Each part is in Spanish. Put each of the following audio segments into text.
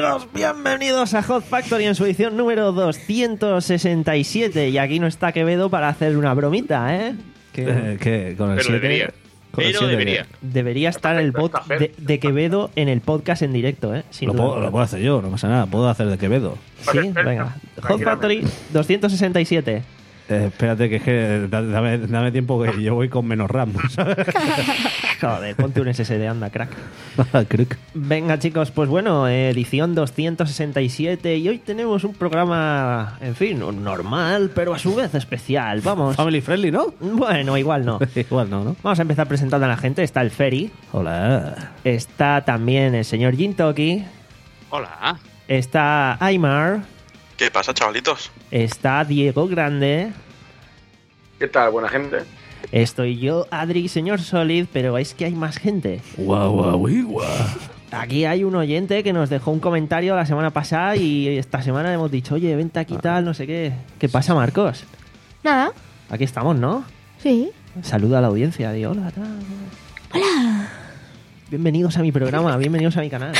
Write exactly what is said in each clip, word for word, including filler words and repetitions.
amigos, bienvenidos a Hot Factory en su edición número doscientos sesenta y siete. Y aquí no está Quevedo para hacer una bromita, ¿eh? Que, eh, que con el Pero siete, debería. con el Pero siete debería. debería estar el bot de, de Quevedo en el podcast en directo, ¿eh? Sin Lo duda. puedo, lo puedo hacer yo, no pasa nada. Puedo hacer de Quevedo. Sí, venga. Hot Factory doscientos sesenta y siete. Eh, espérate, que es que da- dame, dame tiempo que yo voy con menos RAM. ¿sabes? Joder, ponte un S S D, anda, crack. Cruk. Venga, chicos, pues bueno, edición doscientos sesenta y siete y hoy tenemos un programa, en fin, normal, pero a su vez especial. Vamos. Family friendly, ¿no? Bueno, igual no. Igual no, ¿no? Vamos a empezar presentando a la gente. Está el Ferry, Hola. está también el señor Jintoki, Hola. está Aymar, ¿Qué pasa, chavalitos? está Diego Grande, ¿Qué tal, buena gente? estoy yo, Adri, señor Solid, pero es que hay más gente. Guau, guau, guau, guau. Aquí hay un oyente que nos dejó un comentario la semana pasada y esta semana le hemos dicho, oye, vente aquí tal, no sé qué. ¿Qué pasa, Marcos? Nada, Aquí estamos, ¿no? sí. Saluda a la audiencia, di hola, tal. Hola. Bienvenidos a mi programa, bienvenidos a mi canal.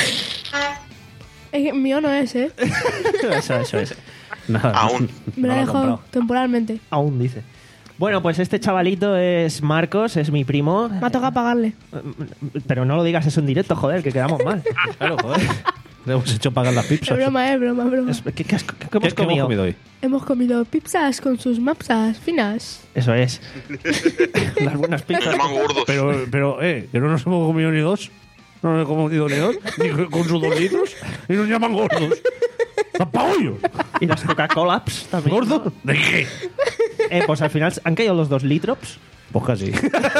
Es que mío no es, ¿eh? Eso, eso es. Nada, Aún. Me no la lo he dejo comprado. temporalmente. Aún dice. Bueno, pues este chavalito es Marcos, es mi primo. Me ha tocado pagarle. Pero no lo digas eso en directo, joder, que quedamos mal. Claro, joder. Le hemos hecho pagar las Es pizzas. broma, es broma, broma. Es- ¿Qué, qué has- qué ¿Qué, hemos qué hemos comido? comido hoy? Hemos comido pizzas con sus mapsas finas. Eso es. Las buenas Nos pizzas. llaman gordos. Pero, pero, eh, que no nos hemos comido ni dos. No nos hemos comido ni dos. Ni con con sus dos litros. Y nos llaman gordos. ¡Zapagollo! Y las Coca-Colas también. ¿Gordo? ¿De qué? Eh, pues al final han caído los dos litros. Pues casi.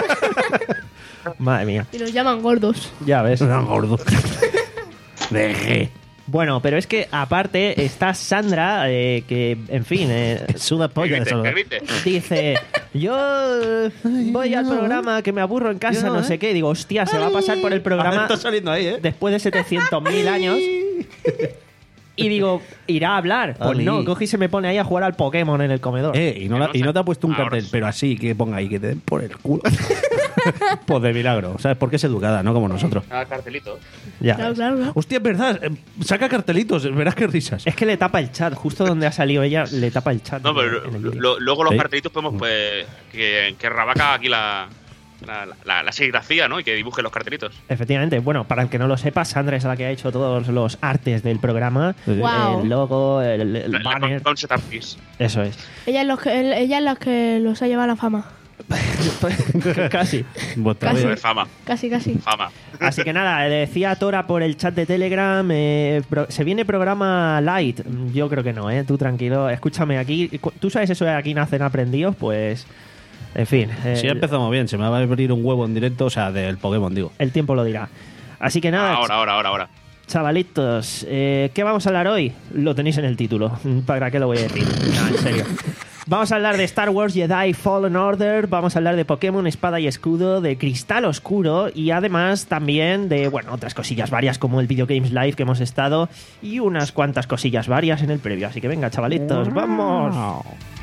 Madre mía. Y nos llaman gordos. Ya ves. Nos llaman gordos. ¿De qué? Bueno, pero es que aparte está Sandra, eh, que, en fin, eh, Suda Que polla de grite, saludar. que grite. dice, yo eh, voy al programa que me aburro en casa, Yo, no ¿eh? sé qué. Y digo, hostia, se va a pasar por el programa Está saliendo ahí, ¿eh? después de setecientos mil años. Y digo, ¿irá a hablar? Pues Ali. no, coge y se me pone ahí a jugar al Pokémon en el comedor. Eh, y no, la- y no te ha puesto un Ahora cartel, sí. pero así, que ponga ahí, que te den por el culo. Pues de milagro, ¿sabes? Porque es educada, no como nosotros. Ah, cartelito. Ya. Claro, claro, claro. Hostia, es verdad, eh, saca cartelitos, verás qué risas. Es que le tapa el chat, justo donde ha salido ella, le tapa el chat. No, en- pero en el vídeo. lo- luego los Sí. cartelitos podemos, pues, que, que Rabaca aquí la, la, la, la serigrafía, ¿no? Y que dibuje los cartelitos. Efectivamente, bueno, para el que no lo sepa, Sandra es la que ha hecho todos los artes del programa. Sí. Guau. El logo, el, el La, la banner. concept art piece. Eso es. Ella es, los que, el- ella es la que los ha llevado a la fama. Casi. Vuestra Casi. vida. De fama. Casi, casi. Fama. Así que nada, le decía Tora por el chat de Telegram, eh, pro- ¿se viene programa light? Yo creo que no, ¿eh? Tú tranquilo, escúchame aquí. cu- ¿Tú sabes eso de aquí nacen aprendidos? Pues, en fin. eh, Si ya empezamos bien, se me va a abrir un huevo en directo, o sea, del Pokémon, digo. El tiempo lo dirá. Así que nada, Ahora, ahora, ahora, ahora. chavalitos, eh, ¿qué vamos a hablar hoy? Lo tenéis en el título. ¿Para qué lo voy a decir? No, en serio. Vamos a hablar de Star Wars Jedi Fallen Order, vamos a hablar de Pokémon Espada y Escudo, de Cristal Oscuro y además también de, bueno, otras cosillas varias como el Video Games Live que hemos estado y unas cuantas cosillas varias en el previo. Así que venga, chavalitos, ¡vamos!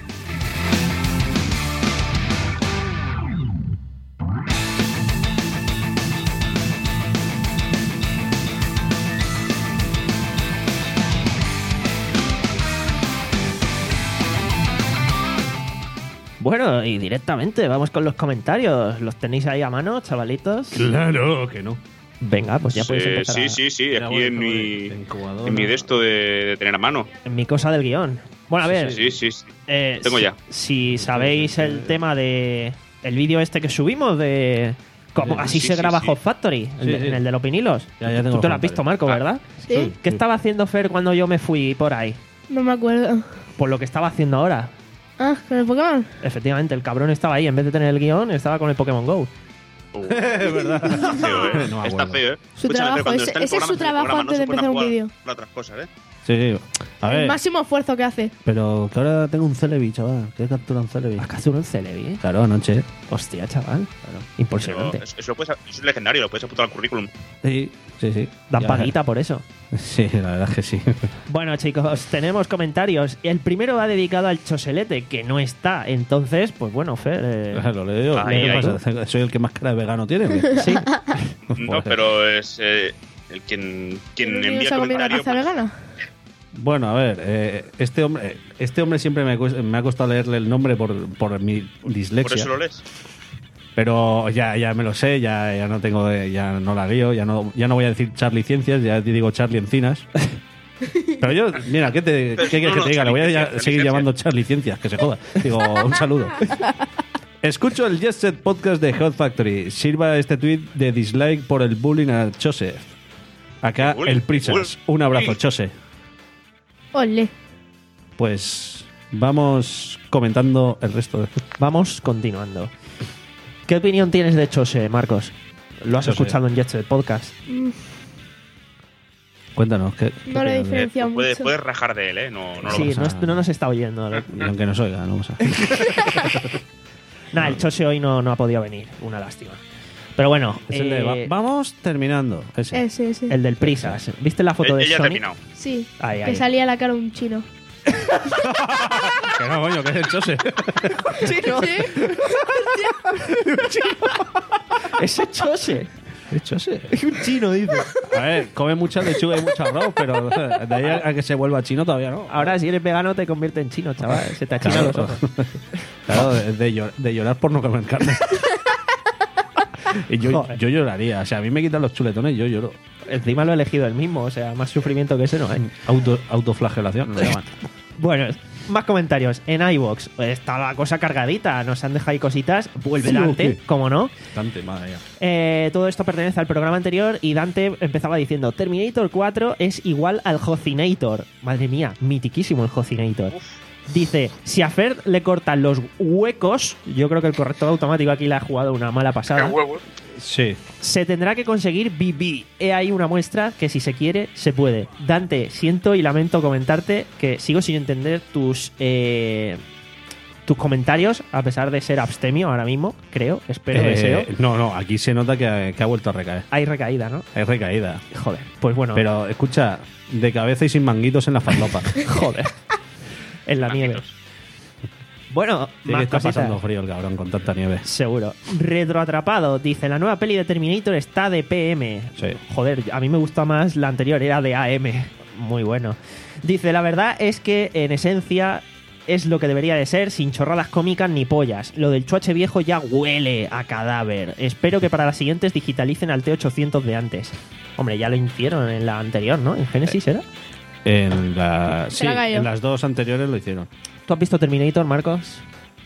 Bueno, y directamente, vamos con los comentarios. ¿Los tenéis ahí a mano, chavalitos? Claro que no. Venga, pues ya podéis Sí, empezar sí, a- sí, sí, Mira, aquí voy en a mi, poner incubadora. en mi de esto de, de tener a mano. en mi cosa del guión. Bueno, a ver, Sí, sí, sí. eh, tengo si- ya. Si sabéis el tema de el vídeo este que subimos de cómo Sí, así sí, se sí, graba sí. Hot Factory, el Sí, de- sí. en el de los vinilos. Ya, ya tengo Tú te lo los has visto, comentarios. Marco, ¿verdad? ¿Sí? ¿Qué estaba haciendo Fer cuando yo me fui por ahí? No me acuerdo. Pues lo que estaba haciendo ahora. Ah, con el Pokémon. Efectivamente, el cabrón estaba ahí, en vez de tener el guión, estaba con el Pokémon Go. Uh, es verdad. Feo, ¿eh? No me Está acuerdo. feo, ¿eh? Su Escúchame, trabajo, pero cuando ese- está el ese es su programa, el trabajo programa antes no de se pueden empezar un jugar vídeo. por otras cosas, ¿eh? Sí, sí. A El ver, máximo esfuerzo que hace. pero que ahora tengo un Celebi, chaval. Que he capturado un Celebi. ¿Has capturado un Celebi, eh? Claro, anoche. Hostia, chaval. Pero Impresionante. eso, eso lo puedes, eso es legendario, lo puedes apuntar al currículum. Sí, sí, sí. Dan Ya- paguita por eso. Sí, la verdad es que sí. Bueno, chicos, tenemos comentarios. El primero va dedicado al Choselete, que no está. Entonces, pues bueno, Fer. eh, Lo leo yo. Ahí, ¿Qué ahí. pasa? ¿Soy el que más cara de vegano tiene? o qué? Sí. No, pero es. Eh, el quien, quien ¿No envía se ha el comido una comentario. pizza pues, vegana? Bueno, a ver, eh, este hombre este hombre siempre me, cuesta- me ha costado leerle el nombre por, por mi por dislexia. eso lo lees. Pero ya, ya me lo sé, ya, ya no tengo, ya no la lío, ya no, ya no voy a decir Charlie Ciencias, ya te digo Charlie Encinas. Pero yo, mira, ¿qué, te, ¿qué quieres No, que no, te diga? Le voy a Charlie ya- Ciencias, seguir Charlie llamando Charlie Ciencias, que se joda. Digo, un saludo. Escucho el Jet Set Podcast de Hot Factory. Sirva este tweet de dislike por el bullying a Chose. Acá ¿Qué bullying? el Prisas. ¿Qué Un abrazo, bullying? Chose. Ole. Pues vamos comentando el resto de... Vamos continuando. ¿Qué opinión tienes de Chose, Marcos? Lo has Chose. escuchado en Jet Set Podcast. Mm, Cuéntanos. ¿qué, qué No lo he opinas de- diferenciado Puedes, mucho. puedes rajar de él, ¿eh? No, no lo Sí, vas a- no, es- no nos está oyendo. ¿no? Y aunque nos oiga, no vamos a... Nah, el Chose hoy no, no ha podido venir. Una lástima. Pero bueno, Es el de, va- eh, vamos terminando. Ese. Ese, ese. el del Prisas. ¿Viste la foto de Ella ha Sonic? terminado. Sí, Ahí, que ahí. salía la cara de un chino. Que no, coño, que es el Chose. ¿Chino? Ese Chose. El Chose. Un chino, dice. A ver, come mucha lechuga y mucho arroz, pero de ahí a, a que se vuelva chino todavía no. Ahora, si eres vegano, te convierte en chino, chaval. Se te achinan los ojos. Claro, de, de llor- de llorar por no comer carne. Y yo, Joder. yo lloraría. O sea, a mí me quitan los chuletones y yo lloro. Encima lo he elegido él mismo. O sea, más sufrimiento que ese no hay. Auto, autoflagelación, lo llaman. Bueno, más comentarios. En iVoox está la cosa cargadita. Nos han dejado ahí cositas. Vuelve Sí, Dante, ok. como no. Bastante, madre mía. Eh, todo esto pertenece al programa anterior y Dante empezaba diciendo Terminator cuatro es igual al Hocinator. Madre mía, mitiquísimo el Hocinator. Dice, si a Fer le cortan los huecos, yo creo que el corrector automático aquí le ha jugado una mala ¡Qué pasada, huevos! Sí. se tendrá que conseguir B B. He ahí una muestra que si se quiere, se puede. Dante, siento y lamento comentarte que sigo sin entender tus... eh, tus comentarios, a pesar de ser abstemio ahora mismo, creo, espero, Eh, deseo. no, no, aquí se nota que ha, que ha vuelto a recaer. Hay recaída, ¿no? Hay recaída. Joder, pues bueno. Pero escucha, de cabeza y sin manguitos en la farlopa. Joder. En la nieve. Manguitos. Bueno, Sí, más que está cositas. pasando frío el cabrón con tanta nieve. Seguro. Retroatrapado. Dice, la nueva peli de Terminator está de P M. Sí. Joder, a mí me gusta más la anterior, era de A M. Muy bueno. Dice, la verdad es que en esencia es lo que debería de ser, sin chorradas cómicas ni pollas. Lo del chuache viejo ya huele a cadáver. Espero que para las siguientes digitalicen al T ochocientos de antes. Hombre, ya lo hicieron en la anterior, ¿no? En Genesis era. En, la, sí, Traga yo. en las dos anteriores lo hicieron. ¿Tú has visto Terminator, Marcos?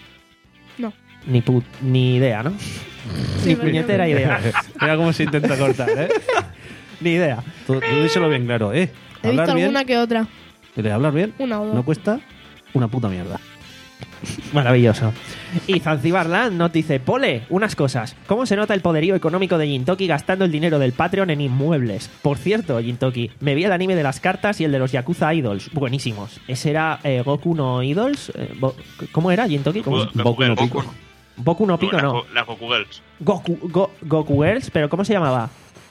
No. Ni, pu- ni idea, ¿no? Ni pero puñetera yo- idea. Mira cómo se intenta cortar, ¿eh? Ni idea. Tú, tú díselo bien claro, ¿eh? He Hablar visto bien. alguna que otra. ¿Quieres hablar bien? Una o dos. No cuesta una puta mierda. Maravilloso. Y Zanzibarland nos dice, Pole, unas cosas. ¿Cómo se nota el poderío económico de Jintoki gastando el dinero del Patreon en inmuebles? Por cierto, Jintoki, me vi el anime de las cartas y el de los Yakuza Idols. Buenísimos. ¿Ese era eh, Goku no Idols? Eh, Bo- ¿Cómo era, Jintoki? ¿Cómo? Goku- Boku no Goku- Pico. Boku no Pico, las no. Go- Las Goku Girls. Goku, Go- Goku Girls, pero ¿cómo se llamaba?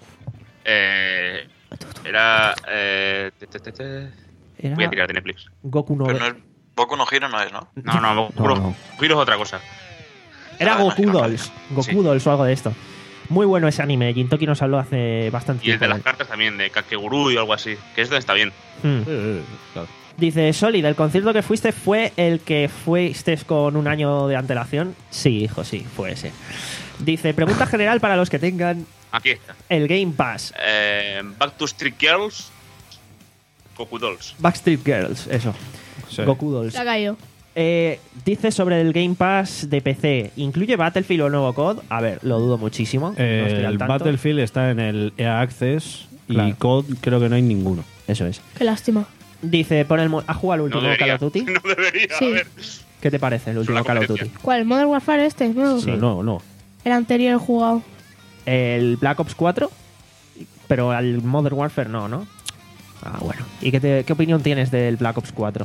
Eh, era. Eh, te, te, te, te. Era Voy a tirar de Netflix. Goku no... Pero no es, Boku no Hero no es, ¿no? No, no, Goku No, no, no. Hero es otra cosa. Era Ah, Goku no, no, Dolls. Goku Sí. Dolls o algo de esto. Muy bueno ese anime. Jintoki nos habló hace bastante Y el tiempo. de las cartas también, de Kakegurui o algo así. Que este está bien. Mm. Sí, sí, claro. Dice, Solid, ¿el concierto que fuiste fue el que fuiste con un año de antelación? Sí, hijo, sí, fue ese. Dice, pregunta general para los que tengan Aquí está. el Game Pass. Eh, Back to Street Girls. Goku Dolls. Backstreet Girls, eso. Sí. Goku Dolls. La cayó. Eh, dice sobre el Game Pass de P C, ¿incluye Battlefield o nuevo C O D? A ver, lo dudo muchísimo. Eh, no estoy al el tanto. Battlefield está en el E A Access y Claro. C O D creo que no hay ninguno. Eso es. Qué lástima. Dice, pon el mo- ¿has jugado al No último Call debería. of Duty? No debería, Sí. a ver. ¿Qué te parece el Es último una Call of Duty? competencia. ¿Cuál? ¿Modern Warfare este? Nuevo. Sí. No, no, no. El anterior he jugado. El Black Ops cuatro, pero al Modern Warfare no, ¿no? Ah, bueno. ¿Y qué, te- qué opinión tienes del Black Ops cuatro?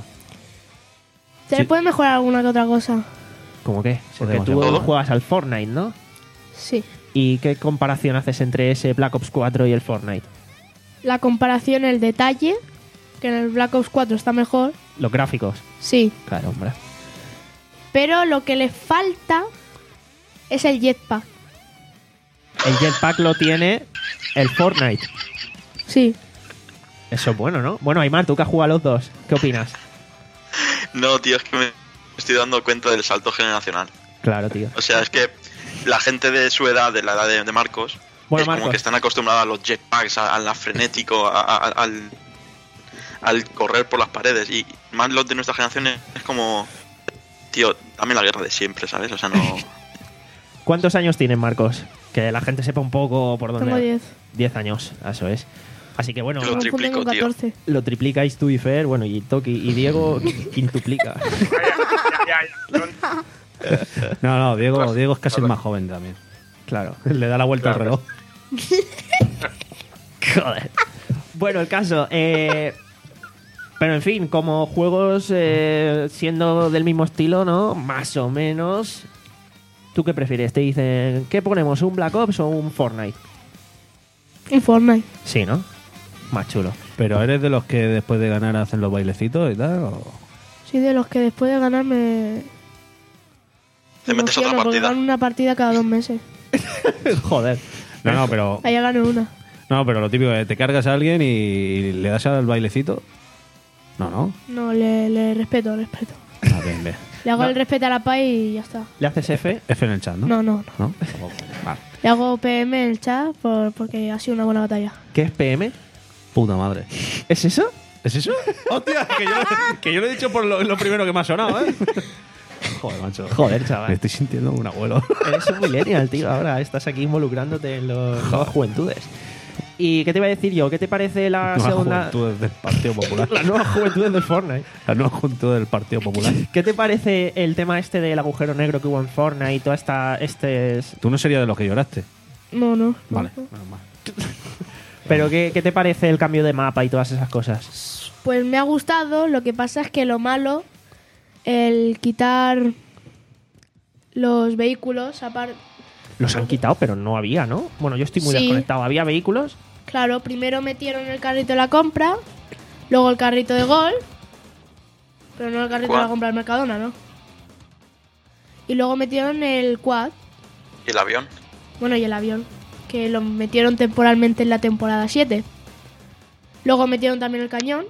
Se Sí. le puede mejorar alguna que otra cosa. ¿Cómo qué? Porque tú demasiado. juegas al Fortnite, ¿no? Sí. ¿Y qué comparación haces entre ese Black Ops cuatro y el Fortnite? La comparación, el detalle, que en el Black Ops cuatro está mejor. Los gráficos. Sí. Claro, hombre. Pero lo que le falta es el jetpack. El jetpack lo tiene el Fortnite. Sí. Eso es bueno, ¿no? Bueno, Aymar, tú que has jugado a los dos, ¿qué opinas? No, tío, es que me estoy dando cuenta del salto generacional. Claro, tío. O sea, es que la gente de su edad, de la edad de, de Marcos, Bueno, es Marcos. como que están acostumbrados a los jetpacks, a, a la frenético, a- a- al, al correr por las paredes. Y más los de nuestra generación es, es como... Tío, dame la guerra de siempre, ¿sabes? O sea, no... ¿Cuántos años tienes, Marcos? Que la gente sepa un poco por dónde... Tengo diez. diez años, eso es. Así que bueno, Yo lo, lo Me confunden con triplico, tío. catorce. lo triplicáis tú y Fer, bueno, y Toki y Diego quintuplica. Ya, ya, ya. No, no, Diego, Claro, Diego es casi claro. el más joven también. Claro. Le da la vuelta al Claro. reloj. Joder. Bueno, el caso. Eh, pero en fin, como juegos eh, siendo del mismo estilo, ¿no? Más o menos. ¿Tú qué prefieres? Te dicen, ¿qué ponemos? ¿Un Black Ops o un Fortnite? Un Fortnite. Sí, ¿no? Más chulo. Pero ¿eres de los que después de ganar hacen los bailecitos y tal? ¿O? Soy de los que después de ganar me... Te me metes a otra emociono porque partida. gano una partida cada dos meses. Joder. No, no, pero... Allá gano una. No, pero lo típico es, te cargas a alguien y le das al bailecito. No, no. No, le, le respeto, respeto. Ah, bien, bien. Le hago No. el respeto a la paz y ya está. ¿Le haces F? F en el chat, ¿no? No, no, no. ¿No? Tampoco. Vale. Le hago P M en el chat por, porque ha sido una buena batalla. ¿Qué es P M? Puta madre. ¿Es eso? ¿Es eso? ¡Hostia! Que yo, que yo lo he dicho por lo, lo primero que me ha sonado, ¿eh? Joder, macho. Joder, Me chaval. estoy sintiendo un abuelo. Eres un millennial, tío. Ahora estás aquí involucrándote en los nuevas juventudes. ¿Y qué te iba a decir yo? ¿Qué te parece la Nuevas segunda... juventudes del Partido Popular. Las nuevas juventudes del Fortnite. La nueva juventud del Partido Popular. ¿Qué te parece el tema este del agujero negro que hubo en Fortnite y toda esta... Este... Tú no serías de los que lloraste. No, no. Vale, no. menos mal. Pero ¿qué, ¿qué te parece el cambio de mapa y todas esas cosas? Pues me ha gustado, lo que pasa es que lo malo, el quitar los vehículos, aparte... Los han quitado, pero no había, ¿no? Bueno, yo estoy muy Sí. desconectado. ¿Había vehículos? Claro, primero metieron el carrito de la compra, luego el carrito de gol, pero no el carrito ¿Cuál? de la compra del Mercadona, ¿no? Y luego metieron el quad, ¿Y el avión? bueno, y el avión, que lo metieron temporalmente en la temporada siete. Luego metieron también el cañón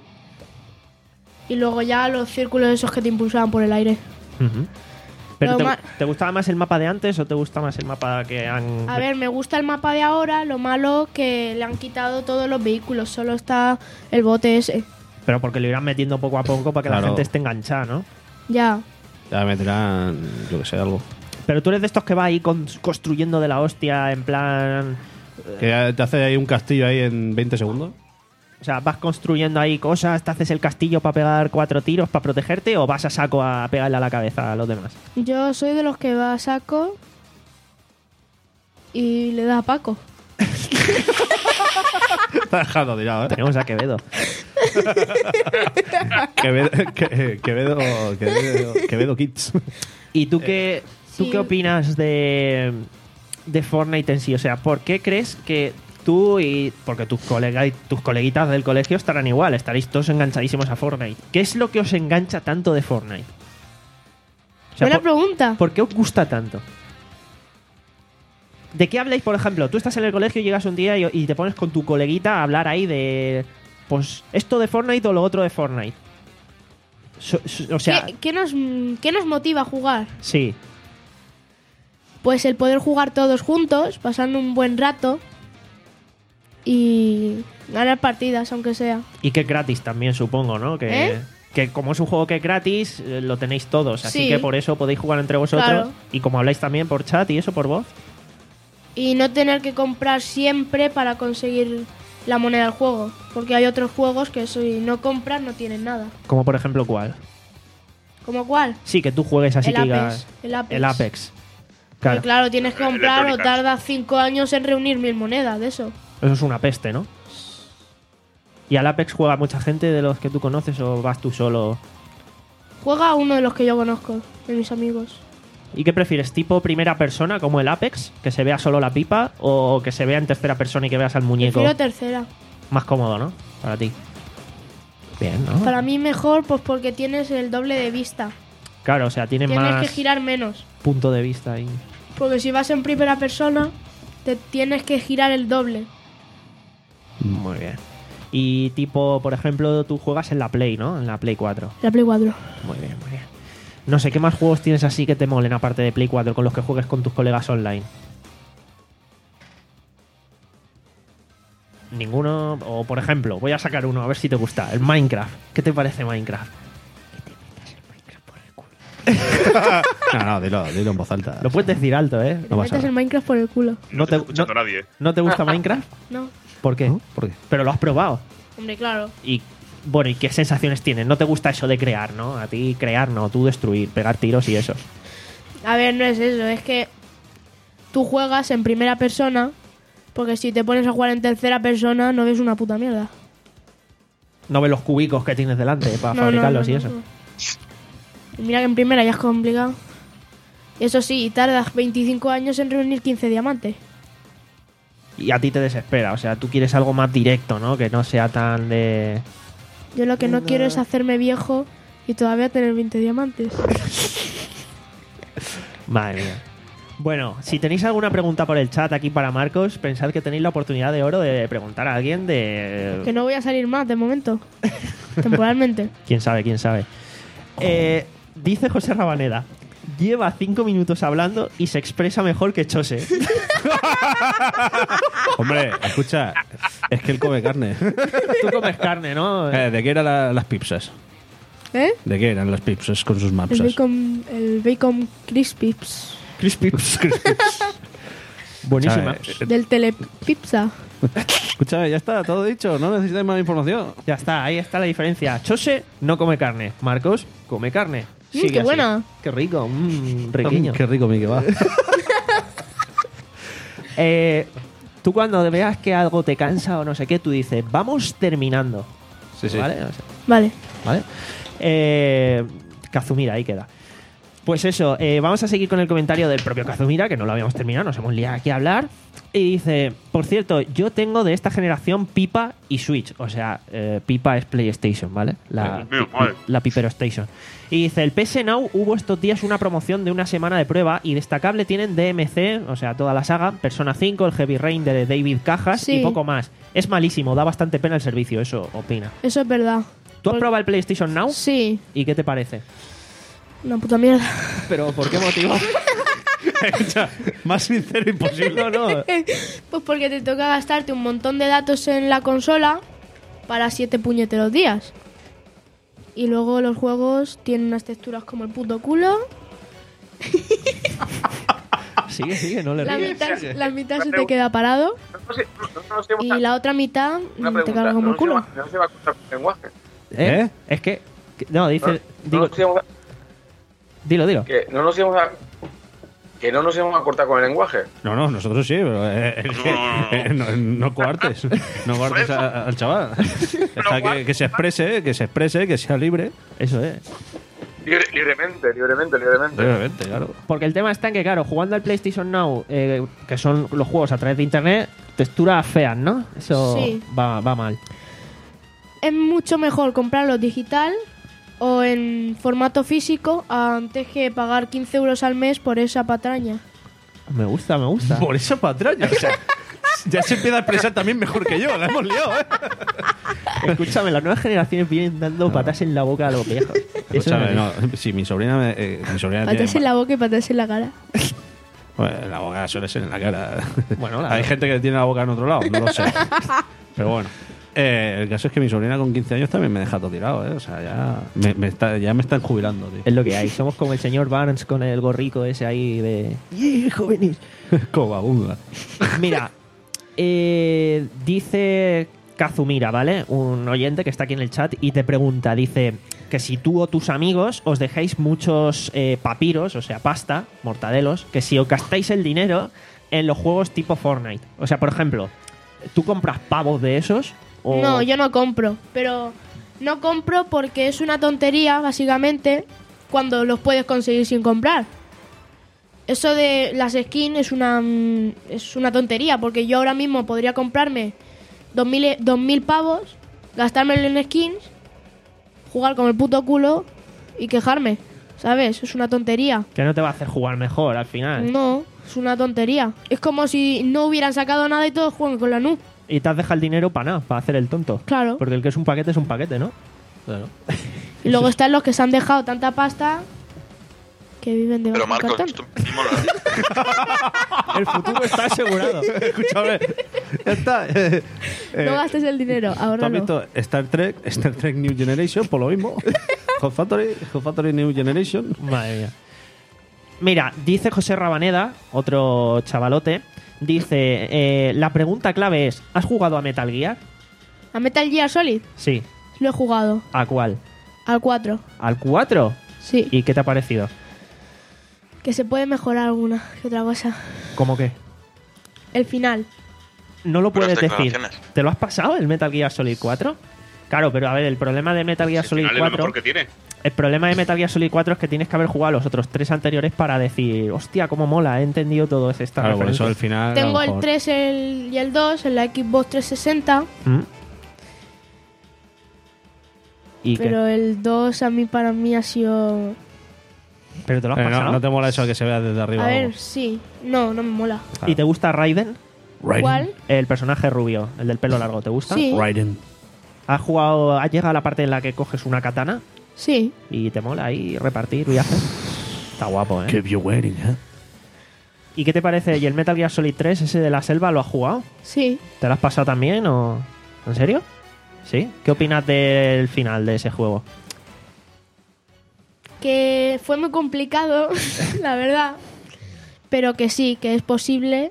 y luego ya los círculos esos que te impulsaban por el aire. Ujú. ¿Pero Lo te, ma- te gustaba más el mapa de antes o te gusta más el mapa que han... A ver, me gusta el mapa de ahora, lo malo que le han quitado todos los vehículos, solo está el bote ese. Pero porque lo irán metiendo poco a poco para que la Claro. gente esté enganchada, ¿no? Ya. Ya me meterán, yo que sé, algo. Pero tú eres de estos que va ahí con- construyendo de la hostia, en plan... Que te hace ahí un castillo ahí en veinte segundos. O sea, ¿vas construyendo ahí cosas, te haces el castillo para pegar cuatro tiros para protegerte o vas a saco a pegarle a la cabeza a los demás? Yo soy de los que va a saco y le da a Paco. Está dejado tirado, ¿eh? Tenemos a Quevedo. Quevedo, que- Quevedo, Quevedo, Quevedo Kids. ¿Y tú qué, tú sí. qué opinas de, de Fortnite en sí? O sea, ¿por qué crees que tú y... Porque tus, colegas, tus coleguitas del colegio estarán igual, estaréis todos enganchadísimos a Fortnite. ¿Qué es lo que os engancha tanto de Fortnite? O sea, Buena por, pregunta. ¿por qué os gusta tanto? ¿De qué habláis, por ejemplo? Tú estás en el colegio y llegas un día y, y te pones con tu coleguita a hablar ahí de... Pues esto de Fortnite o lo otro de Fortnite. So- so- o sea, ¿Qué, qué nos, ¿Qué nos motiva a jugar? sí. Pues el poder jugar todos juntos, pasando un buen rato y ganar partidas, aunque sea. Y que es gratis también, supongo, ¿no? Que, ¿Eh? que como es un juego que es gratis, eh, lo tenéis todos. Así Sí. que por eso podéis jugar entre vosotros. Claro. Y como habláis también por chat y eso, por voz. Y no tener que comprar siempre para conseguir la moneda del juego. Porque hay otros juegos que si no compras no tienen nada. Como por ejemplo, ¿cuál? ¿Como cuál? Sí, que tú juegues así El que Apex, digas. el Apex. El Apex. Claro. Claro. claro, tienes que El comprar o Electronic tardas cinco años en reunir mil monedas de eso. Eso es una peste, ¿no? ¿Y al Apex juega mucha gente de los que tú conoces o vas tú solo? Juega uno de los que yo conozco, de mis amigos. ¿Y qué prefieres? ¿Tipo primera persona como el Apex? ¿Que se vea solo la pipa? ¿O que se vea en tercera persona y que veas al muñeco? Prefiero tercera. Más cómodo, ¿no? Para ti. Bien, ¿no? Para mí mejor, pues porque tienes el doble de vista. Claro, o sea, tiene Tienes más que girar menos. punto de vista ahí. Porque si vas en primera persona, te tienes que girar el doble. Muy bien. Y tipo, por ejemplo, tú juegas en la Play, ¿no? En la Play cuatro. La Play cuatro. Muy bien, muy bien. No sé, ¿qué más juegos tienes así que te molen aparte de Play cuatro con los que juegues con tus colegas online? Ninguno. O por ejemplo, voy a sacar uno a ver si te gusta. El Minecraft. ¿Qué te parece Minecraft? No, no, dilo, dilo en voz alta. Lo puedes decir alto, ¿eh? Te metes el Minecraft por el culo. No, te te- está escuchando no- nadie. ¿No te gusta Minecraft? No. ¿Por qué? ¿No? ¿Por qué? Pero lo has probado. Hombre, claro. Y bueno, ¿y qué sensaciones tienes? No te gusta eso de crear, ¿no? A ti crear no, tú destruir, pegar tiros y eso. A ver, no es eso. Es que tú juegas en primera persona. Porque si te pones a jugar en tercera persona, no ves una puta mierda. No ves los cubicos que tienes delante para No, no, fabricarlos no, y no, eso. no. Y mira que en primera ya es complicado. Eso sí, tardas veinticinco años en reunir quince diamantes. Y a ti te desespera, o sea, tú quieres algo más directo, ¿no? Que no sea tan de... Yo lo que no quiero es hacerme viejo y todavía tener veinte diamantes. Madre mía. Bueno, si tenéis alguna pregunta por el chat aquí para Marcos, pensad que tenéis la oportunidad de oro de preguntar a alguien de... Que no voy a salir más de momento. Temporalmente. Quién sabe, quién sabe. Eh, dice José Rabaneda, lleva cinco minutos hablando y se expresa mejor que Chose. Hombre, escucha, es que él come carne. Tú comes carne, ¿no? Eh, ¿De qué eran la- las pizzas? ¿Eh? ¿De qué eran las pizzas con sus El mapsas? bacon, el bacon crispies. Crispy. Buenísima. ¿Sabes? Eh, Del telepizza. Escucha, ya está, todo dicho, no necesitáis más información. Ya está, ahí está la diferencia. Chose no come carne. Marcos come carne. Mm, Sigue qué así. buena. Qué rico. Mm, riquiño. Qué rico mi que va. Eh, tú cuando veas que algo te cansa o no sé qué, tú dices, vamos terminando. Sí, sí. ¿Vale? O sea, Vale. ¿Vale? Eh, Kazumira, ahí queda. Pues eso, eh, vamos a seguir con el comentario del propio Kazumira, que no lo habíamos terminado, nos hemos liado aquí a hablar. Y dice, por cierto, yo tengo de esta generación Pipa y Switch. O sea, eh, Pipa es PlayStation, ¿vale? La, Dios mío, madre. la Pipero Station. Y dice, el P S Now hubo estos días una promoción de una semana de prueba y destacable tienen D M C, o sea, toda la saga, Persona cinco, el Heavy Rain de David Cajas Sí. y poco más. Es malísimo, da bastante pena el servicio, eso opina. Eso es verdad. ¿Tú has Por- probado el PlayStation Now? Sí. ¿Y qué te parece? Una puta mierda. ¿Pero por qué motivo? Escucha, más sincero imposible. No, no. Pues porque te toca gastarte un montón de datos en la consola para siete puñeteros días. Y luego los juegos tienen unas texturas como el puto culo. Sigue, sigue, no le La ríes. mitad, la mitad se te pregunta. queda parado No, no, sé, no, no, no sé y una- la otra mitad una mm, te pregunta. carga como no, el se culo. va, no se va a cortar con el lenguaje. ¿Eh? ¿Eh? Es que... que- No, dice... No, no digo, nos íbamos a- dilo, dilo. que no nos íbamos a que no nos íbamos a cortar con el lenguaje. No, no, nosotros sí, pero eh, es que, No, no, no. eh, no, no coartes. No coartes a- al chaval. Deja que, que se exprese, que se exprese, que sea libre. Eso es. Libre- libremente, libremente, libremente. Libremente, claro. Porque el tema está en que, claro, jugando al PlayStation Now, eh, que son los juegos a través de internet, texturas feas, ¿no? Eso Sí. va, va mal. Es mucho mejor comprarlo digital o en formato físico antes que pagar quince euros al mes por esa patraña. Me gusta, me gusta. Por eso patraña. O sea, ya se empieza a expresar también mejor que yo. La hemos liado, ¿eh? Escúchame, las nuevas generaciones vienen dando patas en la boca a los viejos. Eso Escúchame, es no, si mi sobrina me, eh, mi sobrina Patas tiene- en la boca y patas en la cara. Bueno, la boca suele ser en la cara. Bueno, la- Hay gente que tiene la boca en otro lado, no lo sé. Pero bueno. Eh, el caso es que mi sobrina con quince años también me deja todo tirado, ¿eh? O sea, ya me, me está, ya me están jubilando, tío. Es lo que hay. Somos como el señor Barnes con el gorrico ese ahí de... ¡Yeah, jóvenes! Como babunga. Mira, eh, dice Kazumira, ¿vale? Un oyente que está aquí en el chat y te pregunta, dice que si tú o tus amigos os dejáis muchos eh, papiros, o sea, pasta, mortadelos, que si os gastáis el dinero en los juegos tipo Fortnite. O sea, por ejemplo, ¿tú compras pavos de esos? O... No, yo no compro. Pero no compro porque es una tontería, básicamente, cuando los puedes conseguir sin comprar. Eso de las skins es una, mm, es una tontería, porque yo ahora mismo podría comprarme dos mil e- dos mil pavos, gastármelo en skins, jugar con el puto culo y quejarme. ¿Sabes? Es una tontería. Que no te va a hacer jugar mejor al final. No, es una tontería. Es como si no hubieran sacado nada y todos juegan con la N U. Y te has dejado el dinero para nada, para hacer el tonto. Claro. Porque el que es un paquete es un paquete, ¿no? Claro. Y luego están los que se han dejado tanta pasta que viven de Pero Marcos, cartón. tú mismo lo El futuro está asegurado. Escúchame. Ya está. Eh, eh, No gastes el dinero, ¿Tú has ahórralo. visto Star Trek, Star Trek New Generation? Por lo mismo. Hot Factory, Hot Factory New Generation. Madre mía. Mira, dice José Rabaneda, otro chavalote, dice, eh, la pregunta clave es, ¿has jugado a Metal Gear? ¿A Metal Gear Solid? Sí. Lo he jugado. ¿A cuál? Al cuatro. ¿Al cuatro? Sí. ¿Y qué te ha parecido? Que se puede mejorar alguna que otra cosa. ¿Cómo qué? El final. No lo Pero puedes las decir. declaraciones. ¿Te lo has pasado el Metal Gear Solid cuatro? Claro, pero a ver, el problema de Metal Gear Al Solid final es lo cuatro... mejor que tiene. El problema de Metal Gear Solid cuatro es que tienes que haber jugado los otros tres anteriores para decir, hostia, cómo mola, he entendido todo ese esta Claro, por referencia. eso al final. a lo Tengo el mejor- tres el, y el dos en la Xbox trescientos sesenta, ¿Mm? ¿Y qué? pero el dos a mí para mí ha sido... ¿Pero te lo has Eh, no, pasado? no te mola eso que se vea desde arriba. A ver, vamos. sí. No, no me mola. ¿Y te gusta Raiden? ¿Cuál? El personaje rubio, el del pelo largo, ¿te gusta? Sí. Raiden. ¿Has jugado, has llegado a la parte en la que coges una katana Sí. y te mola ahí repartir viajes? Está guapo, ¿eh? Keep you waiting, ¿eh? ¿Y qué te parece? ¿Y el Metal Gear Solid tres, ese de la selva, lo has jugado? Sí. ¿Te lo has pasado también o...? ¿En serio? ¿Sí? ¿Qué opinas del final de ese juego? Que fue muy complicado, la verdad. Pero que sí, que es posible.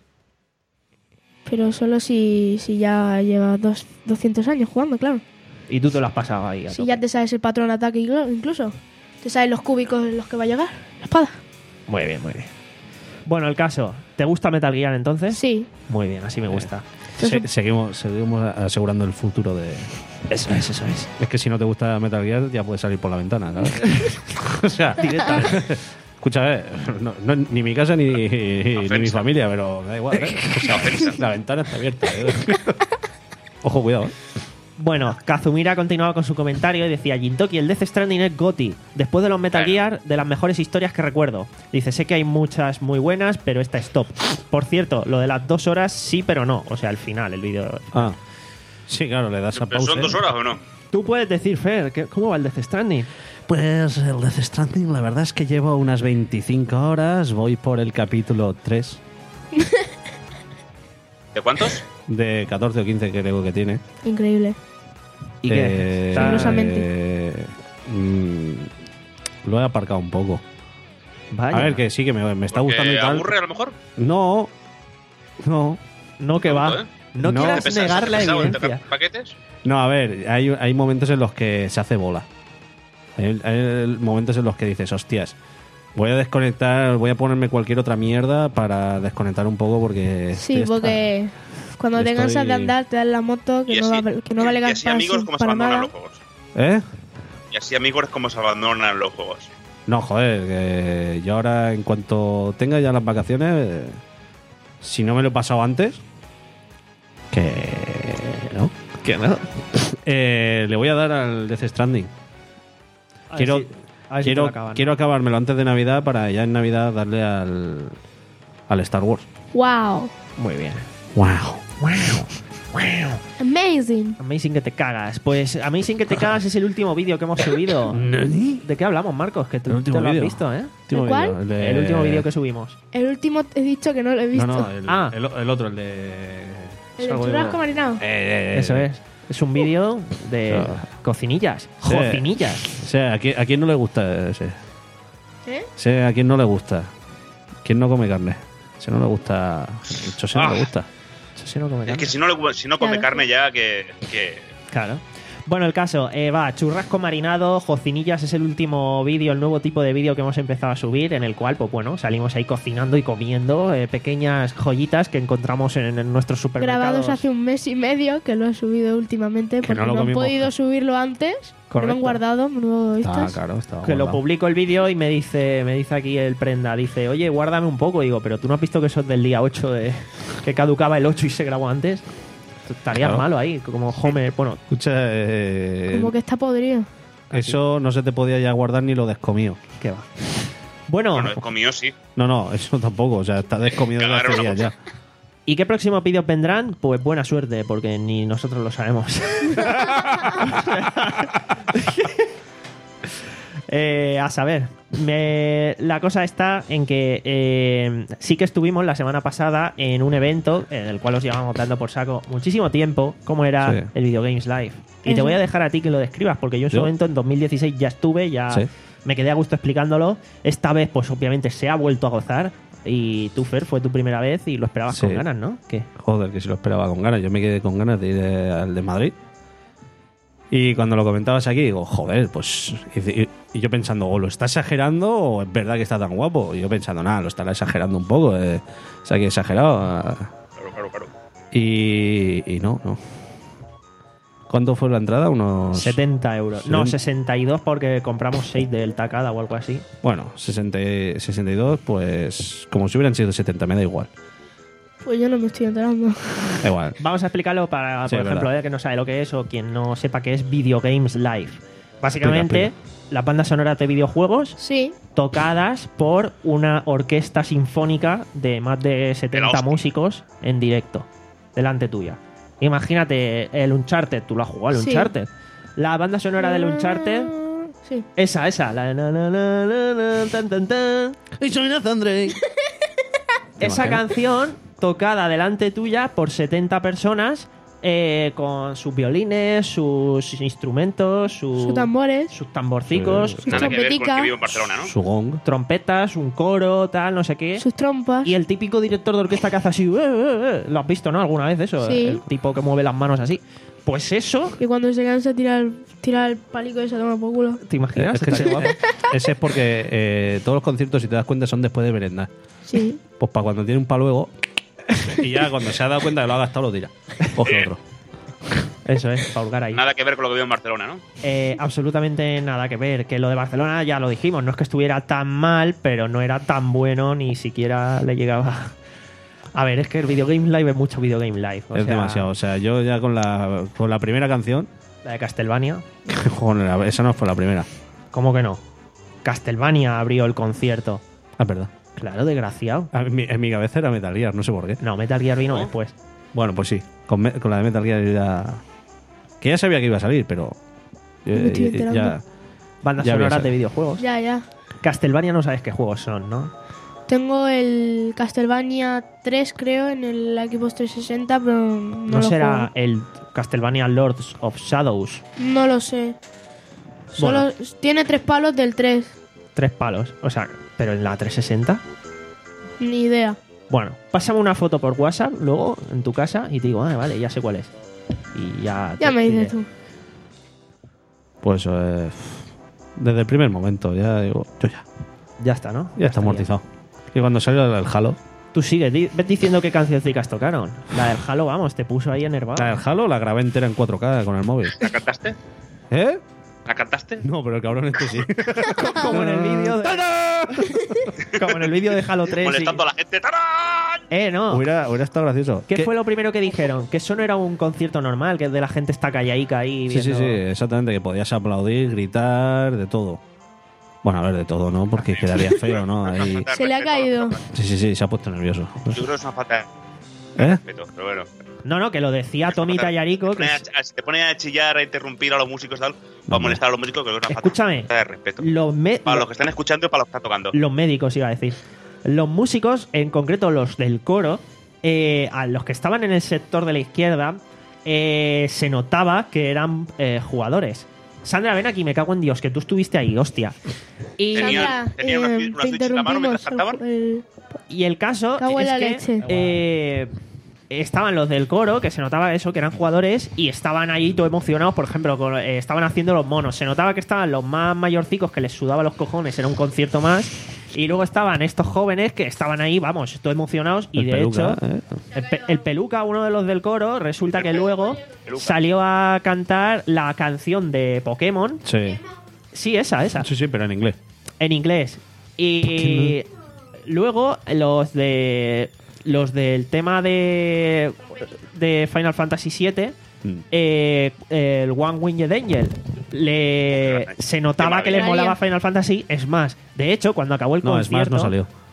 Pero solo si, si ya llevas dos, doscientos años jugando, claro. Y tú te lo has pasado ahí. a Si tope. ya te sabes el patrón de ataque inclu- incluso. Te sabes los cúbicos en los que va a llegar la espada. Muy bien, muy bien. Bueno, el caso. ¿Te gusta Metal Gear entonces? Sí. Muy bien, así me gusta. Se- seguimos, seguimos asegurando el futuro de. Eso es, eso es. Es que si no te gusta Metal Gear, ya puedes salir por la ventana, ¿sabes? O sea, escucha, eh, no, no- ni mi casa ni, ni mi familia, pero da igual, ¿eh? O sea, la ventana está abierta. ¿eh? Ojo, cuidado. ¿eh? Bueno, Kazumira continuaba con su comentario y decía: Jintoki, el Death Stranding es GOTY. Después de los Metal Bueno. Gear, de las mejores historias que recuerdo. Dice: sé que hay muchas muy buenas, pero esta es top. Por cierto, lo de las dos horas sí, pero no. O sea, al final, el vídeo. Ah, sí, claro, le das a ¿Pero pausa. son dos horas o no? Tú puedes decir, Fer, ¿qué- ¿cómo va el Death Stranding? Pues el Death Stranding, la verdad es que llevo unas veinticinco horas, voy por el capítulo tres ¿De cuántos? de catorce o quince creo que tiene. Increíble. ¿Y qué? Eh, Está- Rigurosamente. eh, mm, lo he aparcado un poco. Vaya. A ver, que sí, que me, me está Porque gustando y tal. aburre a lo mejor. No, no. No, que va. Tonto, ¿eh? No, No. quieras ¿Te pesas- negar te la pesado en evidencia. tocar paquetes? No, a ver, hay, hay momentos en los que se hace bola. Hay, hay momentos en los que dices, hostias, voy a desconectar, voy a ponerme cualquier otra mierda para desconectar un poco porque... Sí, estoy hasta- porque cuando te estoy- cansas de andar, te dan la moto que Y no, así- va, que no vale y así para, amigos como se para abandonan nada. los juegos. ¿Eh? Y así amigos es como se abandonan los juegos. No, joder, que yo ahora en cuanto tenga ya las vacaciones, eh, si no me lo he pasado antes, que no, Que no. eh, le voy a dar al Death Stranding. Quiero, quiero, quiero acabármelo antes de Navidad para ya en Navidad darle al, al Star Wars. Wow. Muy bien. Wow. Amazing. Amazing que te cagas. Pues Amazing que te cagas es el último vídeo que hemos subido. ¿De qué hablamos, Marcos? Que tú El último te lo has vídeo. visto, ¿eh? Último ¿El cuál? vídeo, el, de- El último vídeo que subimos. El último he dicho que no lo he visto. No, no, el, Ah. el, el otro, el de. el de algo de- churrasco marinado. Eh, eh, eh. Eso es. Es un vídeo de Claro. cocinillas. Sí. Cocinillas. O sea, ¿a quién, a quién no le gusta ese? ¿Eh? Sé a quién no le gusta. ¿Quién no come carne? Si no le gusta. El Chose no Ah. le gusta. Eso sí no come Es carne. que si no, le- si no come Claro. carne ya, que, que Claro. Bueno, el caso, eh, va, churrasco marinado, cocinillas es el último vídeo, el nuevo tipo de vídeo que hemos empezado a subir, en el cual, pues bueno, salimos ahí cocinando y comiendo eh, pequeñas joyitas que encontramos en, en nuestros supermercados. Grabados hace un mes y medio que lo he subido últimamente Que porque no no, lo han comimos. podido subirlo antes. Me Correcto. lo han guardado, menudo Ah, egoístas. claro, estaba Que lo guardado. publico el vídeo y me dice me dice aquí el prenda, dice, oye, guárdame un poco. Digo, pero tú no has visto que eso es del día ocho, de que caducaba el ocho y se grabó antes. Estarías Claro. malo ahí, como Homer. Bueno, Escucha, eh, Como que está podrido. eso no se te podía ya guardar ni lo descomido. ¿qué va? Bueno, bueno, comió sí. No, no, eso tampoco. O sea, está descomido desde Cagar hace una días ya. ¿Y qué próximos vídeos vendrán? Pues buena suerte, porque ni nosotros lo sabemos. eh, a saber, me- la cosa está en que eh, sí que estuvimos la semana pasada en un evento en el cual os llevamos dando por saco muchísimo tiempo, como era Sí. el Video Games Live. Y te Eso. voy a dejar a ti que lo describas, porque yo en su ¿Yo? momento, en dos mil dieciséis, ya estuve, ya Sí. me quedé a gusto explicándolo. Esta vez, pues obviamente se ha vuelto a gozar. Y tú, Fer, fue tu primera vez y lo esperabas Sí. con ganas, ¿no? ¿Qué? Joder, que si lo esperaba con ganas. Yo me quedé con ganas de ir eh, al de Madrid. Y cuando lo comentabas aquí, digo, joder, pues. Y, y- y yo pensando, o lo está exagerando o es verdad que está tan guapo. Y yo pensando, nada, lo estará exagerando un poco. Eh, o sea, que exagerado. ah. Claro, claro, claro. Y, y no, no. ¿Cuánto fue la entrada? Unos. setenta euros. No, setenta. sesenta y dos porque compramos seis del Takada o algo así. Bueno, sesenta, y- sesenta y dos, pues. Como si hubieran sido setenta, me da igual. Pues yo no me estoy enterando. Da igual. Vamos a explicarlo para, Sí, por es ejemplo, verdad. el que no sabe lo que es o quien no sepa qué es Video Games Live. Básicamente, Explica, las bandas sonoras de videojuegos Sí, tocadas por una orquesta sinfónica de más de setenta hostia. músicos en directo, delante tuya. Imagínate el Uncharted, tú lo has jugado, el Sí. Uncharted. La banda sonora del Uncharted, Ah, Sí. esa, esa. La, na, na, na, na, na, tan, tan, tan. Y soy Nathan Drake. Esa imaginas? canción tocada delante tuya por setenta personas eh, con sus violines, sus instrumentos, su- Sus tambores. sus tamborcicos, Sí. Sus Nada que ver con el trompetica. que vivo en Barcelona, ¿no? Su gong. trompetas, un coro, tal, no sé qué. Sus trompas. Y el típico director de orquesta que hace así, "Eh, eh, eh". ¿Lo has visto, no? ¿Alguna vez eso? Sí. El tipo que mueve las manos así. Pues eso, Y cuando se cansa tira el, tira el palico y se toma por culo. ¿te imaginas? Es que Estaría ese, guapo. ese es porque eh, todos los conciertos, si te das cuenta, son después de merendar. Sí. Pues para cuando tiene un pa' luego. Y ya cuando se ha dado cuenta que lo ha gastado, lo tira. Coge otro. Eso es, para hurgar ahí. Nada que ver con lo que vivo en Barcelona, ¿no? Eh, absolutamente nada que ver. Que lo de Barcelona ya lo dijimos, no es que estuviera tan mal, pero no era tan bueno, ni siquiera le llegaba. A ver, es que el Video Game Live es mucho Video Game Live. o Es sea, demasiado. O sea, yo ya con la, con la primera canción. La de Castlevania. Joder, esa no fue la primera. ¿Cómo que no? Castlevania abrió el concierto. Ah, es verdad. Claro, desgraciado. A mí- en mi cabeza era Metal Gear, no sé por qué. No, Metal Gear vino ¿No? después. Bueno, pues sí. Con, me- con la de Metal Gear ya. Que ya sabía que iba a salir, pero. No me estoy eh, enterando. ya. Bandas Ya había sonoras salido. de videojuegos. Ya, ya. Castlevania no sabes qué juegos son, ¿no? Tengo el Castlevania tres, creo, en el Xbox trescientos sesenta, pero no, No, lo será juego. el Castlevania Lords of Shadows. No lo sé. Solo tiene tres palos del tres. Tres palos. O sea, pero en la trescientos sesenta. Ni idea. Bueno, pásame una foto por WhatsApp luego en tu casa y te digo, ah, vale, ya sé cuál es. Y ya. Ya te me diré. dices tú. Pues eh, desde el primer momento, ya digo, yo ya. Ya está, ¿no? Ya está amortizado. Y cuando salió el Halo. Tú sigue, di- ves diciendo qué cancioncicas tocaron. La del Halo, vamos, te puso ahí enervado. La del Halo la grabé entera en cuatro K con el móvil. ¿La cantaste? ¿Eh? ¿La cantaste? No, pero el cabrón este sí. Como en el vídeo de... Como en el vídeo de Halo tres. y- Molestando a la gente. ¡Tarán! Eh, no. hubiera, hubiera estado gracioso. ¿Qué ¿Qué- fue lo primero que dijeron? Que eso no era un concierto normal, que de la gente está callaica ahí Sí, sí, viendo- sí, exactamente. Que podías aplaudir, gritar, de todo. Bueno, a ver, de todo, ¿no? Porque quedaría feo, ¿no? Ahí... Se le ha caído. Sí, sí, sí, se ha puesto nervioso. Yo creo que es una falta de ¿Eh? respeto, pero bueno. No, no, que lo decía Tommy Tallarico. Se Que pone es- a- Se te pone a chillar, a interrumpir a los músicos, tal, para molestar a los músicos, creo que es una Escúchame, falta de respeto. los, me- Para los que están escuchando y para los que están tocando. los médicos, iba a decir. Los músicos, en concreto los del coro, eh, a los que estaban en el sector de la izquierda, eh, se notaba que eran eh, jugadores. Sandra, ven aquí, me cago en Dios, que tú estuviste ahí, hostia. Y, Tenía- Sandra, tenía una- eh, una te Switch en la mano mientras interrumpimos. cantaban. el- y el caso Cago en es la que leche. eh, estaban los del coro, que se notaba eso, que eran jugadores, y estaban ahí todo emocionados, por ejemplo, con- eh, estaban haciendo los monos. Se notaba que estaban los más mayorcicos, que les sudaba los cojones, era un concierto más. Y luego estaban estos jóvenes que estaban ahí, vamos, todo emocionados. Y El de peluca, hecho, ¿eh? el, pe- el peluca, uno de los del coro, resulta que luego Peluca. salió a cantar la canción de Pokémon. Sí. Sí, esa, esa. Sí, sí, pero en inglés. En inglés. Y luego los de los del tema de de Final Fantasy siete, Mm. eh, el One Winged Angel, le se notaba que le maravilla. molaba Final Fantasy. Es más, de hecho, cuando acabó el No, es concierto, más, no salió.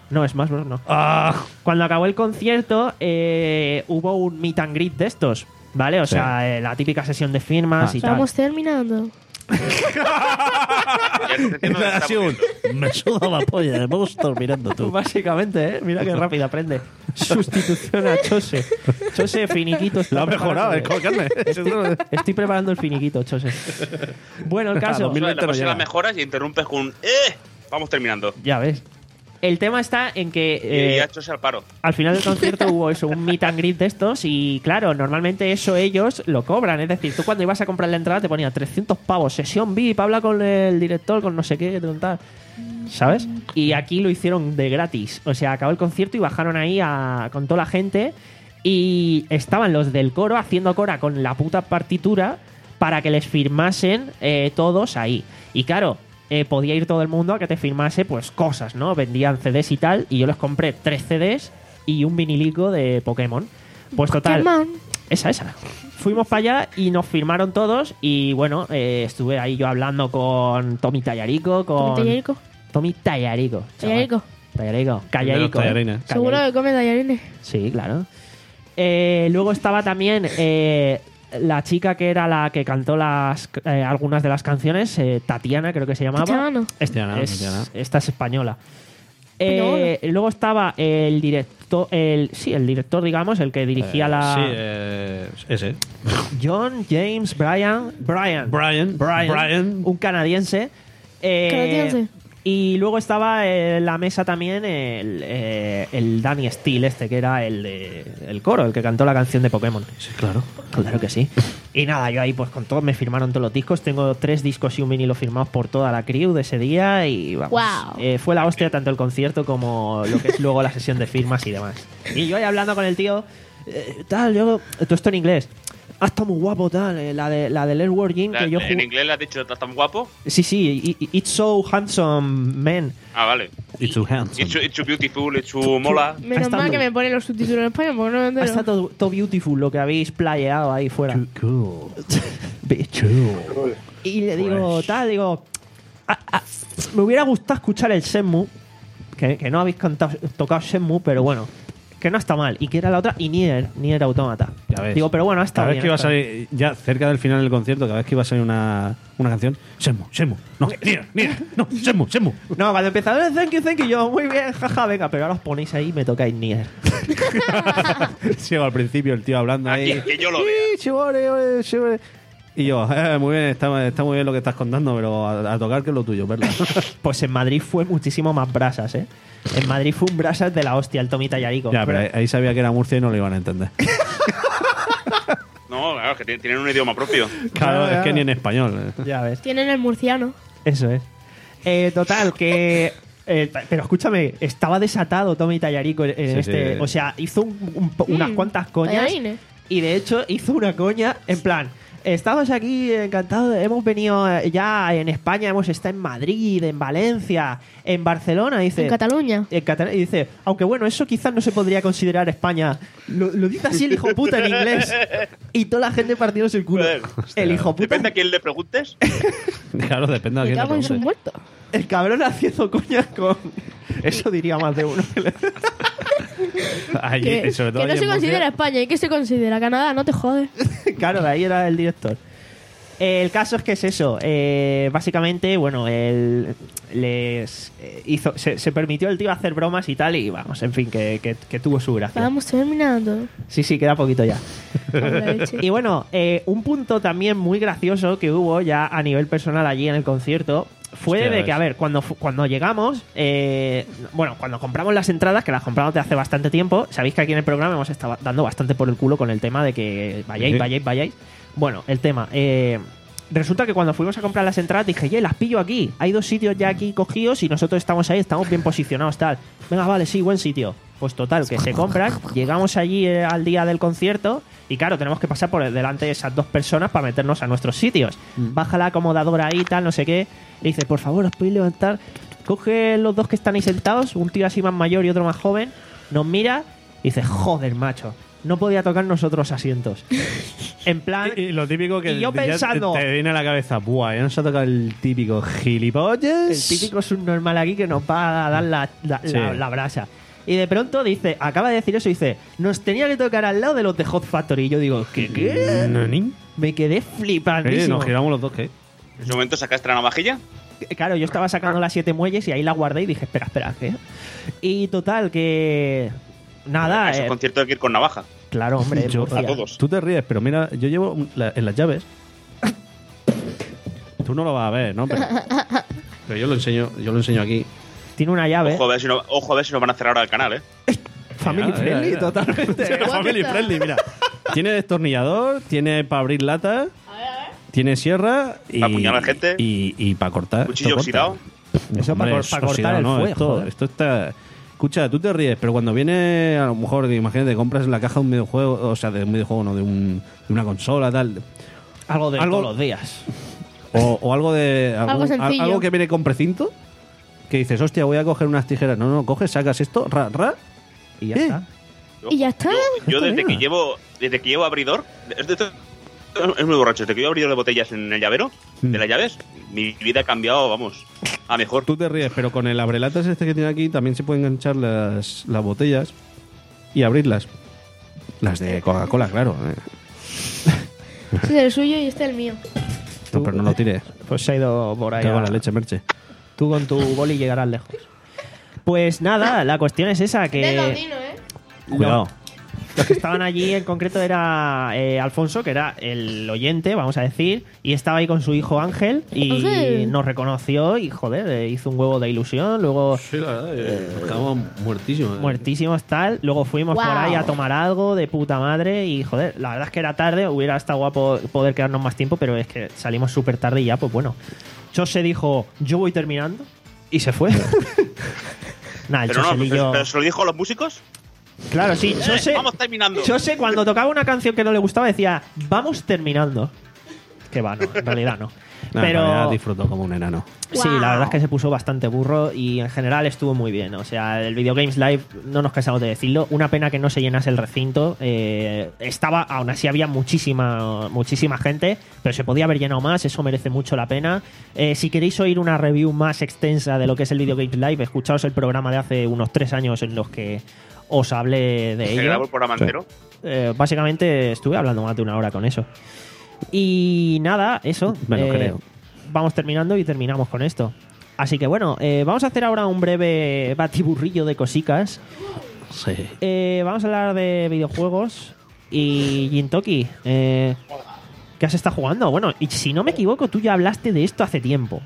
No, Smash Bros. No. Ah. Cuando acabó el concierto, eh, hubo un meet and greet de estos, ¿vale? O Sí. sea, eh, la típica sesión de firmas Ah, y tal. Estamos terminando. Ya te estoy diciendo que Ha está sido un, muriendo. me suda la polla, me puedo estar mirando tú. Básicamente, ¿eh? Mira qué rápido aprende. Sustitución a Chose. Chose, finiquito. está Lo ha mejorado, eh, preparando. colgarme. Estoy preparando el finiquito, Chose. Bueno, el caso... dos mil Eso es, veinte la no próxima llega. mejoras y interrumpes con un ¡eh! Vamos terminando. Ya ves. El tema está en que... Y eh, ya hecho al paro. al final del concierto hubo eso, un meet and greet de estos y claro, normalmente eso ellos lo cobran, es decir, tú cuando ibas a comprar la entrada te ponía trescientos pavos, sesión V I P, habla con el director, con no sé qué, con tal, ¿sabes? Y aquí lo hicieron de gratis, o sea, acabó el concierto y bajaron ahí a, con toda la gente y estaban los del coro haciendo cora con la puta partitura para que les firmasen eh, todos ahí. Y claro, eh, podía ir todo el mundo a que te firmase pues cosas, ¿no? Vendían C Ds y tal, y yo les compré tres C Ds y un vinilico de Pokémon. Pues total, Pokémon. esa, esa. Fuimos para allá y nos firmaron todos y bueno, eh, estuve ahí yo hablando con Tommy Tallarico, con... Tommy Tallarico. Tommy Tallarico. chaval. Tallarico. Tallarico. De Callarico. los ¿eh? tallarines. Seguro Callarico. que come tallarines. Sí, claro. Eh, luego estaba también eh, la chica que era la que cantó las eh, algunas de las canciones, eh, Tatiana creo que se llamaba. Tatiana. Es- Tatiana, es- Tatiana. Esta es española. Eh, luego estaba el director, el sí, el director, digamos, el que dirigía Eh, la Sí, eh, ese. John James Bryan, Bryan, Brian. Bryan, Brian. un canadiense. Eh, Canadiense. Y luego estaba en la mesa también el, eh, el Danny Steele, este que era el de el coro, el que cantó la canción de Pokémon. Sí, claro. Claro que sí. Y nada, yo ahí pues con todos me firmaron todos los discos. Tengo tres discos y un vinilo firmados por toda la crew de ese día y vamos. Guau. eh, fue la hostia tanto el concierto como lo que es luego la sesión de firmas y demás. Y yo ahí hablando con el tío, eh, tal, yo, todo esto en inglés. Ah, está muy guapo, tal. eh, La, de, la del Edward Jim La- que yo en jugué. inglés le has dicho, ¿estás tan guapo? Sí, sí, i- i- it's so handsome, man. Ah, vale. It's too handsome. It's, it's too beautiful, it's too mola. Menos Está mal muy- que me ponen los subtítulos en español porque no me Ah, entero. está todo, todo beautiful lo que habéis playado ahí fuera. Cool. Bitch. Cool. Y le digo, Fresh. tal, digo, ah, ah, me hubiera gustado escuchar el Shenmue, que, que no habéis cantado, tocado Shenmue, pero bueno, que no está mal. Y que era la otra, y Nier, Nier Automata. Ya ves. Digo, pero bueno, está Cada vez bien. que iba a está bien. salir, ya cerca del final del concierto, cada vez que iba a salir una, una canción, Shenmue, Shenmue, no, mira, mira, no, Shenmue, Shenmue. No, cuando empezaron, thank you, thank you, yo, muy bien, jaja, venga, pero ahora os ponéis ahí y me tocáis Nier. Sigo al principio el tío hablando Aquí, ahí. que yo lo vea. Sí, chivore, eh, chivore. Y yo, eh, muy bien, está, está muy bien lo que estás contando, pero a, a tocar que es lo tuyo, ¿verdad? Pues en Madrid fue muchísimo más brasas, ¿eh? En Madrid fue un brasas de la hostia, el Tommy Tallarico. ya, pero ahí, ahí sabía que era Murcia y no lo iban a entender. No, claro, es que tienen- tienen un idioma propio. Claro, Ya, es que ya. ni en español. eh. Ya ves. Tienen el murciano. Eso es. Eh, total, que. eh, pero escúchame, estaba desatado Tommy Tallarico en, en Sí, este. sí. O sea, hizo un- un- unas Mm, cuantas coñas. tallarines. Y de hecho, hizo una coña en plan. Estamos aquí encantados, hemos venido eh, ya en España, hemos estado en Madrid, en Valencia, en Barcelona, dice. En Cataluña. En Cataluña, y dice, aunque bueno, eso quizás no se podría considerar España. Lo, lo dice así el hijo puta en inglés. Y toda la gente partiéndose el culo. Joder, El hijo puta. Depende a quién le preguntes. Claro, depende de Me quién le cago en sus pregunte. muertos. El cabrón haciendo coñas con. Eso diría más de uno. Allí, Que, y sobre todo que no allí se en Murcia. considera España. ¿Y qué se considera? Canadá, no te jodes. Claro, de ahí era el director. Eh, el caso es que es eso. eh, básicamente, bueno, él les eh, hizo, se, se permitió el tío hacer bromas y tal, y vamos, en fin, que, que- que tuvo su gracia. Vamos terminando. Sí, sí, queda poquito ya. Con la leche. Y bueno, eh, un punto también muy gracioso que hubo ya a nivel personal allí en el concierto fue Hostia, de ves. que, a ver, cuando, fu- cuando llegamos, eh, bueno, cuando compramos las entradas, que las compramos de hace bastante tiempo, sabéis que aquí en el programa hemos estado dando bastante por el culo con el tema de que vayáis, Sí. vayáis, vayáis. Bueno, el tema, eh, resulta que cuando fuimos a comprar las entradas dije, ye, las pillo aquí, hay dos sitios ya aquí cogidos y nosotros estamos ahí, estamos bien posicionados, tal. Venga, vale, sí, buen sitio. Pues total, que se compran, llegamos allí eh, al día del concierto y claro, tenemos que pasar por delante de esas dos personas para meternos a nuestros sitios. Baja la acomodadora ahí, tal, no sé qué. Y dice, por favor, os podéis levantar. Coge los dos que están ahí sentados, un tío así más mayor y otro más joven, nos mira y dice, joder, macho, no podía tocar nosotros asientos. En plan... Y, y lo típico que y yo ya pensando... te, te viene a la cabeza, buah, ya nos ha tocado el típico gilipollas. El típico subnormal aquí que nos va a dar la, la, Sí. la, la brasa. Y de pronto dice, acaba de decir eso y dice, nos tenía que tocar al lado de los de Hot Factory. Y yo digo, ¿qué? qué? ¿Nani? Me quedé Eh, flipandísimo. nos giramos los dos, ¿qué? En ese momento sacaste la navajilla. Claro, yo estaba sacando las siete muelles y ahí la guardé y dije, espera, espera, ¿qué? Y total, que... Nada, A esos eh, conciertos hay que ir con navaja. claro, hombre. Yo- hostia. a todos. Tú te ríes, pero mira, yo llevo la- en las llaves. Tú no lo vas a ver, ¿no? Pero, pero yo lo enseño, yo lo enseño aquí. Tiene una llave, Ojo a, ver si no, ojo a ver si nos van a cerrar ahora el canal, ¿eh? family Mira, friendly, mira, mira. totalmente. Family friendly, mira. Tiene destornillador, tiene para abrir latas, tiene sierra y, Pa' apuñalar gente. y, y para cortar. Cuchillo esto corta. oxidado. Eso para Hombre, cor- para oxidado, cortar el no, fuego, Esto, joder. esto está... Escucha, tú te ríes, pero cuando viene, a lo mejor, que imagínate, compras en la caja de un videojuego, o sea, de un videojuego, no, de, un, de una consola, tal, Algo de Algo- todos los días. o, o algo de... Algo algún- sencillo. algo que viene con precinto, que dices, hostia, voy a coger unas tijeras. No, no, coges, sacas esto, ra, ra, Y ya ¿Eh? está. Yo- Y ya está. Yo, yo Está desde bien. que llevo desde que llevo abridor, es, de- es muy borracho, desde que llevo abridor de botellas en el llavero, Mm. de las llaves, mi vida ha cambiado, vamos, a mejor. Tú te ríes, pero con el abrelatas este que tiene aquí también se pueden enganchar las, las botellas y abrirlas. Las de Coca-Cola, claro. eh. Este es el suyo y este es el mío. No, pero no lo tires. Pues se ha ido por ahí. Cago en a- la leche, Merche. Tú con tu boli llegarás lejos. Pues nada, la cuestión es esa, De que Londino, ¿eh? Cuidado. los que estaban allí en concreto era eh, Alfonso, que era el oyente, vamos a decir, y estaba ahí con su hijo Ángel y Ángel. nos reconoció y joder, eh, hizo un huevo de ilusión, luego Sí, la verdad, eh, nos quedamos muertísimos. eh. muertísimos tal, luego fuimos por Wow. ahí a tomar algo de puta madre y joder, la verdad es que era tarde, hubiera estado guapo poder quedarnos más tiempo, pero es que salimos súper tarde y ya, pues bueno. Chose dijo, yo voy terminando y se fue. Nada, el Pero no, Choselillo- pero, pero se lo dijo a los músicos. Claro, sí, Eh, Chose, vamos terminando. Chose cuando tocaba una canción que no le gustaba decía, vamos terminando. Que va, no, en realidad no. Nah, Pero ya disfrutó como un enano. sí, Wow. la verdad es que se puso bastante burro y en general estuvo muy bien. O sea, el Video Games Live, no nos cansamos de decirlo, una pena que no se llenase el recinto. Eh, estaba, aún así había muchísima, muchísima gente, pero se podía haber llenado más, eso merece mucho la pena. Eh, si queréis oír una review más extensa de lo que es el Video Games Live, escuchaos el programa de hace unos tres años en los que os hablé de Se ello. grabó el programa Sí. entero. Eh, básicamente estuve hablando más de una hora con eso. Y nada, eso. Me lo eh, creo. Vamos terminando y terminamos con esto. Así que bueno, eh, vamos a hacer ahora un breve batiburrillo de cosicas. Sí. Eh, vamos a hablar de videojuegos. Y Jintoki, eh, ¿qué has estado jugando? Bueno, y si no me equivoco, tú ya hablaste de esto hace tiempo.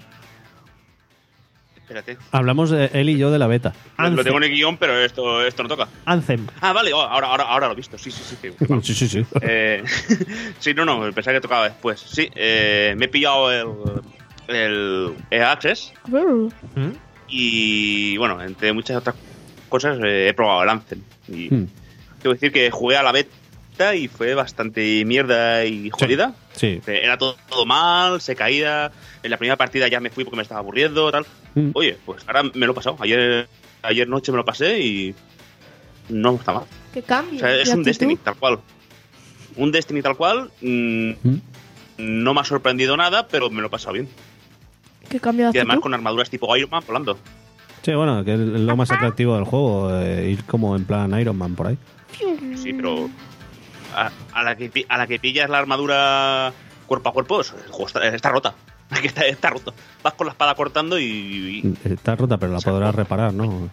Espérate. Hablamos de él y yo de la beta. Lo Anthem. tengo en el guión, pero esto, esto no toca. Anthem. Ah, vale, oh, ahora, ahora, ahora lo he visto. Sí, sí, sí. que- que mal. Sí, sí, sí. Eh, sí, no, no, pensaba que tocaba después. Sí, eh, me he pillado el, el E A Access ¿Mm? y, bueno, entre muchas otras cosas, eh, he probado el Anthem. Y Hmm. tengo que decir que jugué a la beta y fue bastante mierda y jodida. Sí. Era todo, todo mal, se caía. En la primera partida ya me fui porque me estaba aburriendo, tal. Mm. Oye, pues ahora me lo he pasado. Ayer, ayer noche me lo pasé y no está mal. Qué cambio. O sea, es de un actitud. Destiny tal cual. Un Destiny tal cual. mm, Mm. no me ha sorprendido nada, pero me lo he pasado bien. Qué cambio de Y además actitud. con armaduras tipo Iron Man volando. Sí, bueno, que es lo más atractivo del juego, eh, ir como en plan Iron Man por ahí. Sí, pero a, a la que pi- a la que pillas la armadura cuerpo a cuerpo, eso, el juego está, está rota. Está, está roto. Vas con la espada cortando y, y- Está rota, pero la podrás reparar, ¿no?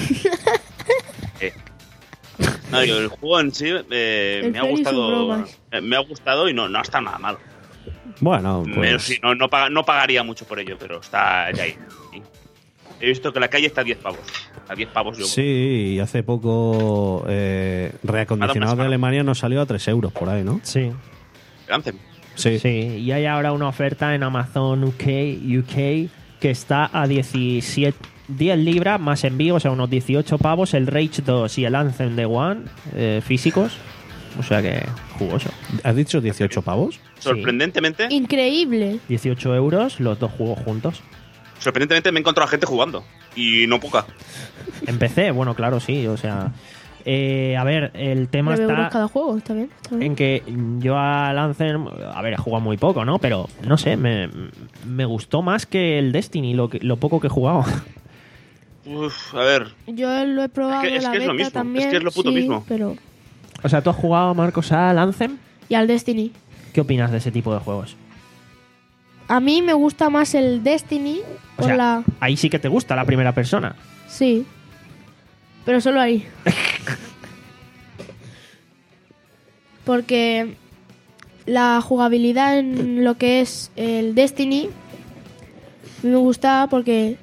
eh. No, digo, el juego en sí eh, El me ha Freddy y sus gustado. bromas. eh, me ha gustado y no, no está nada mal. Bueno, Pero pues... sí, no, no, paga- no pagaría mucho por ello, pero está ya ahí. He visto que la calle está a diez pavos. A diez pavos yo. Sí, y hace poco eh, reacondicionado de semana. Alemania nos salió a tres euros por ahí, ¿no? Sí. El Anthem. Sí. Sí, y hay ahora una oferta en Amazon U K, U K que está a diecisiete, diez libras más envío, o sea, unos dieciocho pavos, el Rage dos y el Anthem de One eh, físicos. O sea que jugoso. ¿Has dicho dieciocho pavos? Sorprendentemente, Increíble. dieciocho euros los dos juegos juntos. sorprendentemente me he encontrado a gente jugando. Y no poca. Empecé, bueno, claro, sí, o sea... Eh, a ver, el tema nueve euros está cada juego, está bien. Está bien. en que yo a Anthem, a ver, he jugado muy poco, ¿no? Pero, no sé, me, me gustó más que el Destiny, lo, que, lo poco que he jugado. Uf, a ver. Yo lo he probado Es que- es la que es lo beta mismo, también. es que es lo puto sí, mismo. Pero... O sea, ¿tú has jugado, Marcos, al Anthem? Y al Destiny. ¿Qué opinas de ese tipo de juegos? A mí me gusta más el Destiny O por sea, la... ahí sí que te gusta la primera persona. Sí. Pero solo ahí. Porque la jugabilidad en lo que es el Destiny me gustaba porque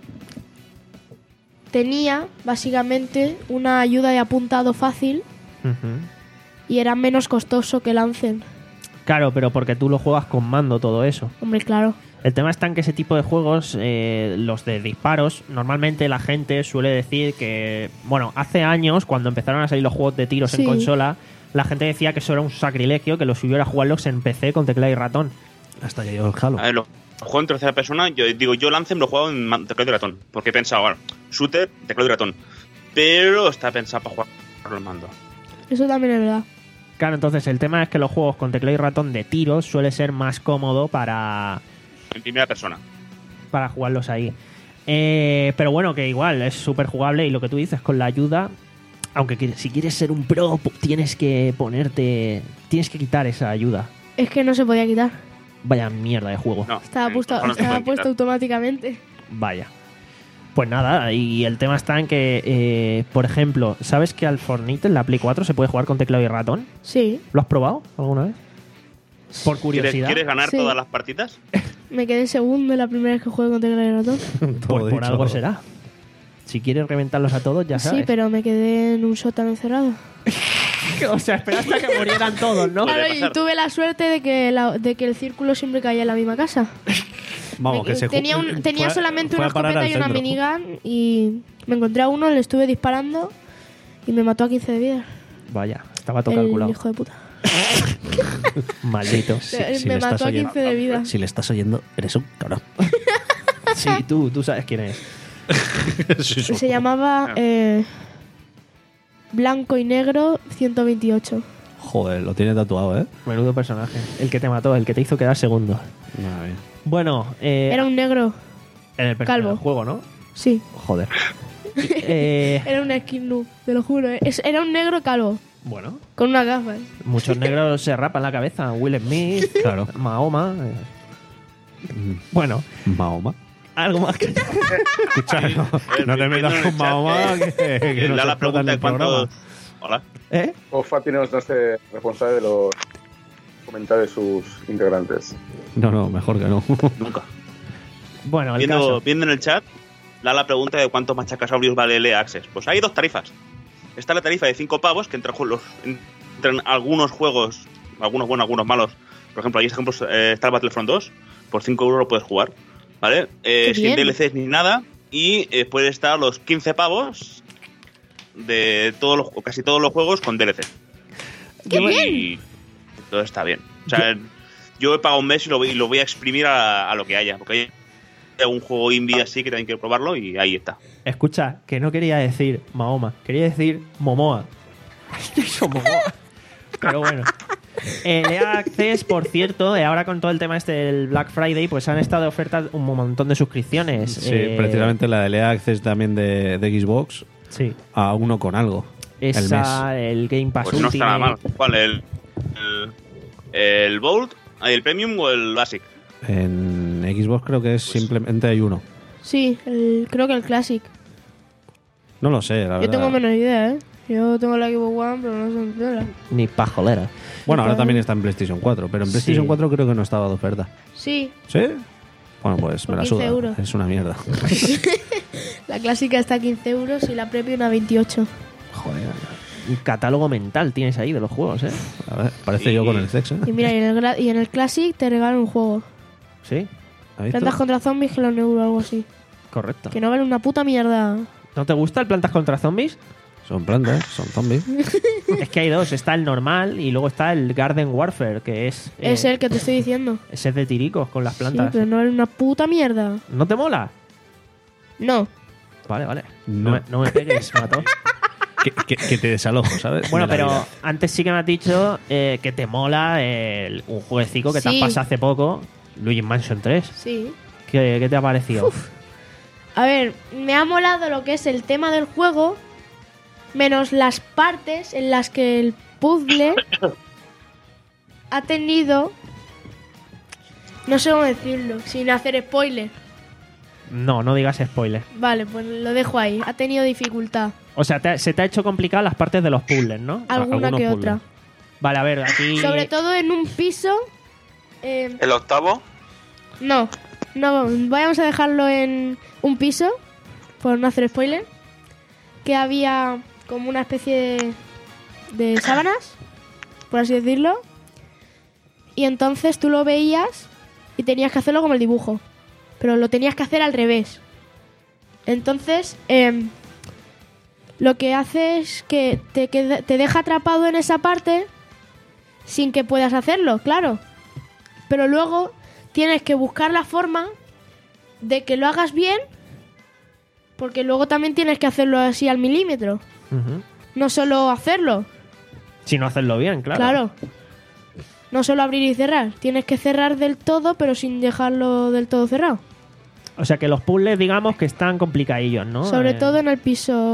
tenía básicamente una ayuda de apuntado fácil Ujú. y era menos costoso que el Anthem. Claro, pero porque tú lo juegas con mando, todo eso. Hombre, claro. El tema está en que ese tipo de juegos, eh, los de disparos, normalmente la gente suele decir que, bueno, hace años, cuando empezaron a salir los juegos de tiros Sí. en consola, la gente decía que eso era un sacrilegio, que lo suyo era jugarlos en P C con teclado y ratón. Hasta que llegó el Halo. A ver, lo juego en tercera persona. Yo digo, yo el Anthem lo juego en man- teclado y ratón. Porque he pensado, bueno, shooter, teclado y ratón. Pero está pensado para jugarlo en mando. Eso también es verdad. Claro, entonces el tema es que los juegos con teclado y ratón de tiros suele ser más cómodo para, En primera persona. para jugarlos ahí. Eh, pero bueno, que igual es súper jugable y lo que tú dices con la ayuda, aunque qui- si quieres ser un pro, pu- tienes que ponerte, tienes que quitar esa ayuda. Es que no se podía quitar. Vaya mierda de juego. No, Estaba, en puesto, consola no se estaba pueden puesto quitar. automáticamente. Vaya. Pues nada, y el tema está en que, eh, por ejemplo, ¿sabes que al Fortnite en la Play cuatro se puede jugar con teclado y ratón? Sí. ¿Lo has probado alguna vez? Por ¿Quieres, curiosidad. ¿Quieres ganar Sí. todas las partidas? Me quedé segundo la primera vez que jugué con teclado y ratón. Pues Todo por dicho. algo será. Si quieres reventarlos a todos, ya sabes. Sí, pero me quedé en un sótano encerrado. O sea, esperaste a que murieran todos, ¿no? Puede Claro, y pasar. tuve la suerte de que, la- de que el círculo siempre caía en la misma casa. Vamos, Me- que se tenía ju- un- tenía fue- solamente fue una a parar escopeta al y una centro. minigun y me encontré a uno, le estuve disparando y me mató a quince de vida. Vaya, estaba todo El calculado. hijo de puta. Maldito. Si- Eh, si me le estás mató a oyendo- quince de vida. Si le estás oyendo, eres un cabrón. Sí, tú, tú sabes quién es. Se llamaba eh, Blanco y Negro ciento veintiocho. Joder, lo tiene tatuado, ¿eh? Menudo personaje. El que te mató, el que te hizo quedar segundo. Madre mía. Bueno, eh, Era un negro, en el, per- calvo. en el juego, ¿no? sí. Joder. Eh, Era un skin noob, te lo juro. eh. Es- Era un negro calvo, bueno, con unas gafas. muchos negros se rapan la cabeza. Will Smith, Claro. Mahoma. eh. Bueno, Mahoma. algo más que... Escucha, no, Eh, no te viendo metas en con el chat, Mahoma, eh, que, que Eh, nos da la explotan pregunta el de cuántos... programa. Hola. ¿Eh? O Fati no se hace responsable de los comentarios de sus integrantes. No, no, mejor que no. Nunca. Bueno, el Viendo, caso. viendo en el chat, da la pregunta de cuántos machacasaurios vale el E A Access. Pues hay dos tarifas. Está la tarifa de cinco pavos, que entre, los, entre algunos juegos, algunos buenos, algunos malos. Por ejemplo, ahí ejemplos, eh, está el Battlefront dos. Por cinco euros lo puedes jugar. ¿Vale? Eh, Qué sin bien. D L Cs ni nada. Y eh, puede estar los quince pavos de todos los, o casi todos los juegos con D L C. ¡Qué y bien! todo está bien. O sea, yo he pagado un mes y lo, voy- y lo voy a exprimir a, a lo que haya. Porque hay algún juego indie así que también quiero probarlo y ahí está. Escucha, que no quería decir Mahoma, quería decir Momoa. Eso, Momoa. Pero bueno. El E A Access, por cierto, eh, ahora con todo el tema este del Black Friday, pues han estado de oferta un montón de suscripciones. Sí, Eh, precisamente la de E A Access también de, de Xbox Sí. a uno con algo. El mes. Esa, el, Game Pass Pues no está nada Ultimate. mal. ¿Cuál? ¿El, el, el Bold, el Premium o el Basic? En Xbox creo que es Pues- simplemente hay uno. Sí, el- creo que el Classic. No lo sé, la Yo verdad. tengo menos idea, ¿eh? Yo tengo la Xbox One, pero no sé entera. Ni pajolera. Bueno, ahora Vale. también está en PlayStation cuatro, pero en PlayStation Sí. cuatro creo que no estaba de oferta. Sí, ¿Sí? Bueno, pues Por me la quince suda. euros. Es una mierda. la clásica está a quince euros y la Premium a veintiocho. Joder. Un catálogo mental tienes ahí de los juegos, ¿eh? A ver, parece Y- yo con el sexo. Y mira, y en el, gra- y en el Classic te regalan un juego. Sí, ¿Has visto? Plantas contra zombies que un euro o algo así. correcto. Que no vale una puta mierda. ¿No te gusta el Plantas contra Zombies? Son plantas, son zombies. Es que hay dos. Está el normal y luego está el Garden Warfare, que es... eh, Es el que te estoy diciendo. Ese es de tiricos con las Sí, plantas. pero no vale una puta mierda. ¿No te mola? No. Vale, vale. No. No, me, no me pegues, mato. que, que, que te desalojo, ¿sabes? Bueno, De la pero vida. antes sí que me has dicho eh, que te mola el- un jueguecito que te Sí. has pasado hace poco, Luigi's Mansion tres. Sí. ¿Qué, qué te ha parecido? A ver, me ha molado lo que es el tema del juego, menos las partes en las que el puzzle ha tenido... No sé cómo decirlo, sin hacer spoiler. No, no digas spoiler. Vale, pues lo dejo ahí. Ha tenido dificultad. O sea, te- se te ha hecho complicado las partes de los puzzles, ¿no? Alguna algunos que puzzles. otra. Vale, a ver, aquí... Sobre todo en un piso... eh, El octavo, no, no, vamos a dejarlo en un piso, por no hacer spoiler, que había como una especie de, de sábanas, por así decirlo, y entonces tú lo veías y tenías que hacerlo como el dibujo, pero lo tenías que hacer al revés. Entonces, em, lo que hace es que te, queda- te deja atrapado en esa parte sin que puedas hacerlo, claro. Pero luego tienes que buscar la forma de que lo hagas bien, porque luego también tienes que hacerlo así al milímetro, Ujú. no solo hacerlo, Si no hacerlo bien, claro. claro. No solo abrir y cerrar, tienes que cerrar del todo, pero sin dejarlo del todo cerrado. O sea que los puzzles, digamos, que están complicadillos, ¿no? Sobre Eh, todo en el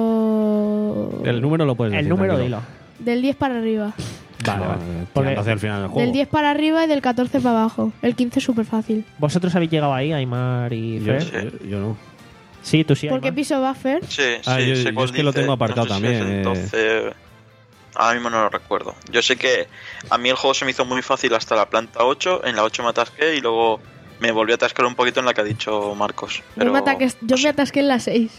piso El número lo puedes El decir. número, tranquilo. dilo. del diez para arriba. Vale, No, vale. eh, Porque tirando hacia el final del juego. Del diez para arriba y del catorce para abajo. El quince es súper fácil. vosotros habéis llegado ahí, Aymar y Yo, Fer. yo, yo no. Sí, tú sí, ¿Por qué Aymar. piso va a Fer? sí, Ah, sí, yo- sé yo cuál es que lo dice, tengo aparcado no sé si es también, el eh. doce, ahora mismo no lo recuerdo. Yo sé que a mí el juego se me hizo muy fácil hasta la planta ocho, en la ocho me atasqué y luego me volví a atascar un poquito en la que ha dicho Marcos. Pero Yo, me ataqué, yo me atasqué en la seis.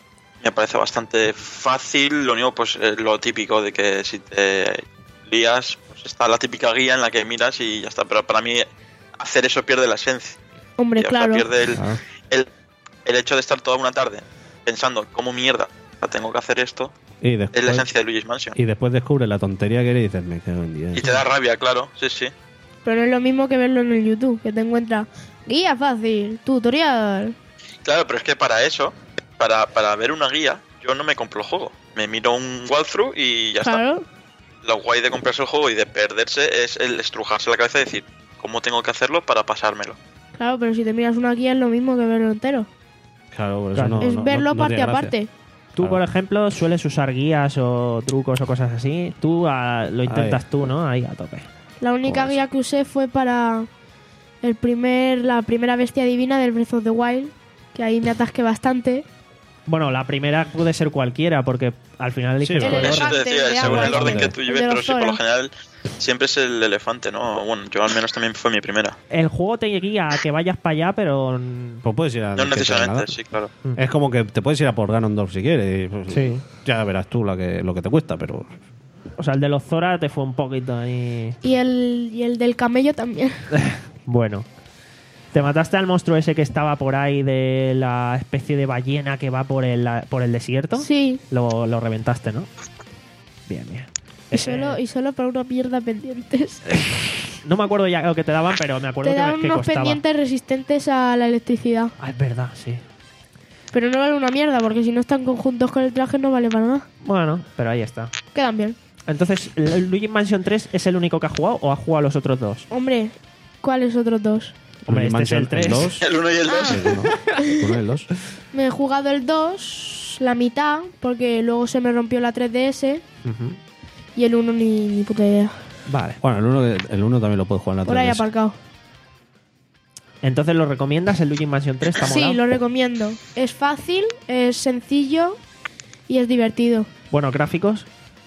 me parece bastante fácil, lo único pues eh, lo típico de que si te lías, pues está la típica guía en la que miras y ya está, pero para mí hacer eso pierde la esencia. Hombre, O sea, claro. pierde el, Claro. el, el hecho de estar toda una tarde pensando cómo mierda tengo que hacer esto, Y es la después, esencia de Luigi's Mansion. y después descubres la tontería que eres y dices, me cago en diez. Y te da rabia, claro, sí, sí. Pero no es lo mismo que verlo en el YouTube, que te encuentra guía fácil, tutorial. Claro, pero es que para eso, para, para ver una guía, yo no me compro el juego. Me miro un walkthrough y ya Claro. está. Lo guay de comprarse el juego y de perderse es el estrujarse la cabeza y decir cómo tengo que hacerlo para pasármelo. Claro, pero si te miras una guía es lo mismo que verlo entero. Claro, por eso Claro. no, es no- verlo no- no parte tiene a gracia. parte. Tú, Claro. por ejemplo, sueles usar guías o trucos o cosas así. Tú ah, lo intentas tú, ¿no? Ahí a tope. La única Pues- guía que usé fue para el primer, la primera bestia divina del Breath of the Wild, que ahí me atasqué bastante. Bueno, la primera puede ser cualquiera, porque al final eliges Sí, por El orden. Eso te elefante decía, de según agua, el orden este, que tú el lleves, de pero los sí, por lo Zora. general siempre es el elefante, ¿no? Bueno, yo al menos también fue mi primera. El juego te guía a que vayas para allá, pero... Pues puedes ir a... No que te necesariamente, hagan sí, claro. Es como que te puedes ir a por Ganondorf si quieres. y, pues, Sí. Ya verás tú la que, lo que te cuesta, pero... O sea, el de los Zora te fue un poquito ahí... Y el, y el del camello también. Bueno. ¿Te mataste al monstruo ese que estaba por ahí de la especie de ballena que va por el, por el desierto? Sí, Lo, lo reventaste, ¿no? Bien, bien. y Ese- solo, y solo para una mierda pendientes. No me acuerdo ya lo que te daban, pero me acuerdo Te que, dan que unos costaba. pendientes resistentes a la electricidad. Ah, es verdad, sí. Pero no vale una mierda, porque si no están conjuntos con el traje no vale para nada. Bueno, pero ahí está. Quedan bien. Entonces, ¿el Luigi's Mansion tres es el único que ha jugado o ha jugado a los otros dos? Hombre, ¿cuáles otros dos? Hombre, Luigi's este es el Mansion, tres. dos, El uno y el dos. el uno. El uno y el dos. Me he jugado el dos, la mitad, porque luego se me rompió la tres D S, Ujú. y el uno ni, ni puta idea. Vale. Bueno, el uno, el uno también lo puedes jugar en la Por ahí tres D S. aparcado. Entonces, ¿lo recomiendas el Luigi's Mansion tres? ¿Está Sí, molado? lo recomiendo. Es fácil, es sencillo y es divertido. Bueno, gráficos.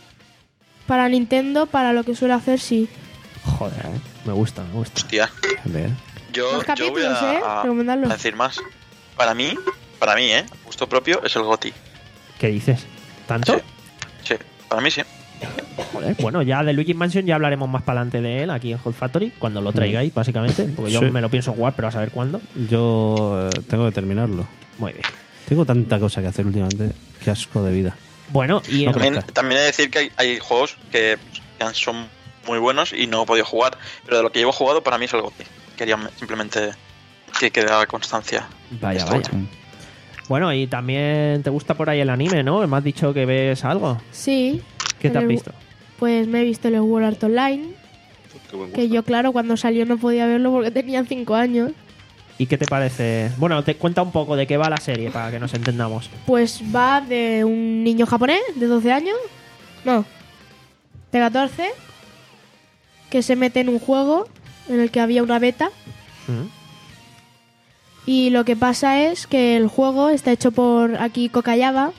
Para Nintendo, para lo que suele hacer, sí. Joder, eh. me gusta, me gusta. Hostia, Bien. yo, Más yo voy capítulos, a, ¿eh? a- Recomendarlo. a decir más. Para mí, para mí, ¿eh? Gusto propio es el GOTY. ¿Qué dices? ¿Tanto? Sí. Sí, para mí sí. Joder, bueno, ya de Luigi's Mansion ya hablaremos más para adelante de él aquí en Hot Factory, cuando lo traigáis, básicamente. Porque yo Sí. me lo pienso jugar, pero a saber cuándo. Yo eh, tengo que terminarlo. Muy bien. Tengo tanta cosa que hacer últimamente. Qué asco de vida. Bueno, y No, el- También, Correcto. también he de decir que hay, hay juegos que, que son muy buenos y no he podido jugar, pero de lo que llevo jugado para mí es el GOTY. Quería simplemente que quedara constancia. vaya, Esto vaya. último. Bueno, y también te gusta por ahí el anime, ¿no? Me has dicho que ves algo. Sí. ¿Qué te en has el- visto? Pues me he visto el Sword Art Online, Qué buen que gusto. yo, claro, cuando salió no podía verlo porque tenía cinco años. ¿Y qué te parece? Bueno, te cuenta un poco de qué va la serie para que nos entendamos. Pues va de un niño japonés de doce años, no, de catorce, que se mete en un juego en el que había una beta. ¿Mm? Y lo que pasa es que el juego está hecho por aquí Kokayaba.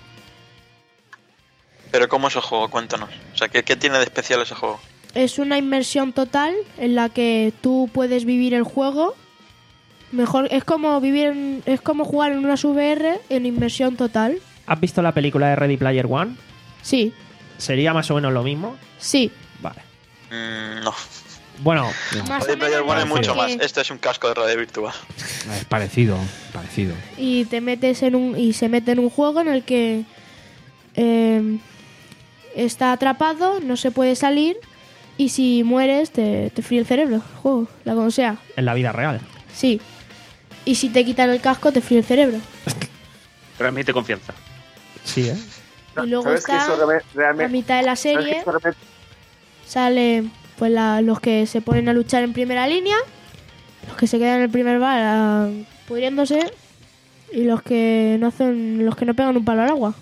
Pero ¿cómo es el juego? Cuéntanos. O sea, ¿qué, qué tiene de especial ese juego? Es una inmersión total en la que tú puedes vivir el juego. Mejor, es como vivir en- es como jugar en una V R en inmersión total. ¿Has visto la película de Ready Player One? Sí, ¿Sería más o menos lo mismo? sí. Vale. Mm, no. Bueno, Más Ready o Player menos One es no, mucho porque- más. Este es un casco de realidad virtual. Es parecido, parecido. Y te metes en un y se mete en un juego en el que eh, está atrapado, no se puede salir y si mueres te, te fríe el cerebro. El juego, la como sea. en la vida real. Sí. Y si te quitan el casco te fríe el cerebro. Transmite confianza. Sí, ¿eh? Y luego ¿Sabes que está eso realme- a realmente, mitad de la ¿sabes que serie eso realmente- sale pues la- los que se ponen a luchar en primera línea, los que se quedan en el primer bar ah, pudriéndose y los que no hacen los que no pegan un palo al agua.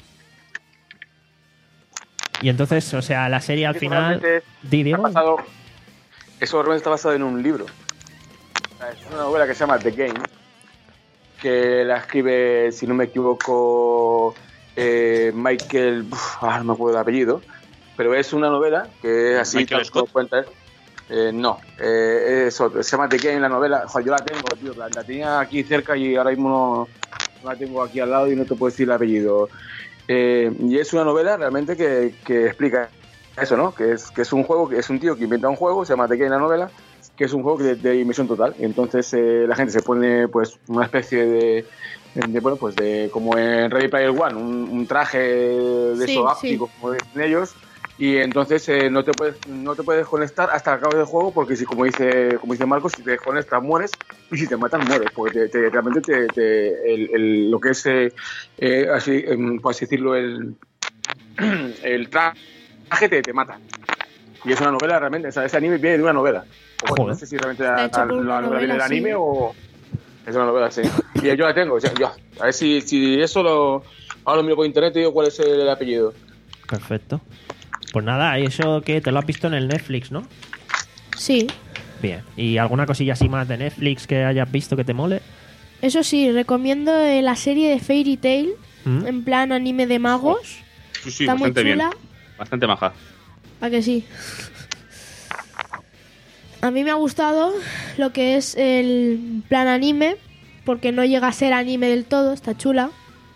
Y entonces, o sea, la serie al eso final... realmente Di, está Diego. basado- eso realmente está basado en un libro. O sea, Es una novela que se llama The Game, que la escribe, si no me equivoco, eh, Michael, uf, ah, no me acuerdo el apellido, pero es una novela que es así, Michael tal como Scott. cuenta él. Eh, no, eh, es otro, se llama The Game la novela. Joder, yo la tengo, tío, la, la tenía aquí cerca y ahora mismo no, no la tengo aquí al lado y no te puedo decir el apellido. Eh, y es una novela realmente que, que explica eso, ¿no? Que es, que es un juego, que es un tío que inventa un juego, se llama The Game la novela, que es un juego de, de inmersión total. Y entonces eh, la gente se pone pues una especie de, de, bueno, pues de como en Ready Player One, un, un traje de Sí, esos sí. ápticos, como dicen ellos. Y entonces eh, no te puedes no te puedes conectar hasta el cabo del juego porque si como dice como dice Marcos, si te desconectas mueres y si te matan mueres porque te, te- realmente te, te- el, el- lo que es eh, eh, así em, por así decirlo el el traje te, te mata y es una novela realmente, o sea, ese anime viene de una novela. O bueno, Joder. no sé si realmente Está la, hecho la- por una la novela viene del novela, sí. anime o es una novela, sí. Y yo la tengo, o sea, yo, a ver si, si eso lo ahora lo miro por internet y digo cuál es el apellido. Perfecto. Pues nada, eso que te lo has visto en el Netflix, ¿no? Sí. Bien. ¿Y alguna cosilla así más de Netflix que hayas visto que te mole? Eso sí, recomiendo eh, la serie de Fairy Tail, ¿Mm? en plan anime de magos. Sí, sí, Está muy bastante bien. chula. Bastante maja. ¿A que sí? A mí me ha gustado lo que es el plan anime, porque no llega a ser anime del todo, está chula.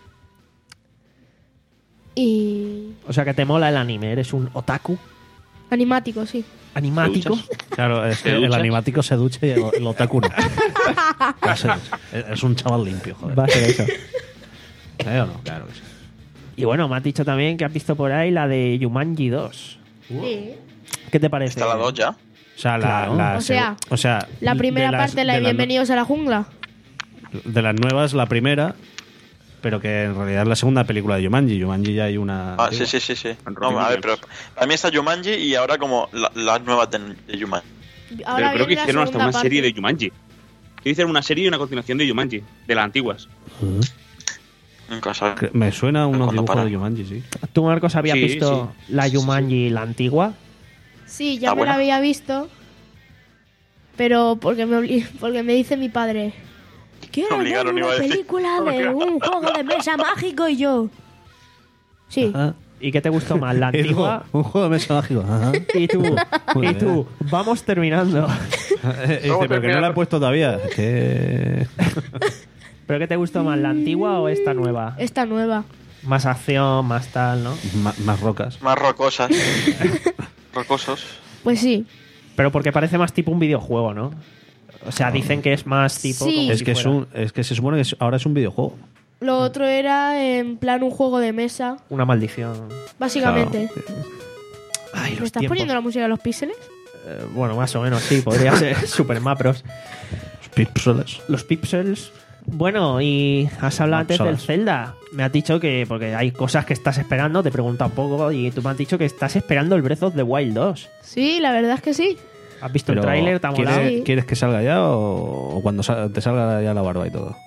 Y... O sea, que te mola el anime. Eres un otaku animático, sí. animático. Claro, es que ¿Te el duchas? animático se ducha y el, el otaku no. Ya se ducha. Es es un chaval limpio, joder. Va a ser eso. ¿Eh o no? Claro que sí. Y bueno, me has dicho también que has visto por ahí la de Jumanji dos. Sí. ¿Qué te parece? Está la dos ya. O sea, la, Claro. la O sea, seg- o sea, La de primera las- parte, la de las- Bienvenidos a la Jungla. De las nuevas, la primera, pero que en realidad es la segunda película de Jumanji. Jumanji ya hay una. Ah, antigua. sí, sí, sí, sí. Con No, Robin a ver, pero Williams. a mí está Jumanji y ahora como la- las nuevas de, de Jumanji. Ahora Pero creo que viene la hicieron hasta segunda una serie parte. de Jumanji. Que hicieron una serie y una continuación de Jumanji, de las antiguas. Nunca sabes. Que Me suena unos Cuando dibujos para. de Jumanji, sí. ¿Tú, Marcos, habías Sí, visto sí. la Sí, sí, Jumanji, la antigua? Sí, ya Ah, me bueno. la había visto. Pero porque me, obli- porque me dice mi padre. Quiero ver Obligaron, iba a una decir. película de un juego de mesa mágico y yo. Sí. Ajá. ¿Y qué te gustó más, la Y luego, antigua? un juego de mesa mágico. Ajá. Y tú, Muy y bien. tú, vamos terminando. Eh, Dice, pero que no la he puesto todavía. Que... ¿Pero qué te gustó más, la antigua o esta nueva? Esta nueva. Más acción, más tal, ¿no? Ma- más rocas. Más rocosas. Rocosos. Pues sí. Pero porque parece más tipo un videojuego, ¿no? O sea, dicen que es más tipo... Sí. como Es si que, es, fuera un, es que se supone que es- ahora es un videojuego. Lo otro era en plan un juego de mesa. Una maldición. Básicamente. Ay, ¿Me los estás tiempos. poniendo la música de los píxeles? Eh, bueno, más o menos, sí. Podría ser Super Macros. Los píxeles. Los pixels... Bueno, y has hablado antes del Consolas. Zelda. Me has dicho que, porque hay cosas que estás esperando, te he preguntado un poco y tú me has dicho que estás esperando el Breath of the Wild dos. Sí, la verdad es que sí. ¿Has visto Pero, el tráiler? ¿Te ha molado? ¿quieres, Sí. ¿Quieres que salga ya o, o cuando sal- te salga ya la barba y todo?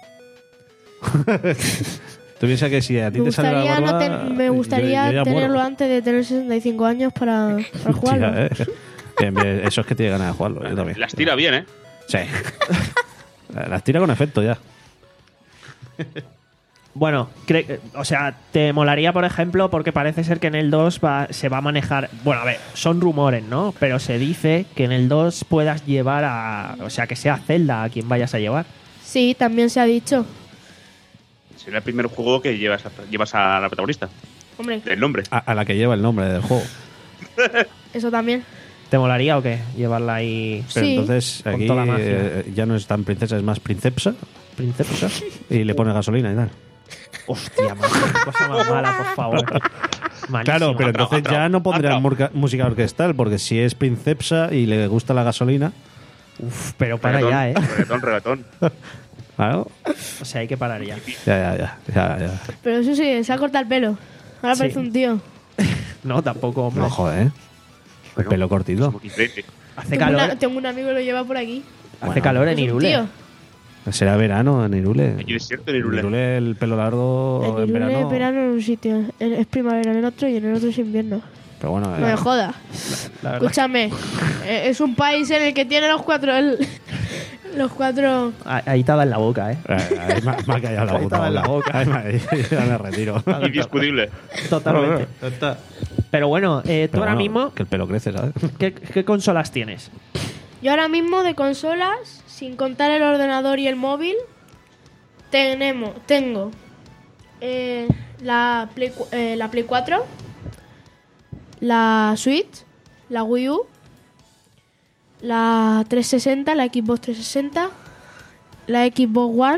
Tú piensas que si a ti Me te sale la gustaría, no barba... ten- me gustaría yo- yo ya tenerlo muero. antes de tener sesenta y cinco años para, para jugarlo. Tía, ¿eh? Bien, bien, eso es que tiene ganas de jugarlo, yo también. Las tira bien, ¿eh? Sí. Las tira con efecto ya. Bueno, cre- o sea, te molaría, por ejemplo, porque parece ser que en el dos va, se va a manejar... Bueno, a ver, son rumores, ¿no? Pero se dice que en el dos puedas llevar a... O sea, que sea Zelda a quien vayas a llevar. Sí, también se ha dicho. Será el primer juego que llevas a, llevas a la protagonista. Hombre, El nombre. A, a la que lleva el nombre del juego. eso también. ¿Te molaría o qué? Llevarla ahí... Pero Sí. entonces Con aquí toda la magia. eh, ya no es tan princesa, es más princesa. Princesa. Y le pone gasolina y tal. Hostia, macho, qué cosa más mala, por favor. Malísimo. Claro, pero entonces Atrao, ya no atrao, pondrán atrao. murca- música orquestal, porque si es princesa y le gusta la gasolina, Uf, pero para Reggaetón, ya, ¿eh? Reggaetón, reggaetón. claro, O sea, hay que parar ya. ya, ya, ya, ya, ya. Pero eso sí, se ha cortado el pelo. Ahora Sí. parece un tío. No, tampoco, hombre. No, joder, ¿eh? El Bueno, pelo cortito. Como diferente. Hace Tengo, calor, una- tengo un amigo que lo lleva por aquí. hace Bueno, calor en Es un Irule. tío. Será verano en Irule. Aquí desierto en En Irule. Irule el pelo largo En en Irule verano. es verano en un sitio, en- es primavera en el otro y en el otro es invierno. Pero bueno, No eh, me jodas. La verdad. Escúchame, eh, es un país en el que tiene los cuatro... el- los cuatro... Ah, Ahí te en la boca, ¿eh? eh, ahí me, me ha callado la Ahí puta estaba en la boca. boca. Ahí me- ya me retiro. Indiscutible. Totalmente. Pero bueno, eh, tú Pero ahora bueno, mismo, que el pelo crece, ¿sabes? ¿qué, qué consolas tienes? Yo ahora mismo de consolas, sin contar el ordenador y el móvil, tenemos, tengo eh, la, Play, cu- eh, la Play cuatro, la Switch, la Wii U, la trescientos sesenta, la Xbox trescientos sesenta, la Xbox One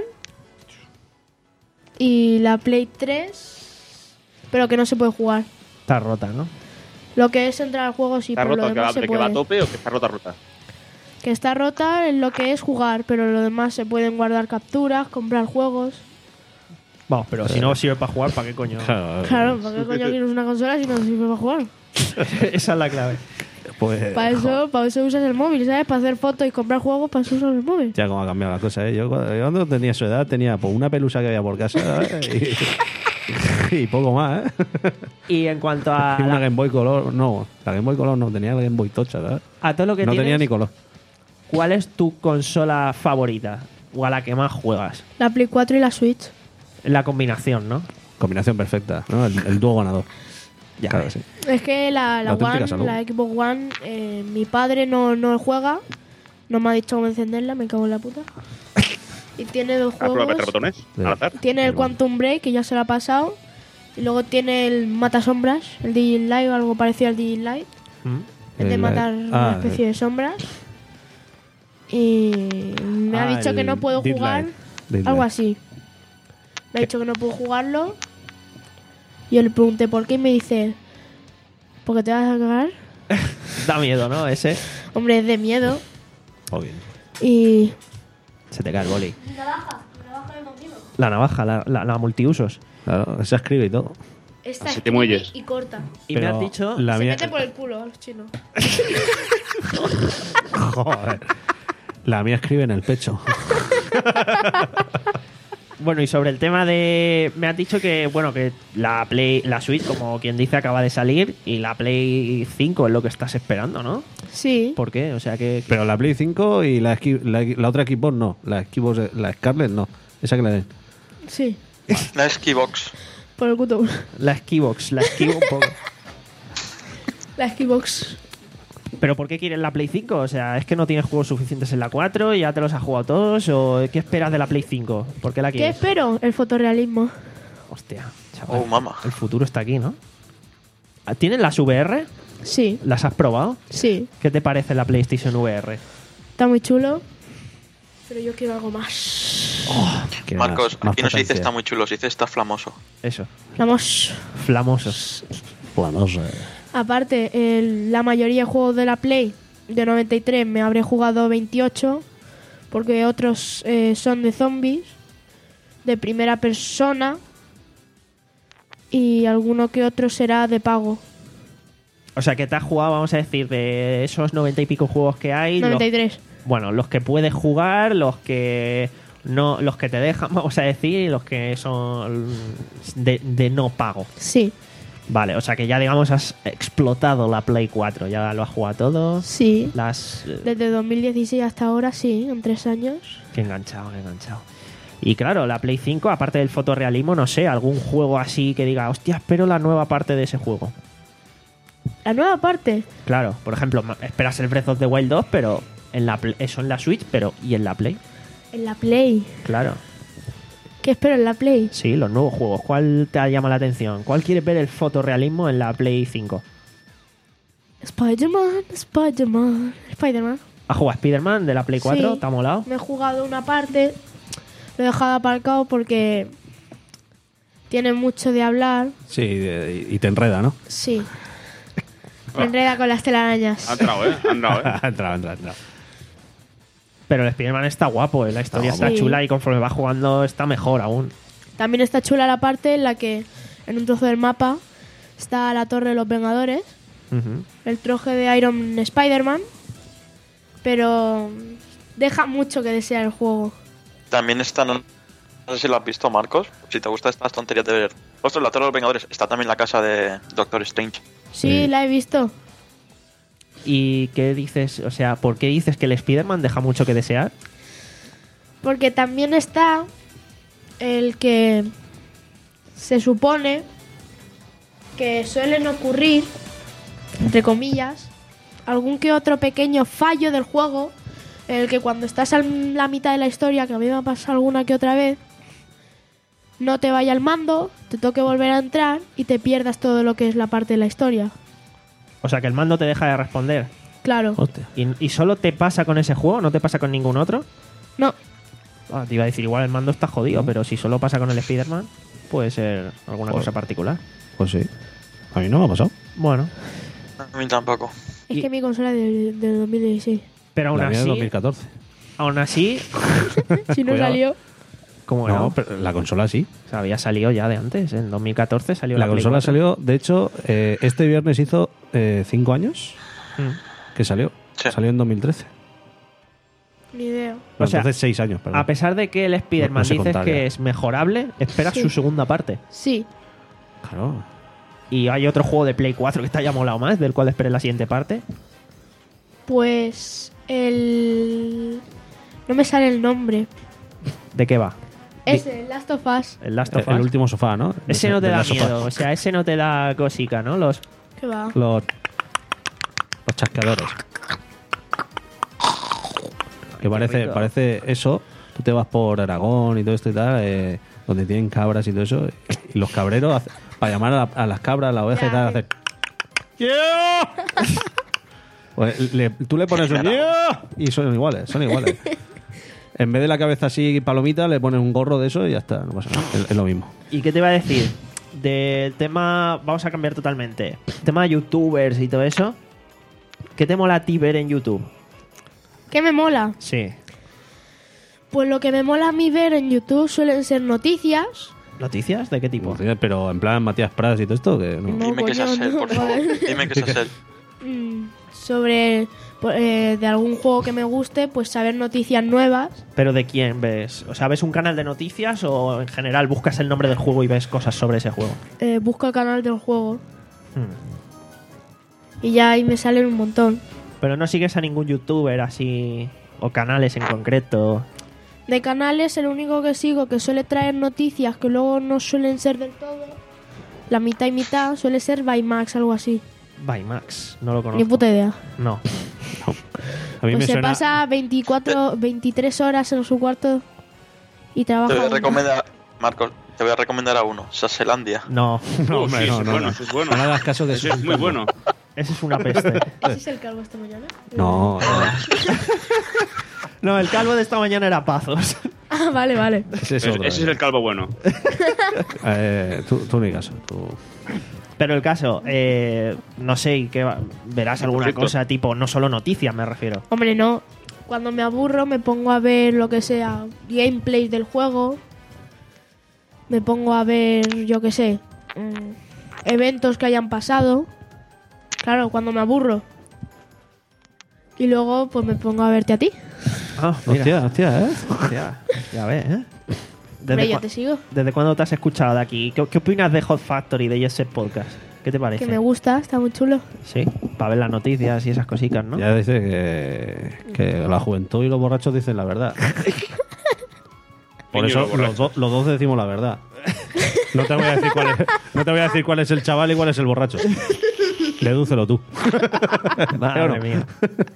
y la Play tres, pero que no se puede jugar. Está rota, ¿no? Lo que es entrar al juego sí, ¿Está pero lo rota que va, demás se que va a puede. tope o que está rota rota? Que está rota en lo que es jugar, pero lo demás se pueden guardar capturas, comprar juegos. Vamos, pero si no sirve para jugar, ¿para qué coño? Claro, Claro, ¿para qué coño quieres una consola si no sirve para jugar? Esa es la clave. pues. Para eso, para eso usas el móvil, ¿sabes? Para hacer fotos y comprar juegos, para eso usas el móvil. Ya como ha cambiado la cosa, ¿eh? Yo cuando, yo cuando tenía su edad tenía pues, una pelusa que había por casa ¿sabes? y, y poco más, ¿eh? Y en cuanto a, Y una la- Game Boy Color, no, la Game Boy Color no, tenía la Game Boy Tocha, ¿sabes? a todo lo que No tienes, tenía ni color. ¿cuál es tu consola favorita? O a la que más juegas. La Play cuatro y la Switch. La combinación, ¿no? Combinación perfecta, ¿no? El, el dúo ganador. Ya. Claro que sí. Es que la, la La auténtica One, salud. la Xbox One, eh, mi padre no, no juega. No me ha dicho cómo encenderla, me cago en la puta. Y tiene dos ¿Has probado juegos. apretar botones? De- Al azar. Tiene el Igual. Quantum Break, que ya se lo ha pasado. Y luego tiene el Matasombras, el Digit Light o algo parecido al Digit Light. ¿Mm? El de El- matar ah, una especie de sombras. Y me ha Ah, dicho que el no puedo Dead jugar. Light. Dead Algo Light. así. Me ha dicho que no puedo jugarlo. Y yo le pregunté por qué y me dice... ¿Por qué te vas a cagar? Da miedo, ¿no? Ese. Hombre, es de miedo. Oh, bien. Y... Se te cae el boli. Navaja, navaja de motivo. La navaja, la, la, la multiusos. Claro, se escribe y todo. Esta Así te escribe muelles. y corta. Y me Pero has dicho... La Se mía... mete por el culo a los chinos. Joder. La mía escribe en el pecho. Bueno, y sobre el tema de... Me has dicho que, bueno, que la Play, la Switch, como quien dice, acaba de salir y la Play cinco es lo que estás esperando, ¿no? Sí. ¿Por qué? O sea que... Pero la Play cinco y la, esqui- la, la otra Xbox no. La Xbox, la Scarlett no. Esa que le den. Sí. La Skibox. Por el culo. La Skibox, la esquivo un poco. La Xbox. ¿Pero por qué quieres la Play cinco? O sea, ¿es que no tienes juegos suficientes en la cuatro y ya te los has jugado todos? ¿O qué esperas de la Play cinco? ¿Por qué la ¿Qué quieres? espero? El fotorrealismo. Hostia, chaval. Oh, mama. El futuro está aquí, ¿no? ¿Tienes las V R? Sí, ¿Las has probado? sí. ¿Qué te parece la PlayStation V R? Está muy chulo. Pero yo quiero algo más. Que Marcos, más- más aquí no se dice potencia. está muy chulo, se dice está flamoso. Eso. Vamos. Flamosos. Bueno, no sé. Aparte, el- la mayoría de juegos de la Play de noventa y tres me habré jugado veintiocho. Porque otros eh, son de zombies. de primera persona y alguno que otro será de pago. O sea, que te has jugado, vamos a decir, de esos noventa y pico juegos que hay. noventa y tres. Los, bueno, los que puedes jugar, los que no, los que te dejan, vamos a decir, y los que son de, de no pago. Sí, Vale, o sea que ya, digamos, has explotado la Play cuatro. Ya lo has jugado todo. sí. Las... eh, Desde dos mil dieciséis hasta ahora, sí, en tres años. Qué enganchado, qué enganchado. Y claro, la Play cinco, aparte del fotorrealismo, no sé, algún juego así que diga, hostia, espero la nueva parte de ese juego. La nueva parte. Claro, por ejemplo, ma- esperas el Breath of the Wild dos, pero en la Pl- eso en la Switch, pero ¿y en la Play? En la Play. Claro. ¿Qué espero en la Play? Sí, los nuevos juegos. ¿Cuál te llama la atención? ¿Cuál quieres ver el fotorrealismo en la Play cinco? Spider-Man, Spider-Man, Spider-Man. ¿Has jugado a Spider-Man de la Play cuatro? Sí. ¿Te ha molado? Me he jugado una parte, lo he dejado aparcado porque tiene mucho de hablar. Sí, y, y te enreda, ¿no? Sí. Me enreda con las telarañas. Ha entrado, ¿eh? Ha entrado, ¿eh? ha entrado, ha entrado, ha entrado. Pero el Spider-Man está guapo, ¿eh? La historia Está está guapo. chula y conforme va jugando está mejor aún. También está chula la parte en la que en un trozo del mapa está la Torre de los Vengadores, Ujú. el troje de Iron Spider-Man, pero deja mucho que desear el juego. También está, no, no sé si lo has visto, Marcos, si te gustan estas tonterías de ver. Ostras, la Torre de los Vengadores, está también la casa de Doctor Strange. Sí, Sí. la he visto. ¿Y qué dices? O sea, ¿por qué dices que el Spider-Man deja mucho que desear? Porque también está el que se supone que suelen ocurrir, entre comillas, algún que otro pequeño fallo del juego, en el que cuando estás a la mitad de la historia, que a mí me ha pasado alguna que otra vez, no te vaya el mando, te toque volver a entrar y te pierdas todo lo que es la parte de la historia. O sea, que el mando te deja de responder. Claro. Hostia. ¿Y, y solo te pasa con ese juego? ¿No te pasa con ningún otro? No, Ah, te iba a decir, igual el mando está jodido, pero si solo pasa con el Spider-Man, puede ser alguna Joder. cosa particular. Pues sí. A mí no me ha pasado. Bueno, A mí tampoco. es Y- que mi consola es del del dos mil dieciséis. pero aún La mía es así, dos mil catorce. aún así, Si no Cuidado. salió. como No, no, pero la consola sí. o sea, había salido ya de antes, en dos mil catorce salió la, La Play consola cuatro. salió, de hecho, eh, este viernes hizo eh, cinco años Mm. que salió. Sí. Salió en dos mil trece. Ni idea. No, O sea, entonces seis años, perdón. A pesar de que el Spider-Man No- no sé dices contar que ya. es mejorable, esperas Sí. su segunda parte. Sí. Claro. Y hay otro juego de Play cuatro que te haya molado más, del cual esperes la siguiente parte. Pues el... No me sale el nombre. ¿De qué va? Ese, Last of Us. El Last El, of el Us. último sofá, ¿no? Ese no te De da Last of Us. miedo, o sea, ese no te da cosica, ¿no? Los ¿Qué va? Los, los chasqueadores. Que parece, rico. parece eso. Tú te vas por Aragón y todo esto y tal, eh, donde tienen cabras y todo eso. Y los cabreros, hace- para llamar a, la- a las cabras, a la oveja y Ya, tal, que- hacen. ¡Yeah! Pues le- tú le pones un "Yeah", y son iguales, son iguales. En vez de la cabeza así palomita, le pones un gorro de eso y ya está, no pasa nada. Es, es lo mismo. ¿Y qué te iba a decir? Del tema, vamos a cambiar totalmente. Tema de youtubers y todo eso. ¿Qué te mola a ti ver en YouTube? ¿Qué me mola? Sí. Pues lo que me mola a mí ver en YouTube suelen ser noticias. ¿Noticias? ¿De qué tipo? Pero en plan Matías Prats y todo esto, que no. No, Dime que coño, es él, no, por favor. joder. Dime que es él. Mm, sobre pues, eh, de algún juego que me guste, pues saber noticias nuevas. ¿Pero de quién ves? O sea, ¿ves un canal de noticias o en general buscas el nombre del juego y ves cosas sobre ese juego? Eh, busco el canal del juego Hmm. y ya ahí me salen un montón. Pero no sigues a ningún youtuber así o canales en concreto. De canales, el único que sigo que suele traer noticias que luego no suelen ser del todo, la mitad y mitad, suele ser Baymax, algo así. Baymax, no lo Ni conozco. puta idea. No. A mí Pues me se suena. pasa veinticuatro, veintitrés horas en su cuarto y Te voy trabaja. a uno. recomendar, Marcos, te voy a recomendar a uno, Saselandia. No, No, Uh, hombre, sí, no, ese no, es bueno, no. ese es bueno. No le hagas caso que Ese eso es muy bueno. ese es una peste. ¿Ese es el calvo esta mañana? No, no. No, el calvo de esta mañana era Pazos. Ah, vale, vale. Ese es Ese, otro. ese es el calvo bueno. Eh, tú, tú ni caso. Tú... Pero el caso, eh, no sé, ¿y qué va- verás alguna Perfecto. cosa tipo, no solo noticias, me refiero. Hombre, no. Cuando me aburro me pongo a ver lo que sea, gameplay del juego. me pongo a ver, yo qué sé, mm, eventos que hayan pasado. Claro, cuando me aburro. Y luego, pues me pongo a verte a ti. Ah, Hostia, hostia, ¿eh? Hostia, ya ves, ¿eh? Hombre, yo cua- te sigo. ¿Desde cuándo te has escuchado de aquí? ¿Qué, qué opinas de Hot Factory, de Jet Set Podcast? ¿Qué te parece? Que me gusta, está muy chulo. Sí, para ver las noticias y esas cositas, ¿no? Ya dice que, que la juventud y los borrachos dicen la verdad. Por Niño, eso los borrachos. los, do- los dos decimos la verdad. No te voy a decir cuál es, no te voy a decir cuál es el chaval y cuál es el borracho. Dedúcelo tú. Madre ¿O no? mía.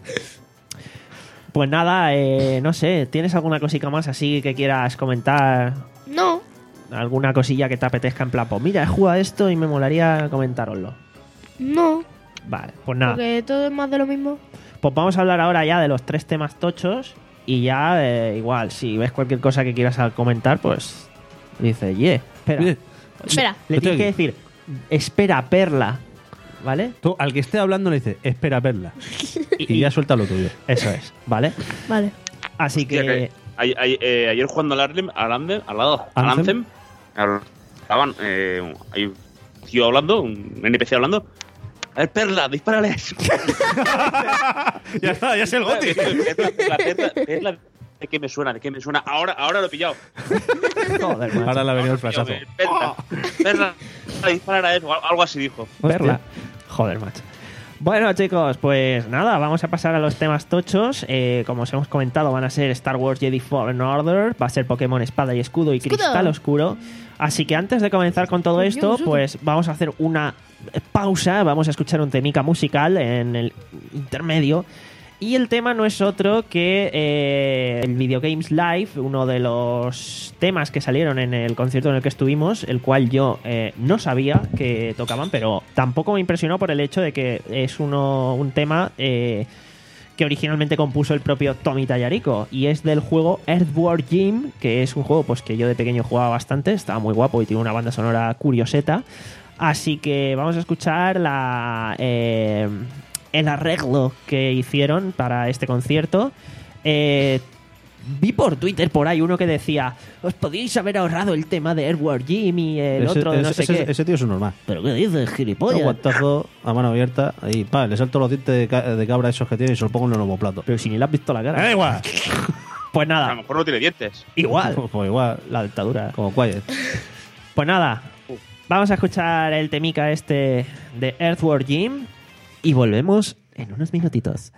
Pues nada, eh, no sé, ¿tienes alguna cosita más así que quieras comentar? No, ¿Alguna cosilla que te apetezca en plan? Pues mira, he jugado a esto y me molaría comentároslo. no, Vale, pues nada. porque todo es más de lo mismo. Pues vamos a hablar ahora ya de los tres temas tochos y ya, eh, igual, si ves cualquier cosa que quieras a- comentar, pues dice, yeah, espera. Oye, Espera. Le Estoy tienes que aquí. decir, espera, perla, ¿vale? tú al que esté hablando le dices, espera, perla. Y ya suelta lo tuyo. Eso es, ¿vale? Vale. Así Hostia, que... que ay- ay- eh, ayer jugando al Arlem, al Anthem, al lado, al Anthem. Anthem, estaban eh, hay un tío hablando, un N P C hablando. A ver, Perla, dispárales. ya está, ya es el goti. Perla, Perla, Perla, Perla, ¿de qué me suena? ¿De qué me suena? Ahora, ahora lo he pillado. Joder, macho. Ahora le ha venido el Ahora lo he flasazo. pillado, Perla, Perla, disparar a eso, algo así dijo. Perla. Joder, macho. Bueno, chicos, pues nada, vamos a pasar a los temas tochos. Eh, como os hemos comentado, van a ser Star Wars Jedi Fallen Order, va a ser Pokémon Espada y Escudo y Escudo. Cristal Oscuro. Así que antes de comenzar con todo Coño, esto, eso. pues vamos a hacer una pausa, vamos a escuchar un temica musical en el intermedio. Y el tema no es otro que eh, el Video Games Live, uno de los temas que salieron en el concierto en el que estuvimos, el cual yo eh, no sabía que tocaban, pero tampoco me impresionó por el hecho de que es uno, un tema eh, que originalmente compuso el propio Tommy Tallarico, y es del juego Earthworm Jim, que es un juego pues que yo de pequeño jugaba bastante, estaba muy guapo y tiene una banda sonora curioseta. Así que vamos a escuchar la... Eh, el arreglo que hicieron para este concierto. Eh, vi por Twitter por ahí uno que decía, os podíais haber ahorrado el tema de Earthworm Jim y el Ese, otro de no ese- sé ese- qué. ese tío es un normal. ¿Pero qué dices, Un gilipollas? guantazo a mano abierta. Ahí, pa, le salto los dientes de, ca- de cabra esos que tiene y se los pongo en el homoplato. Pero si ni le has visto la cara. ¡Da igual! Pues A lo nada, mejor no tiene dientes. igual. Pues igual, La dictadura. como Quiet. Pues nada, vamos a escuchar el temica este de Earthworm Jim y volvemos en unos minutitos.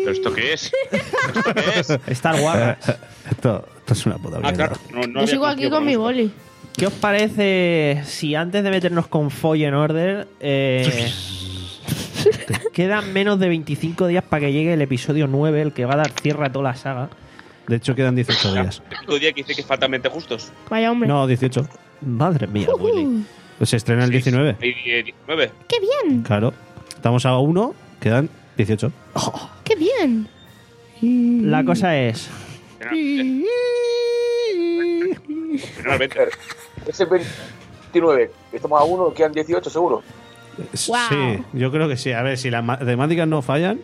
¿Pero esto qué es? ¿Esto qué es? Star Wars. Esto, esto es una puta Ah, mierda. claro. No, no Yo había sigo aquí conocido con mi esto. boli. ¿Qué os parece si antes de meternos con Fallen Order eh, quedan menos de veinticinco días para que llegue el episodio nueve, el que va a dar cierre a toda la saga? De hecho, quedan dieciocho días. El único día que dice que faltan veinte justos. Vaya hombre. No, dieciocho. Madre mía, Willy. Pues se estrena el diecinueve. Hay diecinueve. ¡Qué bien! Claro. Estamos a uno, quedan dieciocho. ¡Qué bien! La cosa es... Finalmente. Ese veintinueve. Estamos a uno, quedan dieciocho seguro. Sí, Wow. yo creo que sí. A ver, si las matemáticas no fallan,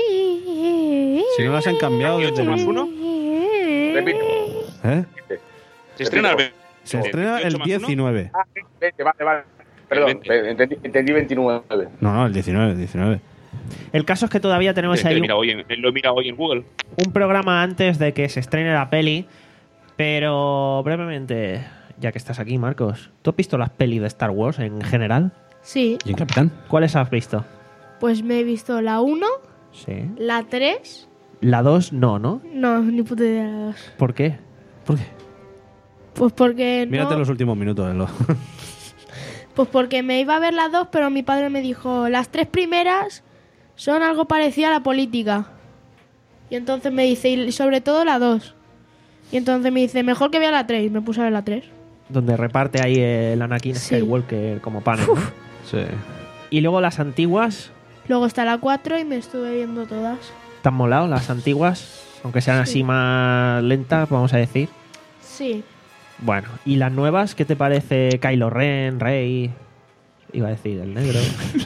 si no las han cambiado desde más el... uno. Repito. ¿Eh? Se estrena el veinte. Se estrena el veintiocho más uno. diecinueve. Ah, veinte, vale, vale. Perdón, entendí, entendí veintinueve. No, no, el diecinueve, el diecinueve. El caso es que todavía tenemos Es que ahí lo un, mira hoy en, lo mira hoy en Google. un programa antes de que se estrene la peli, pero brevemente, ya que estás aquí, Marcos, ¿tú has visto las pelis de Star Wars en general? Sí, ¿Y en Capitán? ¿Cuáles has visto? pues me he visto la uno, Sí. la tres. La dos no, ¿no? No, ni puta idea de la dos. ¿Por qué? ¿Por qué? Pues porque Mírate no, los últimos minutos. de lo- pues porque me iba a ver las dos, pero mi padre me dijo, las tres primeras son algo parecido a la política. Y entonces me dice, y sobre todo la dos. Y entonces me dice, mejor que vea la tres. Y me puse a ver la tres. Donde reparte ahí el Anakin Sí. Skywalker como pan, ¿no? Sí. Y luego las antiguas, Luego está la cuatro y me estuve viendo todas. ¿te han molado las antiguas? Aunque sean así Sí. más lentas, vamos a decir. Sí. Bueno, ¿y las nuevas? ¿Qué te parece Kylo Ren, Rey? Iba a decir el negro.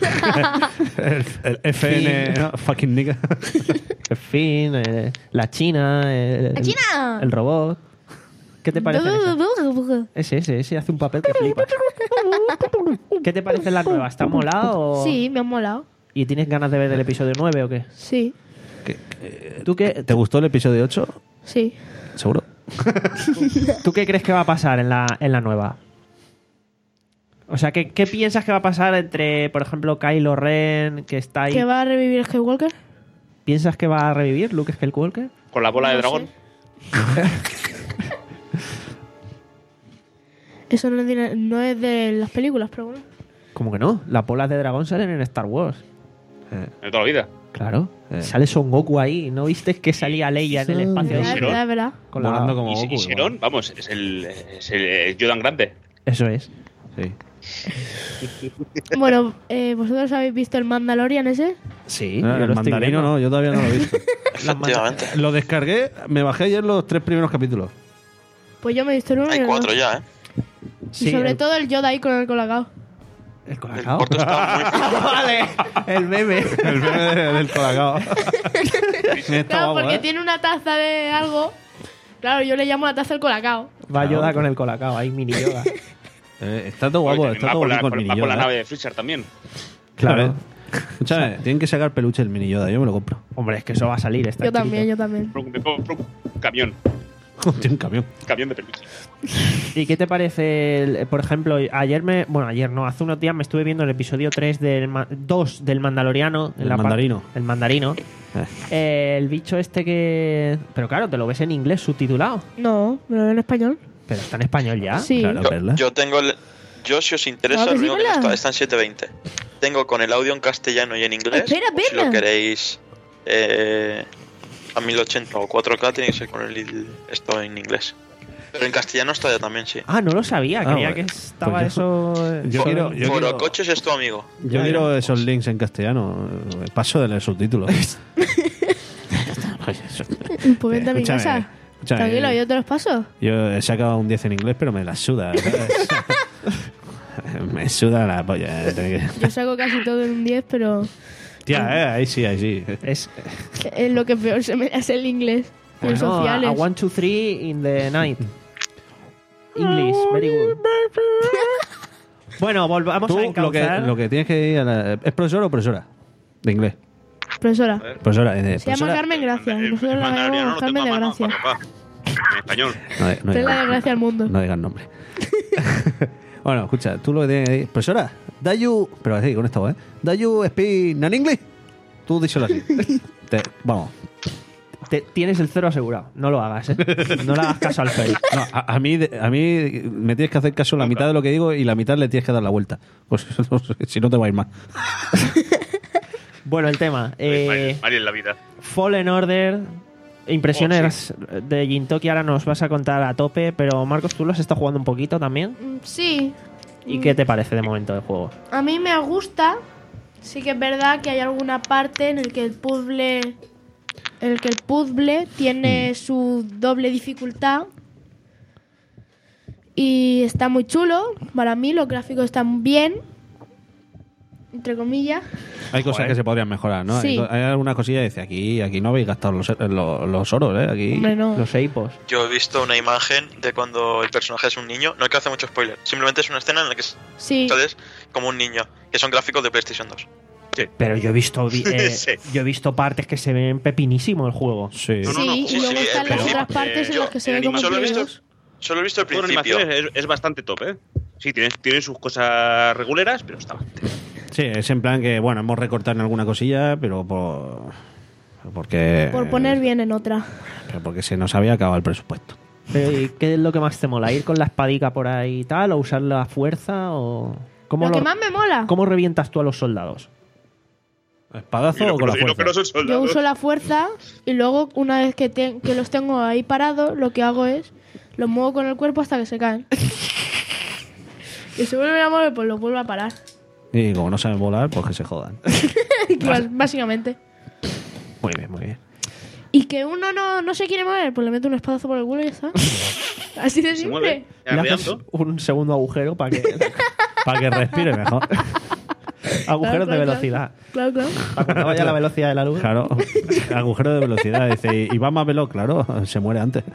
El, el F N, no, fucking nigga. El fin, eh, la China, el, ¡La China! el robot. ¿Qué te parece? Ese, ese, ese hace un papel que flipa. ¿Qué te parecen las nuevas? ¿Te han molado? O... Sí, me han molado. ¿Y tienes ganas de ver el episodio nueve o qué? Sí, ¿Tú qué, ¿Te gustó el episodio ocho? sí. Seguro. ¿Tú qué crees que va a pasar en la, en la nueva? O sea, ¿qué, ¿qué piensas que va a pasar entre, por ejemplo, Kylo Ren, que está ahí? ¿Que va a revivir Skywalker? ¿Piensas que va a revivir Luke Skywalker? Con la bola de No dragón. sé. Eso no es, de, no es de las películas, pero bueno. ¿Cómo que no? Las bolas de dragón salen en Star Wars. De toda la vida. Claro. Eh. Sale Son Goku ahí. ¿No viste que salía Leia en el espacio? Es ahí? verdad, es verdad. Con la- Volando como Y, Goku. y Serón, vamos, es el, es el eh, Yodan grande. Eso es. Sí. Bueno, eh, ¿vosotros habéis visto el Mandalorian ese? Sí, Ah, yo el lo estoy mandarino viendo. no, yo todavía no lo he visto. Efectivamente. Lo descargué, me bajé ayer los tres primeros capítulos. Pues yo me he visto el uno y Hay el cuatro dos. ya, ¿eh? Y sobre el, todo el Yoda ahí con el colacao. el El colacao. cuarto está muy flojito. Vale, el meme. El meme de- del colacao. Está Claro, guapo, porque ¿eh? tiene una taza de algo. Claro, yo le llamo la taza el colacao. Va Yoda con el colacao, ahí mini Yoda. Eh, está todo guapo, Oye, está va todo por la, bonito el por- mini va por la Yoda. nave de Fisher también. Claro. Escúchame, tienen que sacar peluche el mini Yoda, yo me lo compro. Hombre, es que eso va a salir. Está Yo también, chiquito. yo también. Me compro un camión. Tiene un camión. Camión de peluche. ¿Y qué te parece, el- por ejemplo, ayer me... Bueno, ayer no, hace unos días me estuve viendo el episodio tres del... ma- dos del Mandaloriano. en El la par- mandarino. El mandarino. Eh. Eh, el bicho este que... Pero claro, te lo ves en inglés subtitulado. No, me lo veo en español. Pero está en español ya. Sí. Claro, Yo, verla. yo tengo el. Yo, si os interesa, Claro que lo sí, único que no verla. está, está en setecientos veinte. Tengo con el audio en castellano y en inglés. Espera, o si verla. lo queréis eh, a mil ochenta o cuatro K, tiene que ser con el esto en inglés. Pero en castellano está ya también, sí. Ah, no lo sabía. Ah, Creía bueno. que estaba Pues yo- eso... yo solo quiero- en- yo quiero- Forocoches es tu amigo. Yo Ya, quiero ya. esos links en castellano. eh, Paso de leer subtítulos. Oye, eso- Pues vente a mi Escúchame, casa. escúchame, Tranquilo, eh, yo te los paso. Yo he sacado un diez en inglés, pero me la suda. ¿sabes? Me suda la polla. eh, tener que- Yo saco casi todo en un diez, pero Tía, eh, ahí sí, ahí sí. Es... es lo que peor se me da es el inglés. Los Bueno, sociales. a one, two, three in the night. English, very good. Bueno, volvamos Tú a lo que, encauzar. lo que tienes que ir a la- ¿Es profesor o profesora? De inglés. Profesora. Profesora. eh, Se llama profesora- Carmen Gracia. El- Nosotros el la mandaloriano llamamos lo Carmen de tengo a mano, Gracia. papá. En español. No, de- no Trae la digas- desgracia al mundo. no digas nombre. Bueno, escucha, tú lo que tienes que decir, profesora, da you, pero así, con esta voz, ¿eh? Da you speak in English. Tú díselo así. te- vamos, Te- tienes el cero asegurado. No lo hagas, ¿eh? No le hagas caso al Feli. no, a, a mí, a mí me tienes que hacer caso la mitad de lo que digo y la mitad le tienes que dar la vuelta. Pues no sé, si no te va a ir mal. Bueno, el tema. Eh, Mario, Mario en la vida. Fallen Order. Impresiones de Gintoki ahora nos vas a contar a tope, pero Marcos, tú lo has estado jugando un poquito también. Mm, Sí. ¿Y qué te parece de momento el juego? A mí me gusta. Sí que es verdad que hay alguna parte en el que el puzzle, en el que el puzzle tiene su doble dificultad y está muy chulo. Para mí los gráficos están bien, entre comillas. Hay cosas Joder. que se podrían mejorar, ¿no? Sí. Hay, hay alguna cosilla que dice, aquí, aquí no habéis gastado los, los, los oros, ¿eh? Aquí... Hombre, no. Los Eipos. Yo he visto una imagen de cuando el personaje es un niño. No hay que hacer mucho spoiler. Simplemente es una escena en la que Sí. sales como un niño. Que son gráficos de PlayStation dos. Pero yo he visto vi- eh, Sí. yo he visto partes que se ven pepinísimo el juego. Sí. No, no, Sí, no. y Sí, luego sí, están eh, las pero- otras partes en yo- las que se en ve como Solo he visto, Play dos. solo he visto el Todo en principio. animaciones es, es bastante top, ¿eh? Sí, tiene, tiene sus cosas reguleras, pero está bastante. Sí, es en plan que, bueno, hemos recortado en alguna cosilla, pero por... Porque... Por poner bien en otra. Pero porque se nos había acabado el presupuesto. Pero, ¿y qué es lo que más te mola? ¿Ir con la espadica por ahí y tal? ¿O usar la fuerza? ¿O cómo, Lo lo- que más me mola. ¿Cómo revientas tú a los soldados? ¿Espadazo o con la Y lo que no fuerza? son Yo soldados. uso la fuerza y luego una vez que, te- que los tengo ahí parados, lo que hago es los muevo con el cuerpo hasta que se caen. Y se vuelven a mover, pues los vuelvo a parar. Y como no saben volar, pues que se jodan. Bas- Básicamente. Muy bien, muy bien. Y que uno no, no se quiere mover, pues le meto un espadazo por el culo y ya está. Así de Se mueve. simple. Le haces Arreando. un segundo agujero para que... Para que respire mejor. Agujeros Claro, de claro, velocidad. Claro, claro. Para cuando vaya a la velocidad de la luz. Claro. Agujero de velocidad. Dice, y va más veloz, claro. Se muere antes.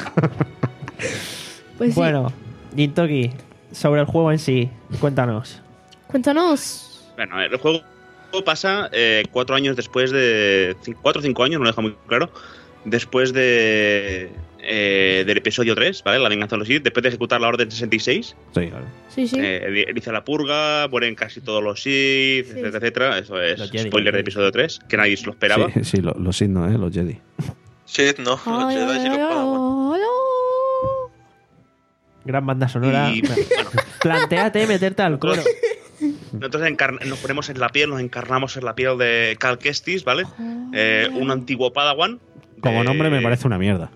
Pues sí. Bueno, Gintoki, sobre el juego en sí, cuéntanos. Cuéntanos. Bueno, el juego pasa eh, cuatro años después de. cin- Cuatro o cinco años, no lo deja muy claro. Después de. eh, del episodio tres, ¿vale? La venganza de los Sith. Después de ejecutar la Orden sesenta y seis. Sí, claro. Sí, sí. Eh, inicia la purga, mueren casi todos los Sith, Sí. etcétera, etcétera. Eso es Los Jedi, spoiler del los episodio tres, que nadie se lo esperaba. Sí, sí, lo- los signos, ¿eh? Los Jedi. Sí, no. Los Ay, Jedi ay, y los ay, Padawan. ay, ay. Gran banda sonora. Y, bueno, Plantéate meterte al coro. nosotros encarn- nos ponemos en la piel, nos encarnamos en la piel de Cal Kestis, ¿vale? Eh, un antiguo Padawan. Como de- nombre me parece una mierda.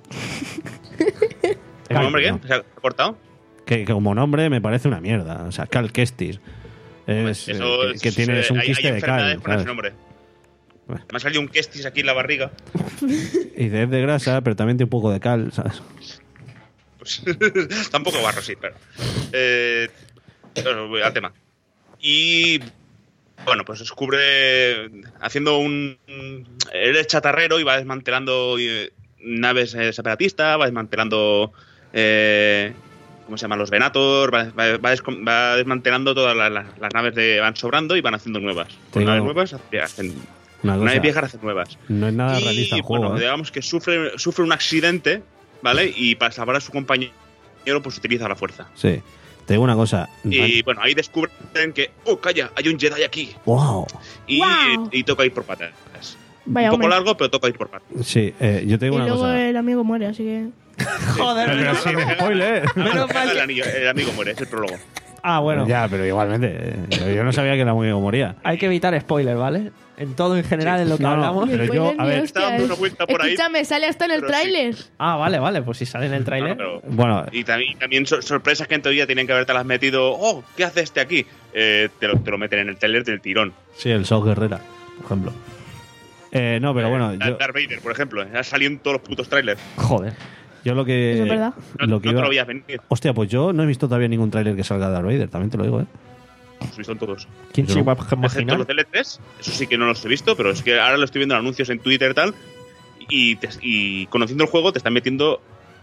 ¿Como nombre No. qué? ¿Se ha cortado? Que, que como nombre me parece una mierda. O sea, Cal Kestis. Es, Eso eh, que, es- que tiene es un hay- quiste hay de enfermedades cal. con ese ¿sabes? nombre. Bueno. Me ha salido un Kestis aquí en la barriga. Y de, es de grasa, pero también tiene un poco de cal, ¿sabes? Pues, tampoco barro, sí, pero. Eh, bueno, voy al tema. Y. Bueno, pues descubre. Haciendo un. Él es chatarrero y va desmantelando eh, naves eh, separatistas, va desmantelando. Eh, ¿Cómo se llaman? Los Venator, va, va- va descom- va desmantelando todas las, las- las naves que van sobrando y van haciendo nuevas. Con Digo, naves nuevas hacen. Una cosa, Naves viejas hacen nuevas. no es nada Y, realista el juego, bueno, ¿eh? digamos que sufre, sufre un accidente, ¿vale? Y para salvar a su compañero, pues utiliza la fuerza. Sí. Te digo una cosa. Y bueno, ahí descubren que, oh, calla, hay un Jedi aquí. ¡Wow! Y, Guau. y toca ir por patas. Vaya, un poco hombre. largo, pero toca ir por patas. Sí, eh, yo te Y digo una luego cosa. el amigo muere, así que. Joder, Pero menos- sin spoiler. Menos mal el, que- anillo- el amigo muere, es el prólogo. Ah, bueno. Ya, pero igualmente. eh, Yo no sabía que el amigo moría. Hay que evitar spoilers, ¿vale? En todo en general, en lo que No, no, hablamos. pero yo, Spoiler a ni ver, hostia, está dando eh. una vuelta por ahí. Escúchame, sale hasta en el Pero sí. tráiler. Ah, vale, vale. Pues si sale en el tráiler. No, no, pero- Bueno, Y también, y también sor- sorpresas que en teoría tienen que haberte las metido. Oh, ¿qué hace este aquí? Eh, te, lo, te lo meten en el trailer del tirón. sí, el Saw Guerrera, por ejemplo. Eh, no, pero bueno, Eh, yo, Darth Vader, por ejemplo, ha salido en todos los putos trailers. Joder. yo lo que. Eso es verdad. No, Lo que no te iba- lo veías venir. Hostia, pues yo no he visto todavía ningún tráiler que salga de Darth Vader, también te lo digo, ¿eh? Los he visto en todos. ¿Quién Yo se no. iba a Excepto imaginar? los L tres, eso sí que no los he visto, pero es que ahora lo estoy viendo en anuncios en Twitter y tal. Y, te- y conociendo el juego, te están metiendo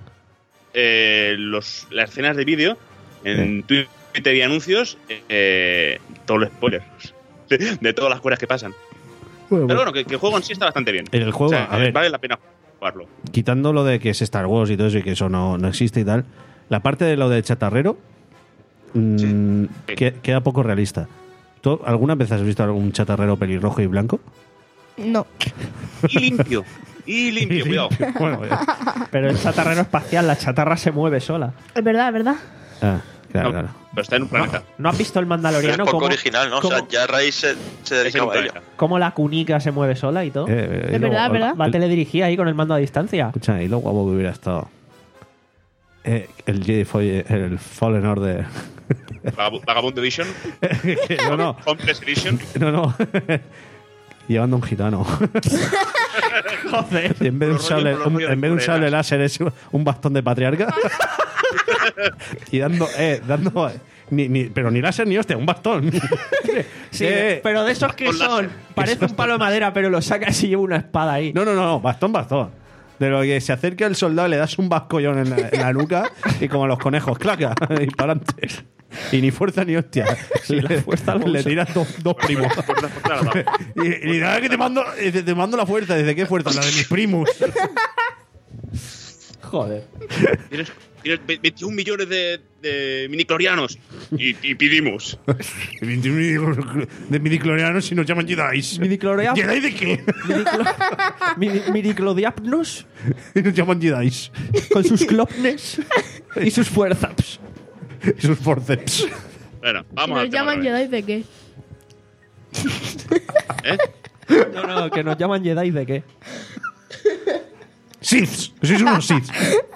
eh, los, las escenas de vídeo en Twitter y anuncios, eh, todos los spoilers de, de todas las cosas que pasan. Pero bueno, que, que el juego en sí está bastante bien. En el juego, O sea, a ver, vale la pena jugarlo. quitando lo de que es Star Wars y todo eso y que eso no, no existe y tal, la parte de lo de chatarrero mm, Sí. que- queda poco realista. ¿Tú alguna vez has visto algún chatarrero pelirrojo y blanco? No. Y limpio. Y limpio, cuidado. Bueno, ya. Pero el chatarrero espacial, la chatarra se mueve sola. Es verdad, es verdad. Ah, claro, No, claro. pero está en un planeta. ¿No has visto el Pero es Mandaloriano? poco cómo, original, ¿no? O cómo- sea, ya Rey se, se Es en un dedicaba a ello. planeta. cómo la cunica se mueve sola y todo? Eh, eh, y Es luego- verdad, es verdad. Va a teledirigir ahí con el mando a distancia. Escucha, y lo guapo que hubiera estado. Eh, el Jedi Fall- el Fallen Order. Vagab- Vagabond Edition. no, no, Complex Edition. no, no. Llevando un gitano. Joder. Y en vez de un Los sable, rollos, los un- rollos en vez de un de sable culeras. láser es un bastón de patriarca. y dando, eh, dando, eh, ni, ni, pero ni láser ni hostia, un bastón. Sí, Eh, pero de esos que Con son. láser. Parece un palo de madera, pero lo sacas y lleva una espada ahí. No, no, no, no, bastón, bastón. De lo que se acerca el soldado, le das un vascollón en la, en la nuca y como los conejos, claca, y para adelante. Y ni fuerza ni hostia. Sí, la fuerza lo le usa. tiras dos, dos primos. Fuerza, fuerza, la dama. y, y nada que te mando, dice, te mando la fuerza. Dice, ¿qué fuerza? La de mis primos. Joder. Tienes, tienes ve- veintiún millones de, de miniclorianos. Y, y pedimos. De midiclorianos y nos llaman Jedis. Midichlorian- ¿Jedi de qué? Midiclo- Midi- Midiclodiapnos Y nos llaman Jedis. con sus clopnes y sus fuerzas. Y sus forceps. Bueno, ¿Y vamos nos al tema llaman otra vez. Jedi de qué? ¿Eh? No, no, que nos llaman Jedi de qué. Siths. Sois unos Siths.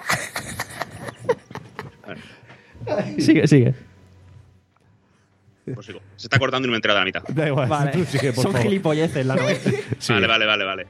Sigue, sigue. Pues sigo. Se está cortando y no me he enterado de la mitad. Da igual. Vale. Tú sigue, por Son favor. gilipolleces la novela. Sí. Vale, vale, vale, vale.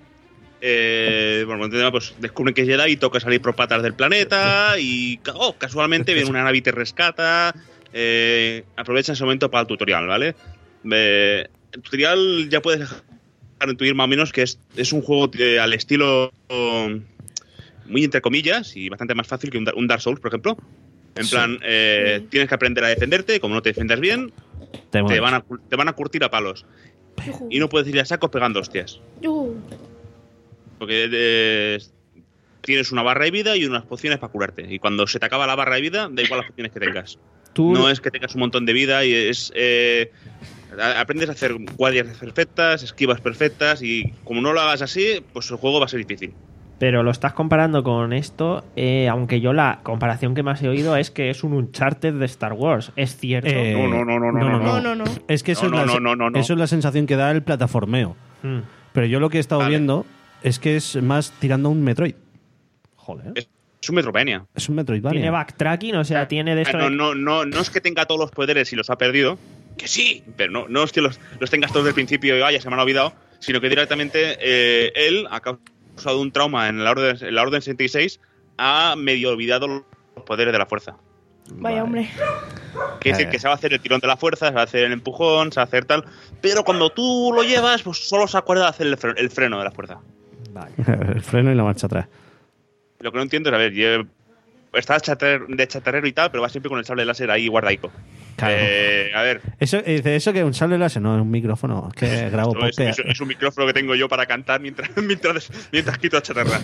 Eh, bueno, tema, pues descubren que es Jedi y toca salir por patas del planeta y oh, casualmente viene una nave y te rescata. Eh, aprovecha ese momento para el tutorial, ¿vale? Eh, el tutorial ya puedes dejar intuir más o menos que es, es un juego eh, al estilo um, muy entre comillas y bastante más fácil que un, Dar- un Dark Souls, por ejemplo. En plan, eh, Sí. tienes que aprender a defenderte, como no te defiendas bien, Te te mueres. van, a, te van a curtir a palos. Yujú. Y no puedes ir a sacos pegando hostias. Yujú. Porque eh, tienes una barra de vida y unas pociones para curarte. Y cuando se te acaba la barra de vida, da igual las pociones que tengas. Tú, No es que tengas un montón de vida y es... eh, a- aprendes a hacer guardias perfectas, esquivas perfectas y como no lo hagas así, pues el juego va a ser difícil. pero lo estás comparando con esto, eh, aunque yo la comparación que más he oído es que es un Uncharted de Star Wars. ¿Es cierto? Eh, No, no, no, no, no, no, No, no, no. Es que eso, No, es, no, la, no, no, no. eso es la sensación que da el plataformeo. Mm. Pero yo lo que he estado Vale. viendo es que es más tirando a un Metroid. Joder. Es, es un Metroidvania. Es un Metroidvania. Tiene backtracking, o sea, tiene de esto. No, de- no, no, no es que tenga todos los poderes y los ha perdido, que sí, pero no, no es que los, los tengas todos del principio y vaya, se me han olvidado, sino que directamente eh, él ha causado un trauma en la orden, en la orden sesenta y seis, ha medio olvidado los poderes de la fuerza. Vaya, hombre. Quiere decir Eh. que se va a hacer el tirón de la fuerza, se va a hacer el empujón, se va a hacer tal, pero cuando tú lo llevas, pues solo se acuerda de hacer el freno, el freno de la fuerza. Vale. El freno y la marcha atrás. Lo que no entiendo es, a ver, yo- está chatar- de chatarrero y tal, pero va siempre con el sable láser ahí guardaico. Claro. Eh, a ver, Eso, eh, dice, eso que es un sable láser, no, es un micrófono. Es que grabo Eso es, podcast. es- es un micrófono que tengo yo para cantar mientras, mientras, mientras quito chatarra.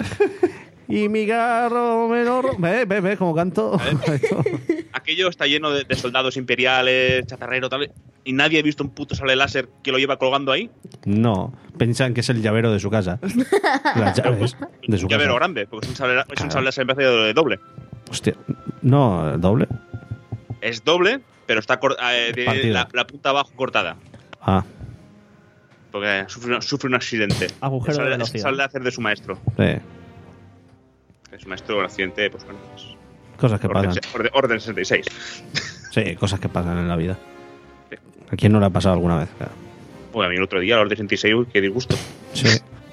Y mi carro menor. Ve, ve, ve cómo canto. Aquello está lleno de, de soldados imperiales, chatarrero, tal. Y nadie ha visto un puto sable láser que lo lleva colgando ahí. No, pensan que es el llavero de su casa. Las llaves de su Ya casa. veo grande, porque es un sable, es un Claro. sable láser en vez de doble. Hostia, no, doble. Es doble, pero está cor- eh, tiene Partido. la, la punta abajo cortada. Ah, Porque sufre, sufre un accidente. Agujero Es de sable- velocidad. Es sable láser de su maestro. sí. Que su maestro, un accidente, pues bueno. Pues, Cosas que orden, pasan. se- orden, orden sesenta y seis. Sí, cosas que pasan en la vida. ¿A quién no le ha pasado alguna vez? Claro. Pues a mí el otro día, la orden sesenta y seis, uy, qué disgusto. Sí.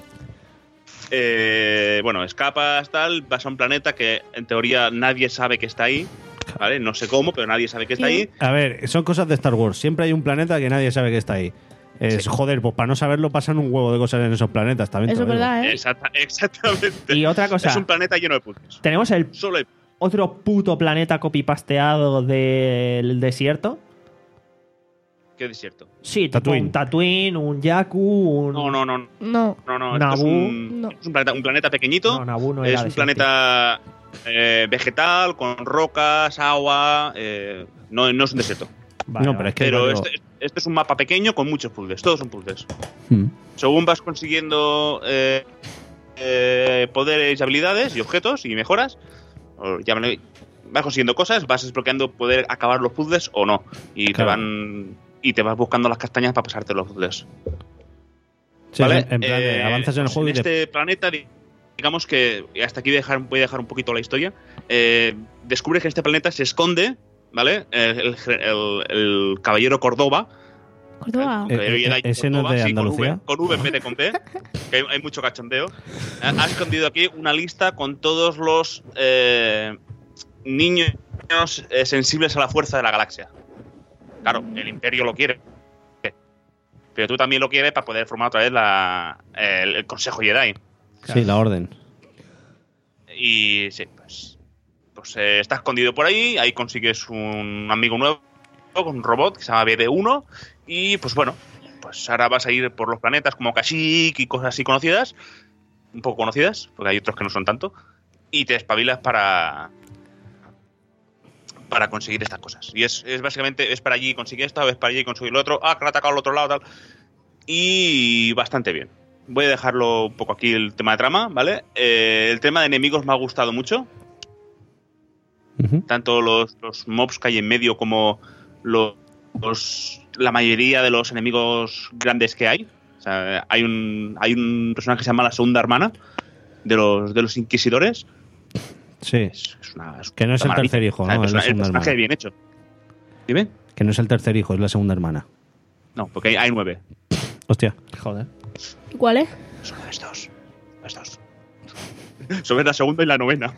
Eh, bueno, escapas, tal, vas a un planeta que en teoría nadie sabe que está ahí, ¿vale? No sé cómo, pero nadie sabe que está ahí. A ver, son cosas de Star Wars. Siempre hay un planeta que nadie sabe que está ahí. Es, joder, pues para no saberlo pasan un huevo de cosas en esos planetas también. Eso te es lo digo. verdad, ¿eh? Exacta- exactamente. Y otra cosa, Es un planeta lleno de puntos. tenemos el Solo hay... otro puto planeta copipasteado del desierto. ¿Qué desierto? Sí, tipo Tatooine. un Tatooine, un Jakku, un... No, no, no. No. No, no. Esto es Naboo. un, No. es un planeta, un planeta pequeñito. No, Naboo no es era un desierto. planeta eh, vegetal, con rocas, agua. eh, no, no es un desierto. Vale, no, pero es que Pero rollo- este- este es un mapa pequeño con muchos puzzles, todos son puzzles. Mm. Según vas consiguiendo eh, eh, poderes y habilidades y objetos y mejoras, o llámale, vas consiguiendo cosas, vas desbloqueando poder acabar los puzzles o no. Y Claro. te van y te vas buscando las castañas para pasarte los puzzles. Sí, ¿Vale? en plan de Eh, avanzas en el pues juego en y te... este planeta, digamos que y hasta aquí dejar, voy a dejar un poquito la historia. Eh, descubres que en este planeta se esconde, ¿vale? El, el- el- el caballero Córdoba. Córdoba. Eh, Caballero eh, Jedi ¿ese no es Córdoba, de sí, con Andalucía? V, Con V en vez de con P, que hay, hay mucho cachondeo. Ha, ha escondido aquí una lista con todos los eh, niños eh, sensibles a la fuerza de la galaxia. Claro, el Imperio lo quiere. Pero tú también lo quieres para poder formar otra vez la, el, el Consejo Jedi. Sí, la orden. Y sí, pues, pues eh, está escondido por ahí. Ahí consigues un amigo nuevo, un robot que se llama B D uno. Y pues bueno, pues ahora vas a ir por los planetas como Kashyyyk y cosas así conocidas. Un poco conocidas, porque hay otros que no son tanto. Y te espabilas para para conseguir estas cosas. Y es, es básicamente, es para allí conseguir esto, es para allí conseguir lo otro. Ah, que lo ha atacado al otro lado, tal. Y bastante bien. Voy a dejarlo un poco aquí el tema de trama, ¿vale? Eh, el tema de enemigos me ha gustado mucho. Ujú. Tanto los, los mobs que hay en medio como los, los- la mayoría de los enemigos grandes que hay. O sea, hay un, hay un personaje que se llama la segunda hermana de los, de los inquisidores. Sí, Es, es una, es Que no es una el tercer maravilla. hijo, O sea, ¿no? El Es la personaje, el segunda personaje hermana. bien hecho. ¿Dime? que no es el tercer hijo, es la segunda hermana. No, porque hay, hay nueve. Hostia. Joder. ¿Y cuál es? Son estos. Estos. Sobre la segunda y la novena.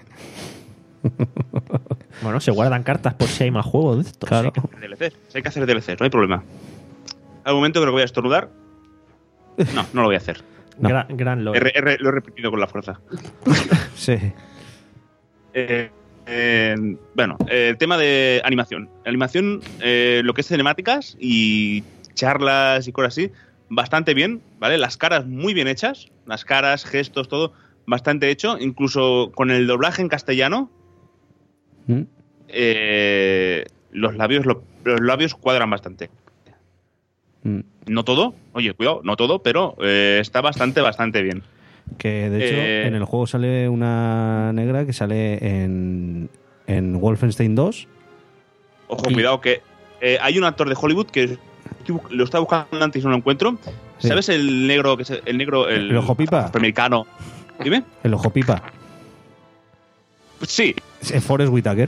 Bueno, se guardan cartas por si hay más juegos de estos. Claro. D L Cs. Si hay que hacer D L Cs, no hay problema. Al momento creo que voy a estornudar. No, no lo voy a hacer. No. Gran, gran lore. He re- he re- lo he repetido con la fuerza. Sí. Eh, eh, bueno, eh, el tema de animación. Animación, eh, lo que es cinemáticas y charlas y cosas así, bastante bien, ¿vale? Las caras muy bien hechas. Las caras, gestos, todo bastante hecho. Incluso con el doblaje en castellano, Mm. eh, los labios lo- los labios cuadran bastante. Mm. No todo, oye, cuidado, no todo, pero eh, está bastante, bastante bien. Que de hecho Eh, en el juego sale una negra que sale en, en Wolfenstein dos. Ojo, Y- cuidado, que eh, hay un actor de Hollywood que lo estaba buscando antes y no lo encuentro. Sí. ¿Sabes el negro que es el negro, el, ¿El ojo pipa? afroamericano? Dime. El ojo pipa. Pues sí, Es Forrest Whitaker.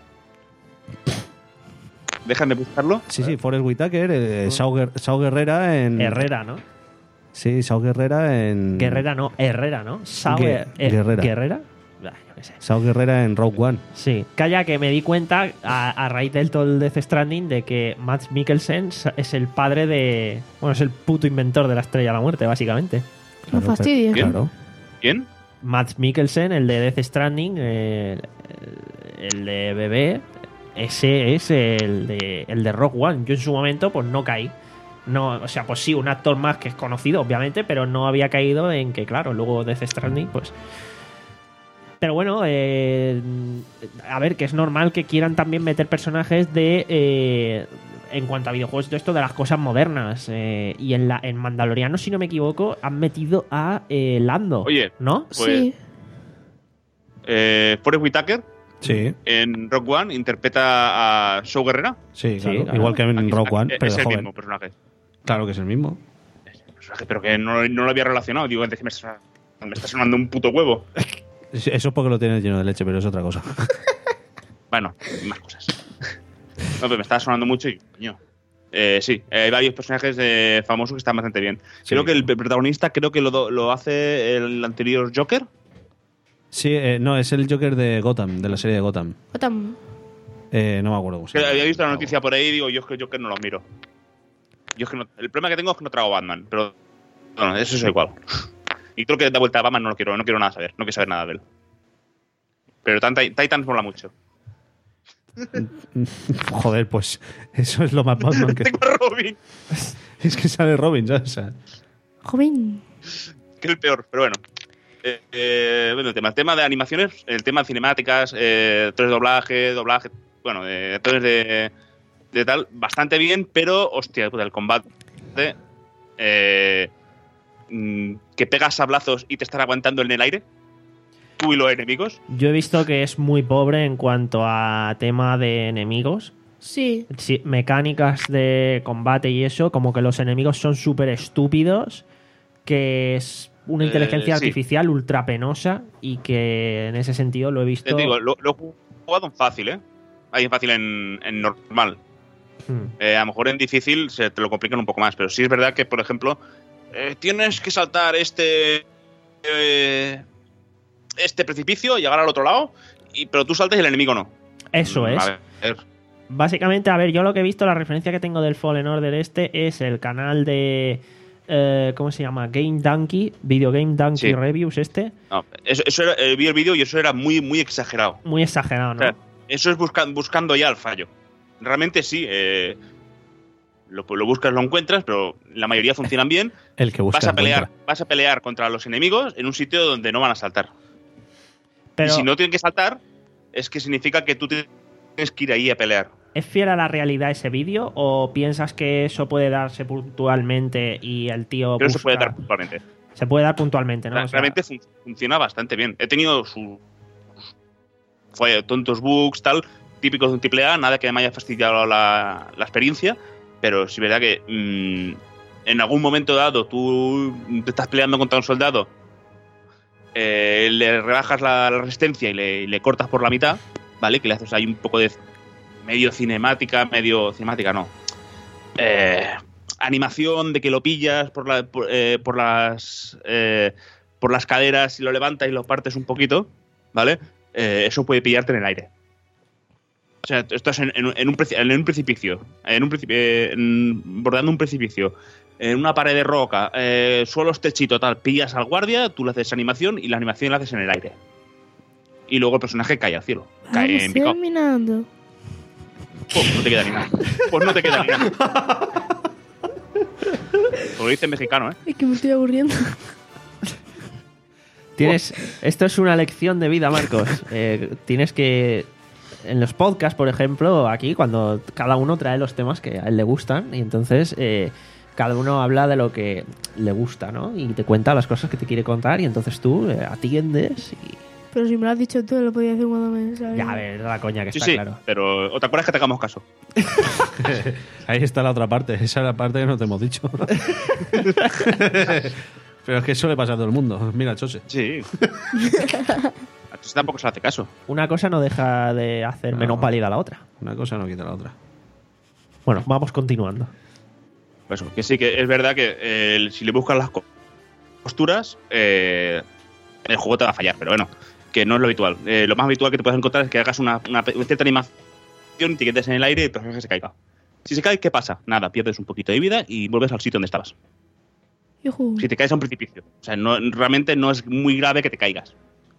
déjame buscarlo. Sí, sí, Forrest Whitaker, eh, Sao, Guer- Sao Guerrera en... Herrera, ¿no? Sí, Sao Guerrera en... Guerrera no, Herrera, ¿no? Sao Gue- eh, Guerrera. ¿Guerrera? Ah, yo qué sé. Sao Guerrera en Rogue One. Sí, calla que me di cuenta a, a raíz del todo el Death Stranding de que Mads Mikkelsen es el padre de... Bueno, es el puto inventor de la Estrella de la Muerte, básicamente. No fastidies. pero- Claro. ¿Quién? Mads Mikkelsen, el de Death Stranding, eh, el, el de Bebé, ese es el de, el de Rogue One. Yo en su momento pues no caí. No, o sea, pues sí, un actor más que es conocido, obviamente, pero no había caído en que, claro, luego Death Stranding, pues... Pero bueno, eh, a ver, que es normal que quieran también meter personajes de... eh, en cuanto a videojuegos, todo esto de las cosas modernas. eh, y en, la, en Mandaloriano, si no me equivoco, han metido a eh, Lando. Oye, ¿No? Pues- Sí. Eh, Forrest Whitaker Sí, en Rogue One interpreta a Shaw Guerrera. sí, Sí, claro. claro. Igual que en Aquí Rogue está, One, es pero de el joven. mismo personaje. Claro que es el mismo. Personaje, pero que no, no lo había relacionado. Digo, antes que me está, me está sonando un puto huevo. Eso es porque lo tienes lleno de leche, pero es otra cosa. Bueno, más cosas. No, pero me estaba sonando mucho y, coño. Eh, sí, eh, hay varios personajes eh, famosos que están bastante bien. Sí. Creo que el protagonista creo que lo, do- lo hace el anterior Joker. Sí, eh, no, es el Joker de Gotham, de la serie de Gotham. Gotham. Eh, no me acuerdo cómo se Que llama. había visto la noticia por ahí y digo, yo es que Joker no los miro. Yo es que no- el problema que tengo es que no trago Batman, pero bueno, eso es igual. Y creo que de vuelta a Batman no lo quiero, no quiero nada saber, no quiero saber nada de él. Pero tan- Titans mola mucho. Joder, pues eso es lo más Batman que... Tengo a Robin, Es que sale Robin, ¿sabes? O sea, Joven. que es el peor, pero bueno. Eh, eh, bueno, el tema, el tema de animaciones, el tema de cinemáticas, eh, actores de doblaje, doblaje, bueno, eh, actores de, de tal, bastante bien, pero, hostia, puta, el combate... Eh, mm, que pegas sablazos y te están aguantando en el aire, tú y los enemigos. Yo he visto que es muy pobre en cuanto a tema de enemigos. Sí. Sí, mecánicas de combate y eso, como que los enemigos son súper estúpidos, que es una Eh, inteligencia sí. artificial ultra penosa y que en ese sentido lo he visto... Te digo, lo, lo he jugado en fácil, ¿eh? Ahí en fácil en, en normal. Hmm. Eh, a lo mejor en difícil se te lo complican un poco más, pero sí es verdad que, por ejemplo, eh, tienes que saltar este eh, este precipicio y llegar al otro lado, y, pero tú saltas y el enemigo no. Eso Mm, es. A ver, Básicamente, a ver, yo lo que he visto, la referencia que tengo del Fallen Order este es el canal de... eh, ¿Cómo se llama? Game Donkey, Video Game Donkey Sí. Reviews este. no, eso, eso era, eh, vi el vídeo y eso era muy, muy exagerado. Muy exagerado, ¿no? O sea, eso es busca- buscando ya el fallo. Realmente sí, eh, lo, lo buscas, lo encuentras, pero la mayoría funcionan bien. El que busca Vas a pelear, encuentra. vas a pelear contra los enemigos en un sitio donde no van a saltar. Pero Y si no tienen que saltar, es que significa que tú tienes que ir ahí a pelear. ¿es fiel a la realidad ese vídeo o piensas que eso puede darse puntualmente y el tío Pero se busca- puede dar puntualmente. Se puede dar puntualmente, ¿no? O sea, Realmente fun- funciona bastante bien. He tenido sus fue tontos bugs, tal, típicos de un triple A, nada que me haya fastidiado la, la experiencia, pero sí es verdad que mmm, en algún momento dado tú te estás peleando contra un soldado, eh, le rebajas la, la resistencia y le, y le cortas por la mitad, ¿vale? Que le haces ahí un poco de medio cinemática, medio cinemática, no. Eh, animación de que lo pillas por, la, por, eh, por las eh, por las caderas y lo levantas y lo partes un poquito, ¿vale? Eh, eso puede pillarte en el aire. O sea, tú estás en, en, en, un, preci- en un precipicio, en un precipicio, eh, en- bordando un precipicio, en una pared de roca, eh, suelos techito, tal, pillas al guardia, tú le haces animación y la animación la haces en el aire. Y luego el personaje cae al cielo, cae Vamos en picado. terminando. Pues no te queda ni nada. Pues no te queda ni nada. Lo dice en mexicano, ¿eh? Es que me estoy aburriendo. tienes, esto es una lección de vida, Marcos. Eh, tienes que... En los podcasts, por ejemplo, aquí, cuando cada uno trae los temas que a él le gustan, y entonces eh, cada uno habla de lo que le gusta, ¿no? Y te cuenta las cosas que te quiere contar, y entonces tú eh, atiendes y... Pero si me lo has dicho tú, lo podía hacer cuando me sabía. Ya, a ver, la coña que Sí, está sí, claro. pero otra cosa es que te hagamos caso. Ahí está la otra parte. Esa es la parte que no te hemos dicho. Pero es que eso le pasa a todo el mundo. Mira, Chose. Sí. A ti tampoco se le hace caso. Una cosa no deja de hacer menos No. válida la otra. Una cosa no quita la otra. Bueno, vamos continuando. Pues eso, que sí, que es verdad que eh, si le buscas las co- costuras, eh, el juego te va a fallar, pero bueno, que no es lo habitual. Eh, lo más habitual que te puedes encontrar es que hagas una, una, una cierta animación y te quedes en el aire y el personaje se caiga. Si se cae, ¿qué pasa? Nada, pierdes un poquito de vida y vuelves al sitio donde estabas. Yujú. Si te caes a un precipicio. O sea, no, realmente no es muy grave que te caigas.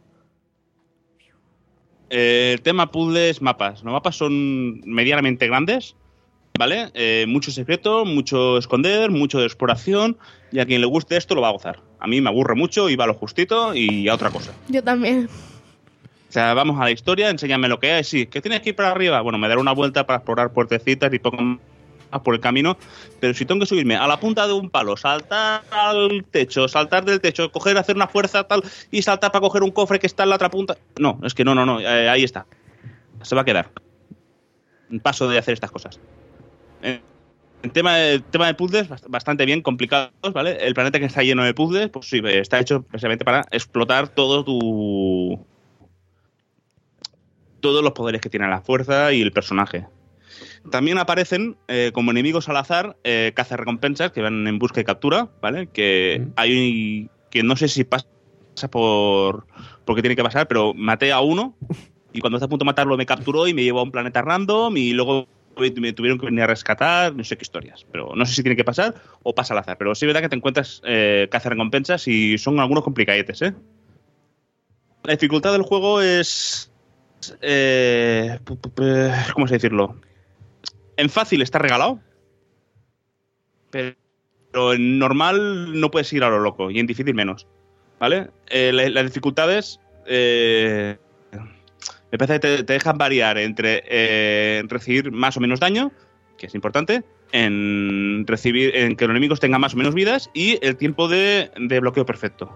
Eh, el tema puzzles, mapas. Los mapas son medianamente grandes, ¿vale? Eh, mucho secreto, mucho esconder, mucho de exploración, y a quien le guste esto lo va a gozar. A mí me aburre mucho y va a lo justito y a otra cosa. Yo también. O sea, vamos a la historia, enséñame lo que hay. Sí, que tienes que ir para arriba. Bueno, me daré una vuelta para explorar puertecitas y poco más por el camino, pero si tengo que subirme a la punta de un palo, saltar al techo, saltar del techo, coger, hacer una fuerza tal y saltar para coger un cofre que está en la otra punta. No, es que no, no, no, eh, ahí está. Se va a quedar. Paso de hacer estas cosas. Eh, En tema de, tema de puzzles, bast- bastante bien complicados, ¿vale? El planeta que está lleno de puzzles, pues sí, está hecho precisamente para explotar todo tu... todos los poderes que tiene la fuerza y el personaje. También aparecen eh, como enemigos al azar eh, cazarrecompensas que van en busca y captura, ¿vale? Que Mm. hay que no sé si pasa por porque tiene que pasar, pero maté a uno y cuando está a punto de matarlo me capturó y me llevó a un planeta random y luego me tuvieron que venir a rescatar, no sé qué historias, pero no sé si tiene que pasar o pasa al azar, pero sí es verdad que te encuentras eh, cazarrecompensas y son algunos complicadetes, ¿eh? La dificultad del juego es eh, pu- pu- pu- ¿cómo se decirlo? En fácil está regalado, pero en normal no puedes ir a lo loco y en difícil menos, ¿vale? Eh, la- las dificultades eh, me parece que te, te dejan variar entre eh, recibir más o menos daño que es importante, en recibir, en que los enemigos tengan más o menos vidas y el tiempo de, de bloqueo perfecto.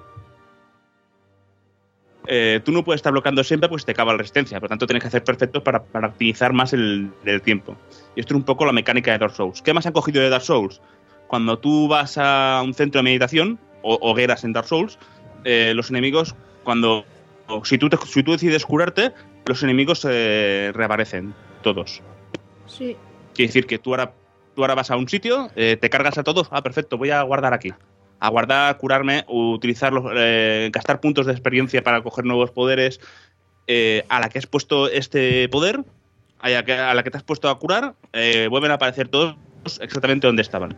Eh, tú no puedes estar bloqueando siempre porque se te acaba la resistencia, por lo tanto tienes que hacer perfectos para, para optimizar más el, el tiempo. Y esto es un poco la mecánica de Dark Souls. ¿Qué más han cogido de Dark Souls? Cuando tú vas a un centro de meditación, o hogueras en Dark Souls, eh, los enemigos, cuando si tú, te, si tú decides curarte, los enemigos eh, reaparecen, todos. Sí. Quiere decir que tú ahora, tú ahora vas a un sitio, eh, te cargas a todos, ah, perfecto, voy a guardar aquí. A guardar, curarme, utilizar los, eh, gastar puntos de experiencia para coger nuevos poderes. Eh, a la que has puesto este poder, a la que, a la que te has puesto a curar, eh, vuelven a aparecer todos exactamente donde estaban.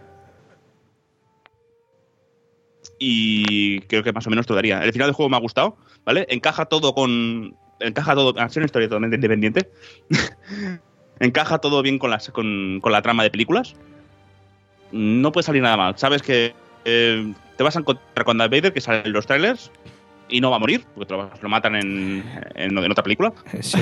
Y creo que más o menos te daría. El final del juego me ha gustado, ¿vale? Encaja todo con... Encaja todo... Ha sido una historia totalmente independiente. Encaja todo bien con, las, con, con la trama de películas. No puede salir nada mal. Sabes que eh, te vas a encontrar con Darth Vader, que sale en los trailers, y no va a morir, porque te lo, lo matan en, en, en otra película. Sí.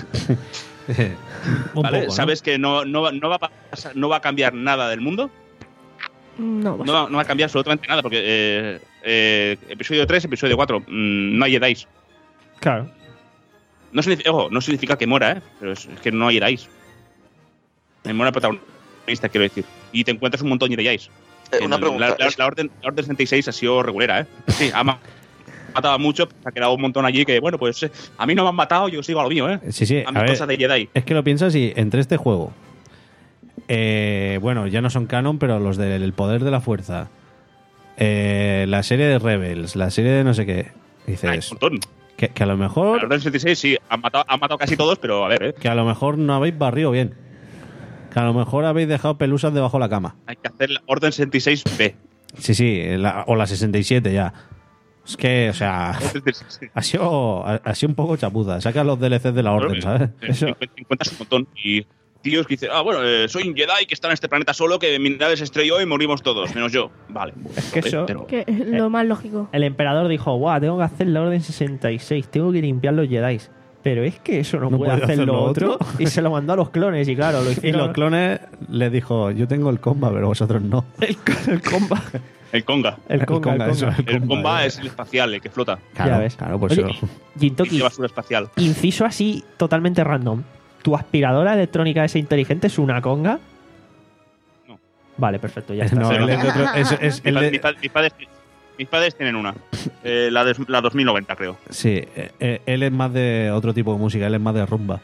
Un ¿Vale? poco, ¿no? Sabes que no, no, no, va a pasar, no va a cambiar nada del mundo. No, No, va- no va a cambiar absolutamente nada, porque eh, eh, episodio tres, episodio cuatro, mmm, no hay Jedi. Claro. No significa, ojo, no significa que muera, ¿eh? Pero es, es que no hay Jedi. Me muera el protagonista, quiero decir. Y te encuentras un montón de Jedi. Eh, una En- pregunta. La, la- es- la orden, la Orden sesenta y seis ha sido regulera, ¿eh? Sí, ha ma- matado mucho, se ha quedado un montón allí que, bueno, pues eh, a mí no me han matado, yo sigo a lo mío, ¿eh? Sí, sí, A a mis ver, cosas de Jedi. es que lo piensas y entre este juego, eh, bueno, ya no son canon, pero los del poder de la fuerza, eh, la serie de Rebels, la serie de no sé qué, Hay dices un montón. que, que a lo La mejor Orden sesenta y seis sí, han matado, han matado casi todos, pero a ver, ¿eh? que a lo mejor no habéis barrido bien, que a lo mejor habéis dejado pelusas debajo de la cama. Hay que hacer la Orden sesenta y seis B. Sí, sí, la- o la sesenta y siete ya. Es que, o sea, ha sido, ha, ha sido un poco chapuza. Saca los D L Cs de la orden, ¿sabes? Eso- Encuentras un montón y tíos que dicen, ah, bueno, eh, soy un Jedi que está en este planeta solo, que mi nave se estrelló y morimos todos, menos yo. Vale. Es que eso- Pero- Que es lo más lógico. El emperador dijo, guau, tengo que hacer la orden sesenta y seis, tengo que limpiar los Jedi. Pero es que eso no, ¿No puede puede hacer hacerlo lo otro. otro? Y se lo mandó a los clones y claro, lo Y hicieron. los clones les dijo, yo tengo el comba, pero vosotros no. El, el comba. El Conga. El conga, el conga. eso, El Comba eh. es el espacial, el que flota. Claro, Ya ves. claro, pues Oye, eso. Y Gintoki, de basura espacial. inciso así totalmente random. ¿Tu aspiradora electrónica esa inteligente es una conga? No. Vale, perfecto, ya está. No, Se él lo- es de otro- es- es Mi el pa- de- mis, pa- mis padres, mis padres tienen una. Eh, la, de, la dos mil noventa, creo. Sí, eh, eh, él es más de otro tipo de música, él es más de rumba.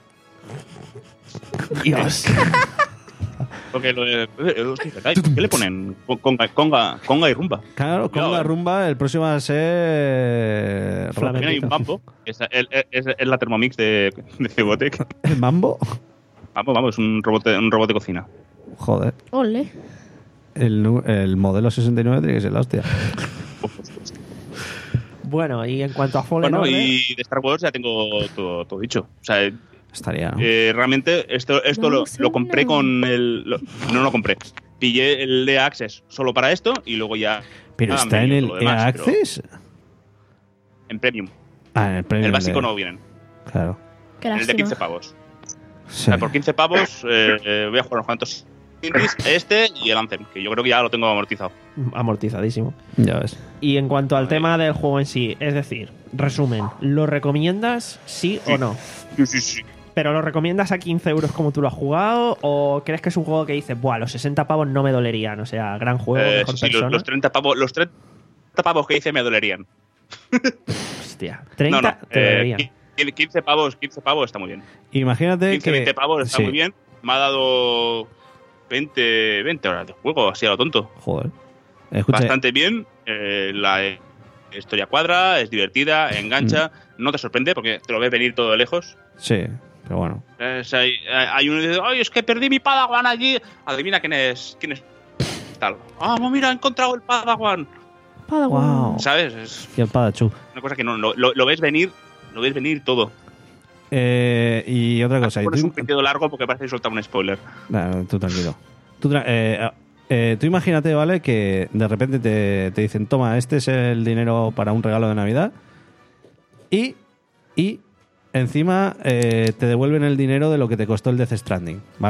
Dios. Porque lo de, eh, hostia, ¿qué le ponen? Conga, conga, conga y rumba. Claro, con Cuidado, la eh. rumba el próximo va a ser... rock. Flamenco. También hay un Mambo, que es, es, es- es la Thermomix de, de Cebotec. ¿El mambo? Vamos, vamos, es un robot, de- un robot de cocina. Joder, Ole. el, nu- el modelo sesenta y nueve tiene que ser la hostia. Bueno, y en cuanto a Fallen Bueno, Order, y de Star Wars ya tengo todo, todo dicho. O sea, eh, Estaría, ¿no? realmente esto, esto lo, Vamos a lo compré hablar. con el... lo- no lo compré. Pillé el E A Access solo para esto y luego ya... Pero ah, está me en dio el todo lo demás, E A pero Access. En Premium. Ah, en el premium. El básico de- no vienen. Claro. Qué En el de lástima. quince pavos. O Sí. sea, por quince pavos eh, eh, voy a jugar unos cuantos indies, este y el Anthem, que yo creo que ya lo tengo amortizado. amortizadísimo. Ya ves. Y en cuanto al Vale. tema del juego en sí, es decir, resumen, ¿lo recomiendas sí, Sí. o no? Sí, sí, sí. ¿Pero lo recomiendas a quince euros como tú lo has jugado? ¿O crees que es un juego que dices, buah, los sesenta pavos no me dolerían? O sea, gran juego, Eh, mejor sí, sí, los, persona. los treinta pavos, los treinta pavos que hice me dolerían. Hostia, treinta No, no. te eh, dolerían. qui- quince pavos, quince pavos está muy bien. Imagínate quince, que... veinte pavos está sí. muy bien. Me ha dado veinte, veinte horas de juego, así a lo tonto. Joder. Escucha, Bastante bien. eh, la eh, historia cuadra, es divertida, engancha. No te sorprende porque te lo ves venir todo de lejos. sí, pero bueno. Es- hay, hay uno que dice, ay, es que perdí mi Padawan allí. Adivina quién es, quién es tal. Ah, no, mira, he encontrado el Padawan. Padawan. Wow. ¿Sabes? Es Y el Padachu. una cosa que no lo, lo- lo ves venir, lo ves venir todo. Eh, y otra cosa. y Pones tú- un pitido largo porque parece que soltar un spoiler. Nah, tú tranquilo. Tú, tra- eh, eh, tú imagínate, ¿vale? Que de repente te, te dicen, toma, este es el dinero para un regalo de Navidad. Y, y encima eh, te devuelven el dinero de lo que te costó el Death Stranding, ¿vale?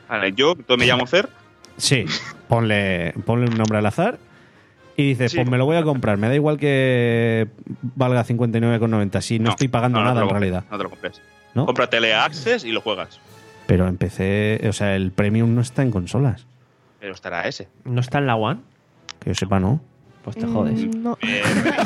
Vale, yo, entonces me llamo Fer. Sí, ponle, ponle un nombre al azar y dices, Sí. pues me lo voy a comprar. Me da igual que valga cincuenta y nueve con noventa. Si no, estoy pagando no, no nada te lo en compres, realidad. No te lo compres. ¿No? Cómpratele a Access y lo juegas. Pero empecé, o sea, el Premium no está en consolas. Pero estará ese. ¿No está en la One? Que yo sepa, ¿no? Pues te jodes. Mm, no. Eh,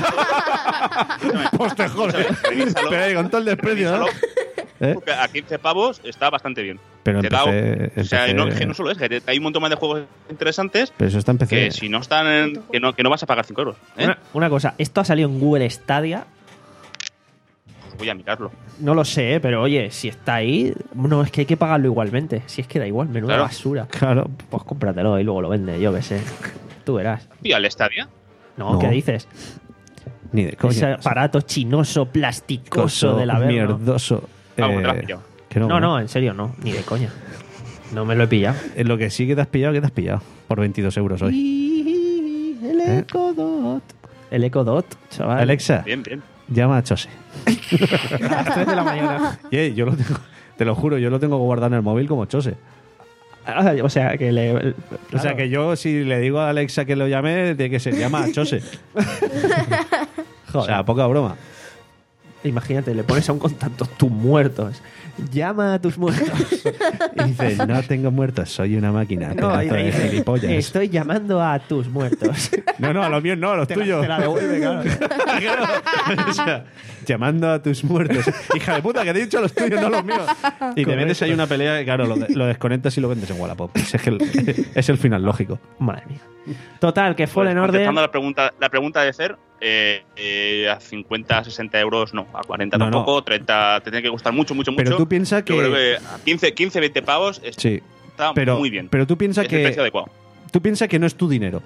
Pues te jodes. revísalo, Pero ahí, con todo el desprecio, ¿no? revísalo, ¿Eh? porque a quince pavos está bastante bien. Pero Te da- empecé, o sea, empecé- no, es que no solo es, que hay un montón más de juegos interesantes Pero eso está en P C. que si no están en, que no, que no vas a pagar cinco euros. ¿eh? Una, una cosa, esto ha salido en Google Stadia. Pues voy a mirarlo. No lo sé, pero oye, si está ahí, no, es que hay que pagarlo igualmente. Si es que da igual, menuda Claro. basura. Claro. Pues cómpratelo y luego lo vende, yo qué sé. Tú verás. ¿Y al Stadia? No, No. ¿qué dices? Ni de coña. Ese aparato chinoso, plasticoso de la verga. mierdoso. Vamos, te lo has Eh, pillado. que no, No, no, en serio, no, ni de coña. No me lo he pillado. Eh, Lo que sí que te has pillado, que te has pillado. Por veintidós euros hoy. El ¿Eh? Echo Dot. El Echo Dot, chaval. Alexa, Bien, bien. llama a Chose. A las tres de la mañana. Y, eh, yo lo tengo, te lo juro, yo lo tengo guardado en el móvil como Chose. Ah, o sea, que le... O sea claro. que yo, si le digo a Alexa que lo llame, tiene que se llama a Chose. O sea, poca broma. Imagínate, le pones a un contacto tus muertos. Llama a tus muertos. Y dice, no tengo muertos, soy una máquina. No, pedazo y le de dice, gilipollas. estoy llamando a tus muertos. No, no, a los míos no, a los Te la- tuyos. te la devuelve, claro. Claro. O sea, llamando a tus muertos. Hija de puta, que te he dicho a los tuyos, no a los míos. Y te metes ahí una pelea y claro, lo, de- lo desconectas y lo vendes en Wallapop. Es, que el- es el final lógico. Madre mía. Total, que Fallen Pues, Order... contestando la pregunta, la pregunta de Fer, eh, eh, a cincuenta, sesenta euros no, a cuarenta No, tampoco, no. treinta te tiene que costar mucho, mucho, mucho. Pero tú piensas Yo creo que... que a quince, quince, veinte pavos está Sí, pero, muy bien. pero tú piensas es el precio que... adecuado. Tú piensas que no es tu dinero.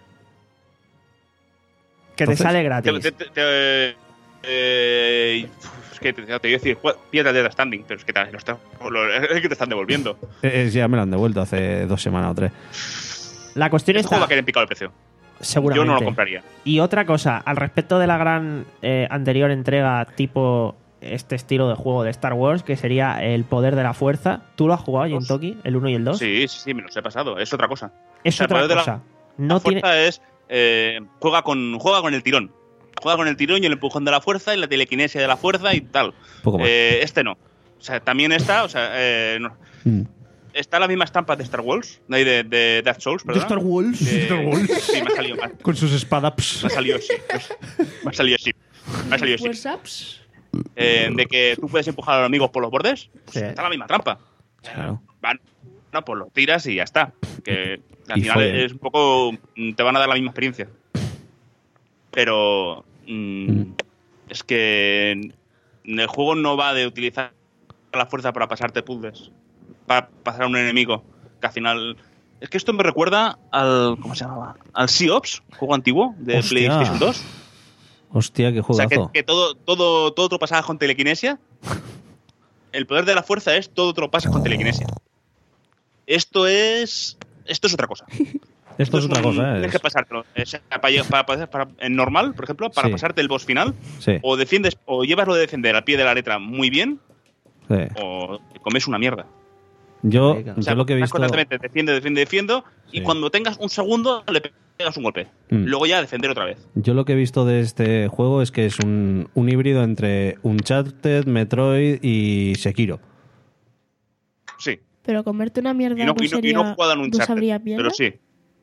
Que te Entonces, sale Te- gratis. te- te- te- eh, es que te, te iba a decir, jue- pídate el Death Standing, pero es que te, lo está- lo- es que te están devolviendo. Eh, eh, ya me lo han devuelto hace dos semanas o tres. La cuestión Este juego va a está... querer picar el precio. Seguramente. Yo no lo compraría. Y otra cosa, al respecto de la gran eh, anterior entrega tipo este estilo de juego de Star Wars, que sería el poder de la fuerza. ¿Tú lo has jugado, Dos. Toki? ¿El uno y el dos? Sí, sí, sí, me los he pasado. Es otra cosa. Es O sea, el otra poder de la- cosa. No la tiene... fuerza es. eh, juega, con, juega con el tirón. Juega con el tirón y el empujón de la fuerza y la telequinesia de la fuerza y tal. Poco más. Eh, este no. O sea, también está. O sea, eh, no- Mm. está la misma estampa de Star Wars, de, de, de Dark Souls, ¿De perdón. Star Wars? Eh, Star Wars. Sí, me ha salido mal. Con sus espadas. Me ha salido así. Me ha salido así. Me ha salido así. WhatsApps. Eh, de que tú puedes empujar a los enemigos por los bordes. Pues Sí. está la misma trampa. Claro. Van, no, pues los tiras y ya está. Que al Y final follen. es un poco. mm, Te van a dar la misma experiencia. Pero. mm, Mm. Es que. El juego no va de utilizar la fuerza para pasarte puzzles. Para pasar a un enemigo. Que al final. Es que esto me recuerda al. ¿Cómo se llamaba? Al Sea Ops, juego antiguo de Hostia. PlayStation dos. Hostia, qué O sea, juegazo. que, que todo, todo, todo te lo pasabas con telequinesia. El poder de la fuerza es todo te lo pasas con telequinesia. Esto es. Esto es otra cosa. Esto es otra un- cosa, ¿eh? Tienes que pasártelo. O sea, para, para, para- para- en normal, por ejemplo, para Sí. pasarte el boss final, Sí, o defiendes, o llevas lo de defender al pie de la letra muy bien, sí. o te comes una mierda. Yo, Venga. O sea, yo lo que he vas visto... constantemente defiende, defiende, defiendo, y Sí. cuando tengas un segundo le pegas un golpe. Mm. Luego ya defender otra vez. Yo lo que he visto de este juego es que es un, un híbrido entre Uncharted, Metroid y Sekiro. Sí. Pero comerte una mierda Y no, no, y no, y sería, no juegan un no sabría mierda. pero sí.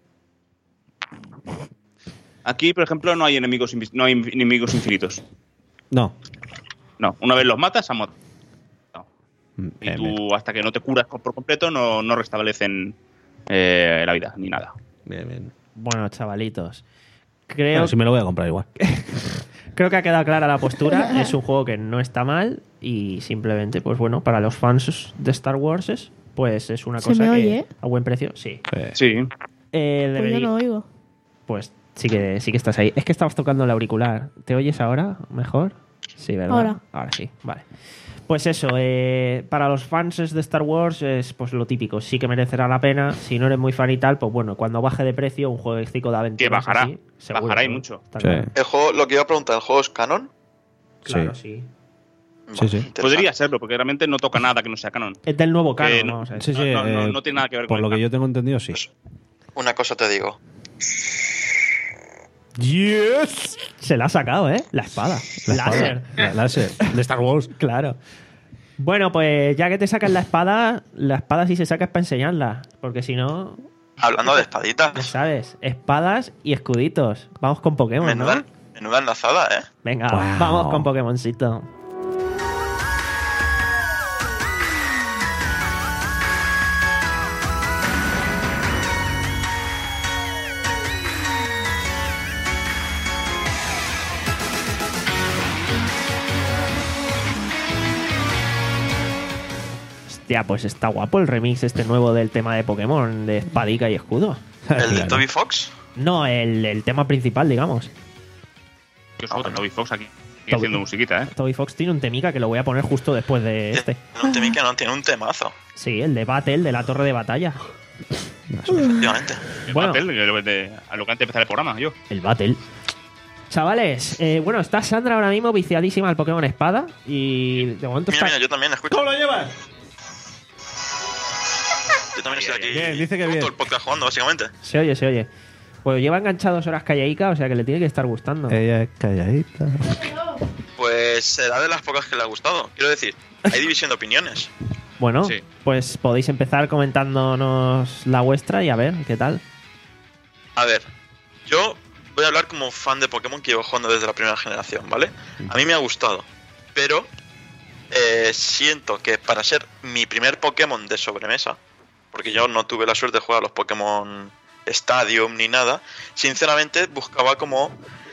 Aquí, por ejemplo, no hay enemigos invis- no hay enemigos infinitos. No. No, una vez los matas, han matado. Mm, Y eh, tú, hasta que no te curas por completo, no, no restablecen eh, la vida, ni nada. Bien, bien. Bueno, chavalitos. Creo, Bueno, si me lo voy a comprar igual. creo que ha quedado clara la postura. Es un juego que no está mal y simplemente, pues bueno, para los fans de Star Wars, pues es una ¿Se cosa me que oye? a buen precio, sí. Eh, Sí. Eh, Pues yo debería- no oigo. Pues sí que sí que estás ahí. Es que estabas tocando el auricular. ¿Te oyes ahora mejor? Sí, ¿verdad? Ahora. Ahora sí, vale. Pues eso, eh, para los fans de Star Wars es pues lo típico. Sí que merecerá la pena. Si no eres muy fan y tal, pues bueno, cuando baje de precio un juego de aventuras Que bajará. así, seguro, Bajará y ¿no? mucho. Está Sí. claro. El juego, lo que iba a preguntar, ¿el juego es canon? Claro, sí. Sí, sí. Interesante. Podría serlo, porque realmente no toca nada que no sea canon. Es del nuevo canon, Eh, no. vamos a ver. Sí, sí, No, no, eh, no tiene nada que ver por con lo el que yo tengo entendido, sí. Una cosa te digo. Yes. Se la ha sacado, ¿eh? La espada. La Láser. espada, la- láser. De Star Wars. Claro. Bueno, pues ya que te sacas la espada, la espada sí se saca es para enseñarla. Porque si no, Hablando de ya espaditas, sabes, espadas y escuditos. Vamos con Pokémon, menuda, ¿no? menuda enlazada, ¿eh? Venga, Wow. vamos con Pokémoncito. Hostia, pues está guapo el remix este nuevo del tema de Pokémon, de espadica y escudo. El de Claro. Toby Fox. No, el, el tema principal, digamos. Yo soy otro Toby Fox aquí Toby- haciendo musiquita, ¿eh? Toby Fox tiene un temica que lo voy a poner justo después de este. Tiene un temica, no, tiene un temazo. Sí, el de Battle, de la torre de batalla. Efectivamente. El Bueno. Battle, que lo- de- a lo que antes de empezar el programa, yo. El Battle. Chavales, eh, bueno, está Sandra ahora mismo viciadísima al Pokémon Espada y de momento Mira, está... mira, yo también escucho. ¿Cómo lo llevas? Yo también estoy aquí. Bien, dice que todo bien. el podcast jugando, básicamente. Se oye, se oye. Pues lleva enganchado dos horas callaica, o sea que le tiene que estar gustando. Ella es calladita. Pues será de las pocas que le ha gustado. Quiero decir, hay división de opiniones. Bueno, Sí. pues podéis empezar comentándonos la vuestra y a ver qué tal. A ver, yo voy a hablar como fan de Pokémon que llevo jugando desde la primera generación, ¿vale? A mí me ha gustado, pero eh, siento que para ser mi primer Pokémon de sobremesa, porque yo no tuve la suerte de jugar a los Pokémon Stadium ni nada, sinceramente buscaba como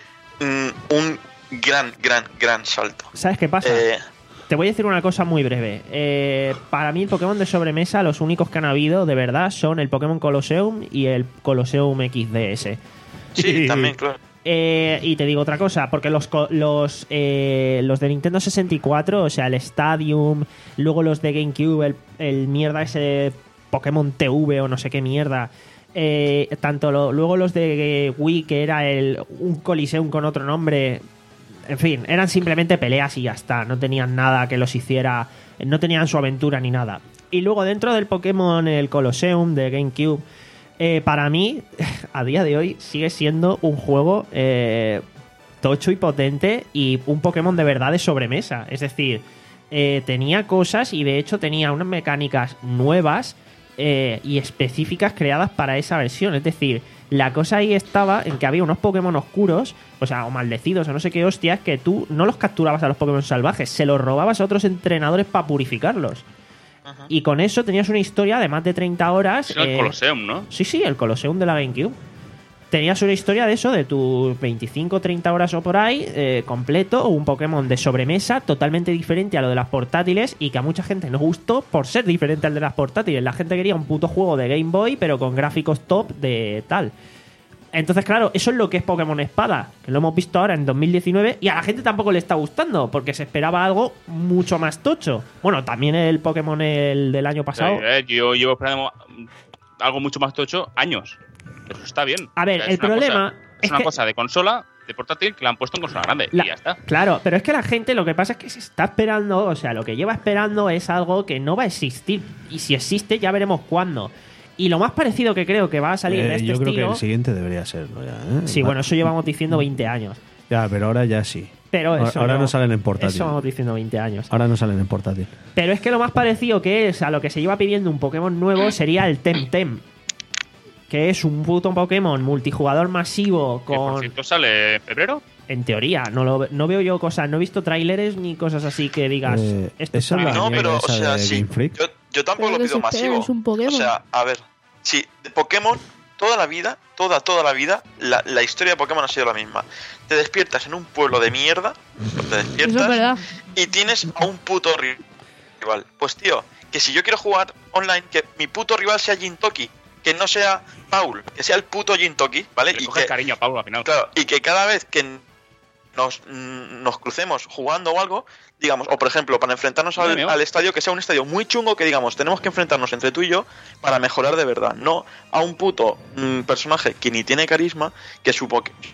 mm, un gran, gran, gran salto. ¿Sabes qué pasa? Eh, Te voy a decir una cosa muy breve. Eh, para mí el Pokémon de sobremesa, los únicos que han habido de verdad son el Pokémon Colosseum y el Colosseum X D S. sí, también, claro. Eh, y te digo otra cosa, porque los co- los eh, los de Nintendo sesenta y cuatro, o sea, el Stadium, luego los de GameCube, el, el mierda ese Pokémon T V o no sé qué mierda, eh, tanto lo- luego los de Wii, que era el un Coliseum con otro nombre, en fin, eran simplemente peleas y ya está, no tenían nada que los hiciera, no tenían su aventura ni nada. Y luego dentro del Pokémon, el Colosseum de GameCube, eh, para mí, a día de hoy, sigue siendo un juego eh, tocho y potente y un Pokémon de verdad de sobremesa. Es decir, eh, tenía cosas y de hecho tenía unas mecánicas nuevas eh, y específicas creadas para esa versión. Es decir, la cosa ahí estaba en que había unos Pokémon oscuros, o sea, o maldecidos, o no sé qué hostias, que tú no los capturabas a los Pokémon salvajes, se los robabas a otros entrenadores para purificarlos. Ajá. Y con eso tenías una historia de más de treinta horas. Es el eh, Colosseum, ¿no? Sí, sí, el Colosseum de la GameCube. Tenías una historia de eso, de tus veinticinco o treinta horas o por ahí, eh, completo, un Pokémon de sobremesa totalmente diferente a lo de las portátiles y que a mucha gente no gustó por ser diferente al de las portátiles. La gente quería un puto juego de Game Boy, pero con gráficos top de tal. Entonces, claro, eso es lo que es Pokémon Espada, que lo hemos visto ahora en dos mil diecinueve y a la gente tampoco le está gustando, porque se esperaba algo mucho más tocho. Bueno, también el Pokémon el del año pasado... Eh, yo llevo esperando algo mucho más tocho años. Eso está bien. A ver, O sea, el es una problema cosa- es es una que- cosa de consola, de portátil, que la han puesto en consola grande. La- Y ya está. Claro, pero es que la gente lo que pasa es que se está esperando, o sea, lo que lleva esperando es algo que no va a existir. Y si existe, ya veremos cuándo. Y lo más parecido que creo que va a salir de Eh, este yo creo estilo... que el siguiente debería serlo ya. ¿eh? Sí, Va- bueno, eso llevamos diciendo veinte años. Ya, pero ahora ya sí. Pero Ahora- eso ahora no salen en portátil. Eso vamos diciendo veinte años. Ahora no salen en portátil. Pero es que lo más parecido que es a lo que se lleva pidiendo un Pokémon nuevo sería el Temtem. Que es un puto Pokémon multijugador masivo Que por con... cierto sale en febrero. En teoría, no, lo, no veo yo cosas, no he visto tráileres ni cosas así que digas... Eh, esto esa está- es la No, mierda pero, o esa sea, de sí. Game Freak. Yo, yo tampoco Pero lo que pido se espera, masivo. es un Pokémon. O sea, a ver, sí, de Pokémon, toda la vida, toda, toda la vida, la, la historia de Pokémon ha sido la misma. Te despiertas en un pueblo de mierda, te Eso es despiertas verdad. y tienes a un puto ri- rival. Pues tío, que si yo quiero jugar online, que mi puto rival sea Jintoki, que no sea Paul, que sea el puto Jintoki, ¿vale? Le Y coges que, cariño a Pablo al final. claro, y que cada vez que nos, mm, nos crucemos jugando o algo, digamos, o por ejemplo, para enfrentarnos al, Dime, al estadio, que sea un estadio muy chungo, que digamos, tenemos que enfrentarnos entre tú y yo para mejorar de verdad, no a un puto mm, personaje que ni tiene carisma, que su, poke-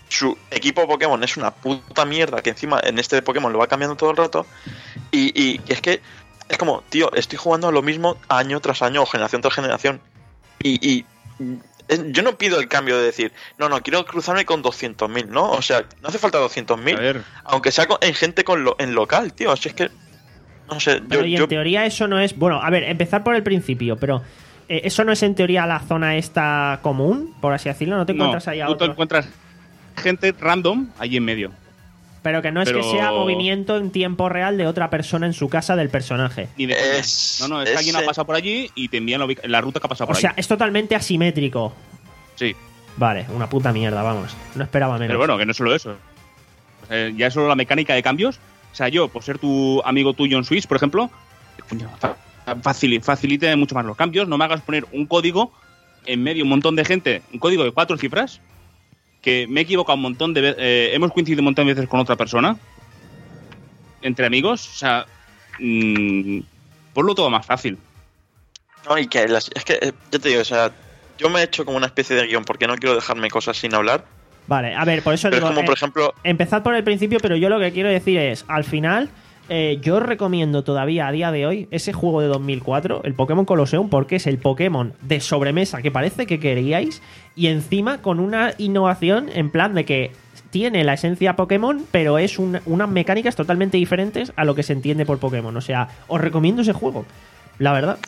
su equipo Pokémon es una puta mierda, que encima en este de Pokémon lo va cambiando todo el rato, y, y es que es como, tío, estoy jugando a lo mismo año tras año o generación tras generación, y, y es, yo no pido el cambio de decir, no, no, quiero cruzarme con doscientos mil, ¿no? O sea, no hace falta doscientos mil, aunque sea con, en gente con lo, en local, tío, así es que, no sé. Pero yo, y en yo... teoría eso no es, bueno, a ver, empezar por el principio, pero eh, eso no es en teoría la zona esta común, por así decirlo, no te encuentras no, ahí a tú te otros? encuentras gente random allí en medio. Pero que no es Pero- que sea movimiento en tiempo real de otra persona en su casa del personaje. Ni de coña. Es- No, no, es que alguien ha ese- pasado por allí y te envían la, ubica- la ruta que ha pasado O por sea, ahí. es totalmente asimétrico. Sí. Vale, una puta mierda, vamos. No esperaba menos. Pero bueno, que no es solo eso. O sea, ya es solo la mecánica de cambios. O sea, yo, por ser tu amigo tuyo en Switch, por ejemplo, coño, fa- facili- facilite mucho más los cambios. No me hagas poner un código en medio un montón de gente, un código de cuatro cifras, que me he equivocado un montón de veces, eh, hemos coincidido un montón de veces con otra persona, entre amigos. O sea, mmm, ponlo todo más fácil. No, y que las- es que, eh, ya te digo, o sea, yo me he hecho como una especie de guión porque no quiero dejarme cosas sin hablar. Vale, a ver, por eso Pero es digo, como, eh, por ejemplo, empezad por el principio, pero yo lo que quiero decir es, al final, eh, yo recomiendo todavía a día de hoy ese juego de dos mil cuatro, el Pokémon Colosseum, porque es el Pokémon de sobremesa que parece que queríais, y encima con una innovación en plan de que tiene la esencia Pokémon, pero es un- unas mecánicas totalmente diferentes a lo que se entiende por Pokémon. O sea, os recomiendo ese juego, la verdad.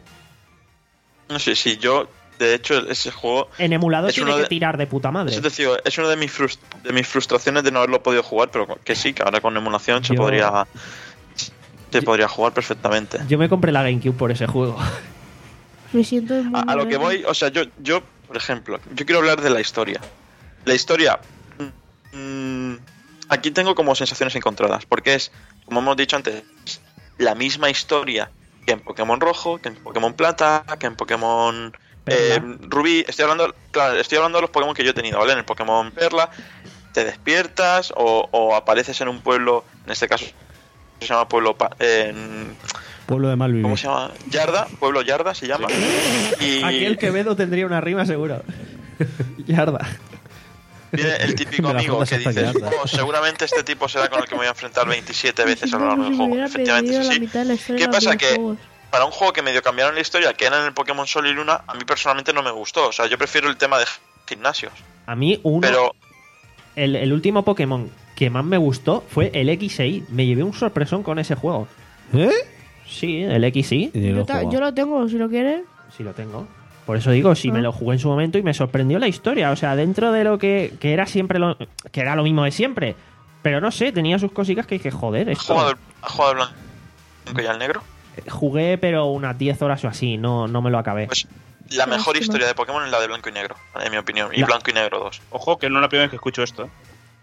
no sé si yo, de hecho, ese juego, En emulador Es tiene uno que de- tirar de puta madre. eso te digo, es una de mis, frust- de mis frustraciones de no haberlo podido jugar, pero que sí, que ahora con emulación se Yo- podría se Yo- podría jugar perfectamente. Yo me compré la GameCube por ese juego. Me siento muy A, a lo que voy, o sea, yo, yo, por ejemplo, yo quiero hablar de la historia. La historia, mm, aquí tengo como sensaciones encontradas, porque es, como hemos dicho antes, la misma historia que en Pokémon Rojo, que en Pokémon Plata, que en Pokémon Perla. eh, Rubí. Estoy hablando, claro, estoy hablando de los Pokémon que yo he tenido, ¿vale? En el Pokémon Perla te despiertas o, o apareces en un pueblo, en este caso se llama pueblo pa- en, Pueblo de Malvivir. ¿cómo se llama? Yarda, pueblo Yarda se llama. Y Aquí el Quevedo tendría una rima seguro. Yarda. viene el típico Me la amigo jodas que hasta dices, que arda. oh, seguramente este tipo será con el que me voy a enfrentar veintisiete veces a lo largo del Si me juego. hubiera Efectivamente es perdido la así. mitad de la historia ¿Qué de los pasa? Que videojuegos. para un juego que medio cambiaron la historia, que era en el Pokémon Sol y Luna, a mí personalmente no me gustó. O sea, yo prefiero el tema de gimnasios. A mí uno, Pero el, el último Pokémon que más me gustó fue el X y. Me llevé un sorpresón con ese juego. ¿Eh? Sí, el X y. Y yo lo Yo, he ta- jugado. yo lo tengo, si lo quieres. Sí lo tengo. Por eso digo, sí Ah. me lo jugué en su momento y me sorprendió la historia. O sea, dentro de lo que, que era siempre lo, que era lo mismo de siempre. Pero no sé, tenía sus cositas que dije, joder, ¿has esto. jugado, el- has jugado el blanco y el negro? Jugué, pero unas diez horas o así, no, no me lo acabé. Pues la Qué mejor lástima. historia de Pokémon es la de blanco y negro, en mi opinión. Y La- blanco y negro dos. Ojo, que no es la primera vez que escucho esto. ¿eh?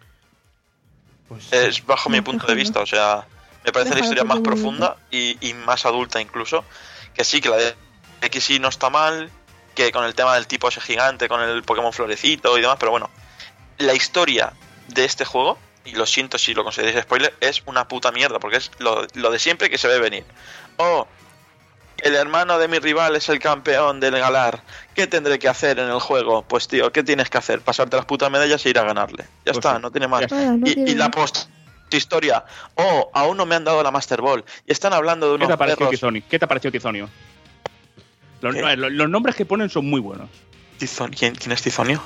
Pues, Es bajo mi No, punto de déjalo. vista, o sea, me parece la Déjalo historia más porque es muy profunda y, y más adulta incluso. Que sí, que la de X y no está mal, que con el tema del tipo ese gigante, con el Pokémon Florecito y demás, pero bueno, la historia de este juego, y lo siento si lo consideráis spoiler, es una puta mierda, porque es lo, lo de siempre que se ve venir. Oh, el hermano de mi rival es el campeón del Galar. ¿Qué tendré que hacer en el juego? Pues tío, ¿qué tienes que hacer? Pasarte las putas medallas e ir a ganarle. Ya Pues está, sí. no tiene más. Ya está. Ah, no Y, tiene y la más. post historia, oh, aún no me han dado la Master Ball. Y están hablando de ¿Qué unos te ha parecido perros. Tizoni? ¿Qué te ha parecido Tizonio? Los, ¿Qué? no, los- los nombres que ponen son muy buenos. Tizon- ¿Quién, ¿Quién es Tizonio?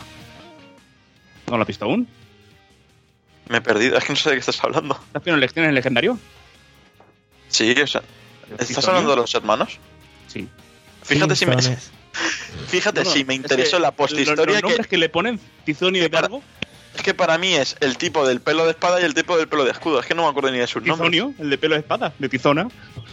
¿No lo has visto aún? Me he perdido, es que no sé de qué estás hablando. ¿Estás viendo lecciones en legendario? Sí, o sea, ¿estás ¿Tizonio? hablando de los hermanos? Sí. Fíjate si me, Pinzones. fíjate No, no, si me es interesó que la los- posthistoria Los nombres que, que, le ponen, Tizonio y para- Dargo. es que para mí es el tipo del pelo de espada y el tipo del pelo de escudo. Es que no me acuerdo ni de sus nombres. Tizonio, el de pelo de espada, de Tizona.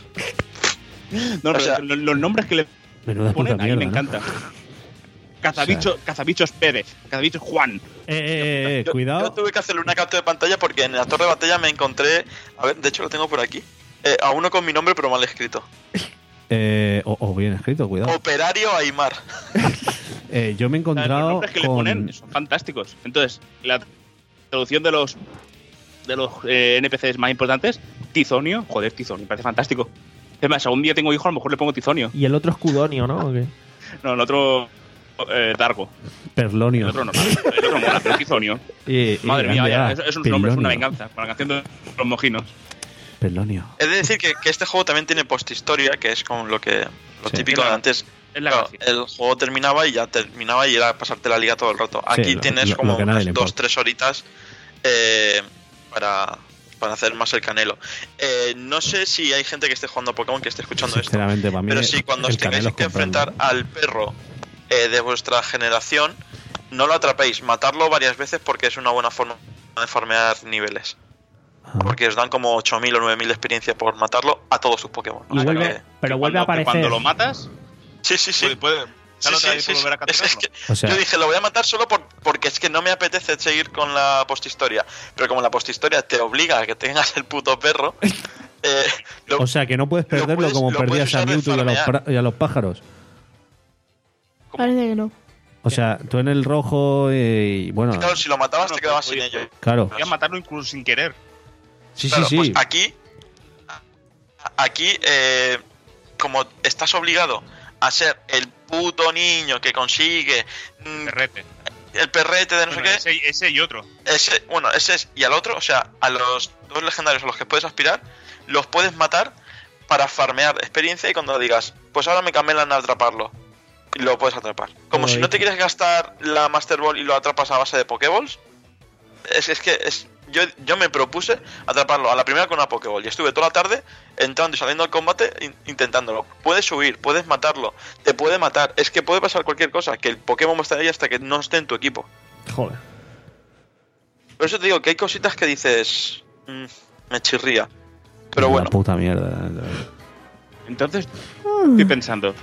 No, O no, sea- los, los nombres que le Menuda puta ponen a mí mierda, me ¿no? encantan. Cazabicho, Cazabichos Pérez, Cazabichos Juan. Eh, eh, eh, Yo- cuidado. Yo tuve que hacerle una captura de pantalla porque en la torre de batalla me encontré. A ver, de hecho lo tengo por aquí. Eh, a uno con mi nombre pero mal escrito. Eh, o, o bien escrito, cuidado. Operario Aymar. Eh, yo me he O sea, los encontrado nombres que le con... ponen son fantásticos. Entonces, la traducción de los de los eh, N P Cs más importantes, Tizonio, joder, Tizonio, me parece fantástico. Es más, algún día tengo hijo, a lo mejor le pongo Tizonio. Y el otro es Cudonio, ¿no? ¿O qué? No, el otro eh, Dargo. Perlonio. El otro no, el otro mola, pero Tizonio. Y, y Madre mía, grande ya, A, eso, eso es un nombre, es una Perlonio. venganza. Con la canción de los mojinos. Perlonio. He de decir que, que este juego también tiene posthistoria, que es como lo que lo Sí. típico de Claro. antes. Es la Claro, gracia. el juego terminaba y ya terminaba y era pasarte la liga todo el rato. Sí, Aquí lo- tienes lo- lo como que a nadie unas le dos, importa. tres horitas eh, para, para hacer más el canelo. Eh, no sé si hay gente que esté jugando a Pokémon que esté escuchando esto. Sinceramente, para mí. Pero sí, cuando el os tengáis Canelo es que comprarlo. enfrentar al perro eh, de vuestra generación, no lo atrapéis, matarlo varias veces porque es una buena forma de farmear niveles. Ah. Porque os dan como ocho mil o nueve mil de experiencia por matarlo a todos sus Pokémon. Y O sea vuelve, que- pero Que vuelve a cuando- que aparecer. Cuando lo matas, Sí, sí, sí. Puede, puede. Sí, ¿sale sí, otra vez sí, por sí. volver a Es- es capturarlo? que O sea- yo dije, lo voy a matar solo por, porque es que no me apetece seguir con la posthistoria. Pero como la posthistoria te obliga a que tengas el puto perro, eh, lo- O sea, que no puedes lo perderlo puedes- como lo perdías puedes a usar de Mewtwo y a los, farmear. pra- y a los pájaros. Parece que no. O sea, tú en el rojo y. Bueno, claro, si lo matabas No, te quedabas pues, sin oye, ello. claro. Voy a matarlo incluso sin querer. Sí, Claro, sí, pues sí. aquí, aquí eh, como estás obligado a ser el puto niño que consigue mm, Perrete. el perrete de no Bueno, sé ese, ese y otro. qué, ese, bueno, ese es, y al otro, o sea, a los dos legendarios a los que puedes aspirar, los puedes matar para farmear experiencia y cuando digas, pues ahora me camelan a atraparlo, y lo puedes atrapar. Como Ay. si no te quieres gastar la Master Ball y lo atrapas a base de Pokéballs, es, es que es, yo, yo me propuse atraparlo a la primera con una Pokéball y estuve toda la tarde entrando y saliendo al combate in- intentándolo. Puedes subir, puedes matarlo, te puede matar, es que puede pasar cualquier cosa, que el Pokémon va a estar ahí hasta que no esté en tu equipo. Joder. Por eso te digo que hay cositas que dices, mm, me chirría. Pero La bueno, puta mierda. Entonces, estoy pensando.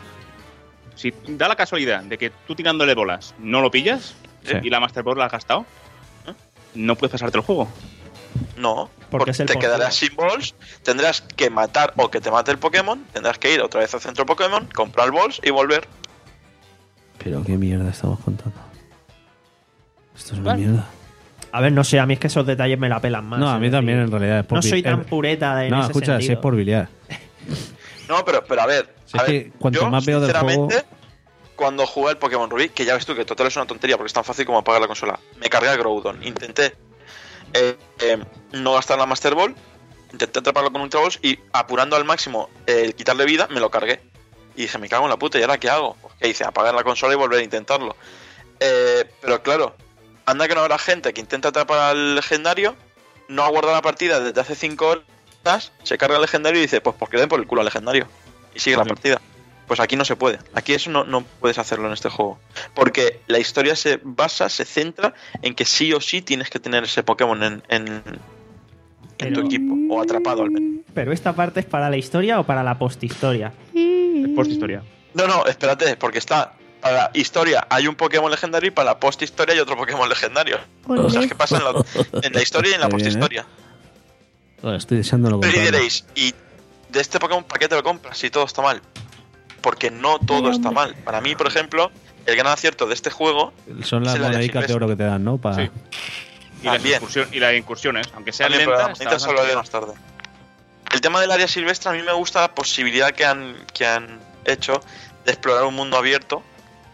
Si da la casualidad de que tú tirándole bolas no lo pillas Sí. y la Master Ball la has gastado, ¿eh? no puedes pasarte el juego. no, Porque porque es el te postjuego. quedarás sin balls, tendrás que matar o que te mate el Pokémon, tendrás que ir otra vez al centro Pokémon, comprar balls y volver. Pero qué mierda estamos contando. Esto es una Vale. mierda. A ver, no sé, a mí es que esos detalles me la pelan más. No, a es mí decir, también en realidad es por No soy vi- tan eh, pureta en No, ese escucha, si sentido. es por biliar. No, pero, pero a ver, Si a es ver, que cuanto yo, más veo del sinceramente, juego- cuando jugué el Pokémon Rubí, que ya ves tú que total es una tontería porque es tan fácil como apagar la consola, me cargué a Groudon, intenté eh, eh, no gastar la Master Ball, intenté atraparlo con Ultra Balls y apurando al máximo el quitarle vida, me lo cargué. Y dije, me cago en la puta, ¿y ahora qué hago? Pues, ¿qué hice? Apagar la consola y volver a intentarlo. Eh, pero claro, anda que no habrá gente que intenta atrapar al legendario, no ha guardado la partida desde hace cinco horas, se carga el legendario y dice, pues porque le den por el culo al legendario. Y sigue la Sí. partida. Pues aquí no se puede. Aquí eso no, no puedes hacerlo en este juego. Porque la historia se basa, se centra en que sí o sí tienes que tener ese Pokémon en, en, en Pero- tu equipo. O atrapado al menos. Pero esta parte es para la historia o para la posthistoria. Es posthistoria. No, no, espérate, porque está... Para la historia hay un Pokémon legendario y para la posthistoria hay otro Pokémon legendario. Ole. Cosas que pasan en la, en la historia y en la Qué bien, ¿eh? posthistoria. Joder, estoy deseándolo Pero y comprarlo. diréis, ¿y de este Pokémon para qué te lo compras si todo está mal? Porque no todo Ay, está hombre. mal. Para mí, por ejemplo, el gran acierto de este juego Son las es el área monedicas de silvestre. oro que te dan, ¿no? Para... Sí. Y las, También. incursión- y las incursiones, aunque sean También, pero lentas, la bonita está se hablaré bastante más tarde. El tema del área silvestre, a mí me gusta la posibilidad que han, que han hecho de explorar un mundo abierto,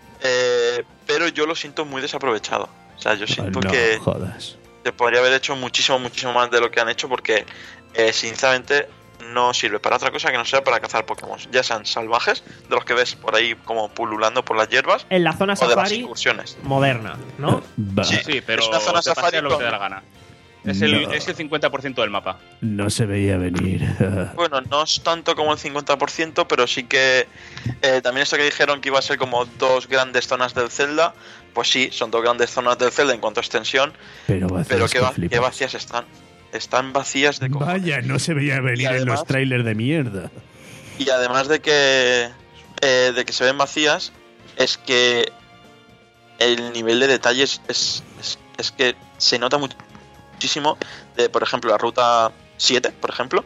eh, pero yo lo siento muy desaprovechado. O sea, yo siento no que jodas. se podría haber hecho muchísimo, muchísimo más de lo que han hecho porque, eh, sinceramente, no sirve para otra cosa que no sea para cazar Pokémon. Ya sean salvajes, de los que ves por ahí como pululando por las hierbas, En la zona o de las safari incursiones. moderna, ¿no? Bah, Sí. Sí, pero Es una zona te paseas safari lo que con- te da la gana. Es el, No. es el cincuenta por ciento del mapa. No se veía venir. Bueno, no es tanto como el cincuenta por ciento, pero sí que eh, también esto que dijeron que iba a ser como dos grandes zonas del Zelda, pues sí, son dos grandes zonas del Zelda en cuanto a extensión, Pero vacías pero qué, que va- flipas. qué vacías están. Están vacías de cojones. Vaya, no se veía venir Y en además- los trailers de mierda. Y además de que eh, de que se ven vacías, es que el nivel de detalles es, es, es que se nota much- muchísimo de, por ejemplo, la ruta siete, por ejemplo,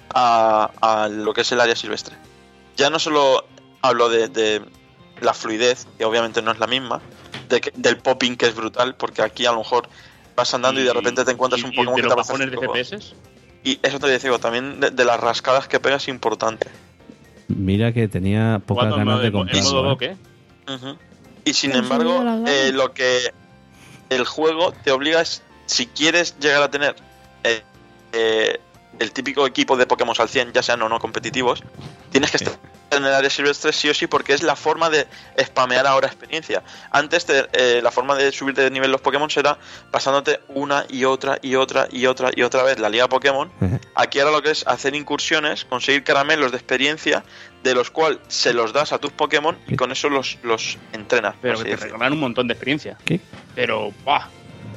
a, a lo que es el área silvestre. Ya no solo hablo de, de la fluidez, que obviamente no es la misma, de que- del popping que es brutal, porque aquí a lo mejor vas andando y, de repente te encuentras y- un y Pokémon de que los te aparece bajones de cinco- C P S. Y eso te digo, también de, de las rascadas que pegas es importante. Mira que tenía pocas Jugando en ganas modo, de en modo comprarlo. dock, ¿eh? ¿eh? Ujú. Y sin Me han embargo, subido las ganas. eh, lo que el juego te obliga es, si quieres llegar a tener eh, eh, el típico equipo de Pokémon al cien, ya sean o no competitivos, tienes que estar en el área silvestre sí o sí, porque es la forma de spamear ahora experiencia. Antes te, eh, la forma de subirte de nivel los Pokémon era pasándote una y otra y otra y otra y otra vez la liga Pokémon. Ujú. Aquí ahora lo que es hacer incursiones, conseguir caramelos de experiencia, de los cuales se los das a tus Pokémon y con eso los, los entrenas. por Pero así que te decirlo. regalan un montón de experiencia. ¿Qué? Pero, ¡buah!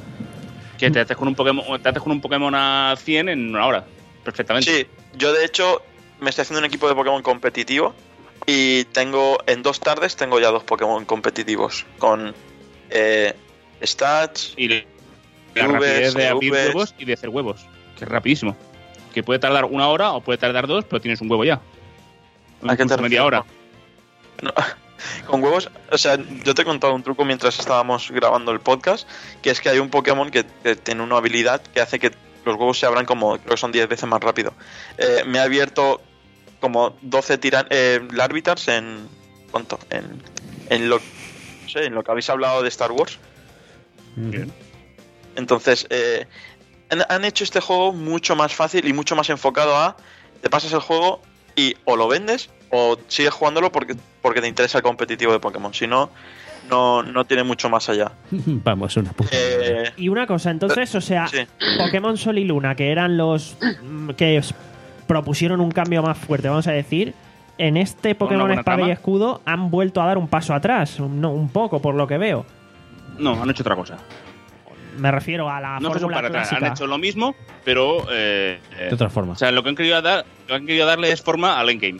Que te haces con un Pokémon, te haces con un Pokémon a cien en una hora. Perfectamente. Sí, yo de hecho me estoy haciendo un equipo de Pokémon competitivo y tengo, en dos tardes tengo ya dos Pokémon competitivos con eh, stats. Y la Vs, rapidez de abrir Vs. huevos y de hacer huevos. Que es rapidísimo. Que puede tardar una hora o puede tardar dos, pero tienes un huevo ya. O ¿A qué te incluso media refieres? hora. No, con huevos, o sea, yo te he contado un truco mientras estábamos grabando el podcast, que es que hay un Pokémon que, que tiene una habilidad que hace que los huevos se abran como, creo que son diez veces más rápido. Eh, me ha abierto como doce tiran eh, Larvitars en... ¿Cuánto? En, en, lo, no sé, en lo que habéis hablado de Star Wars. Bien. Entonces, eh, han, han hecho este juego mucho más fácil y mucho más enfocado a... Te pasas el juego y o lo vendes o sigues jugándolo porque, porque te interesa el competitivo de Pokémon. Si no, no, no tiene mucho más allá. Vamos, una puta. Eh, Y una cosa, entonces, o sea, sí. Pokémon Sol y Luna, que eran los mm, que os propusieron un cambio más fuerte, vamos a decir, en este Pokémon buena Espada y trama. Escudo han vuelto a dar un paso atrás, no, un poco, por lo que veo. No, han hecho otra cosa. Me refiero a la No se son fórmula para atrás. clásica. Han hecho lo mismo, pero. Eh, eh, De otra forma. O sea, lo que han querido dar, lo que han querido darle es forma al endgame.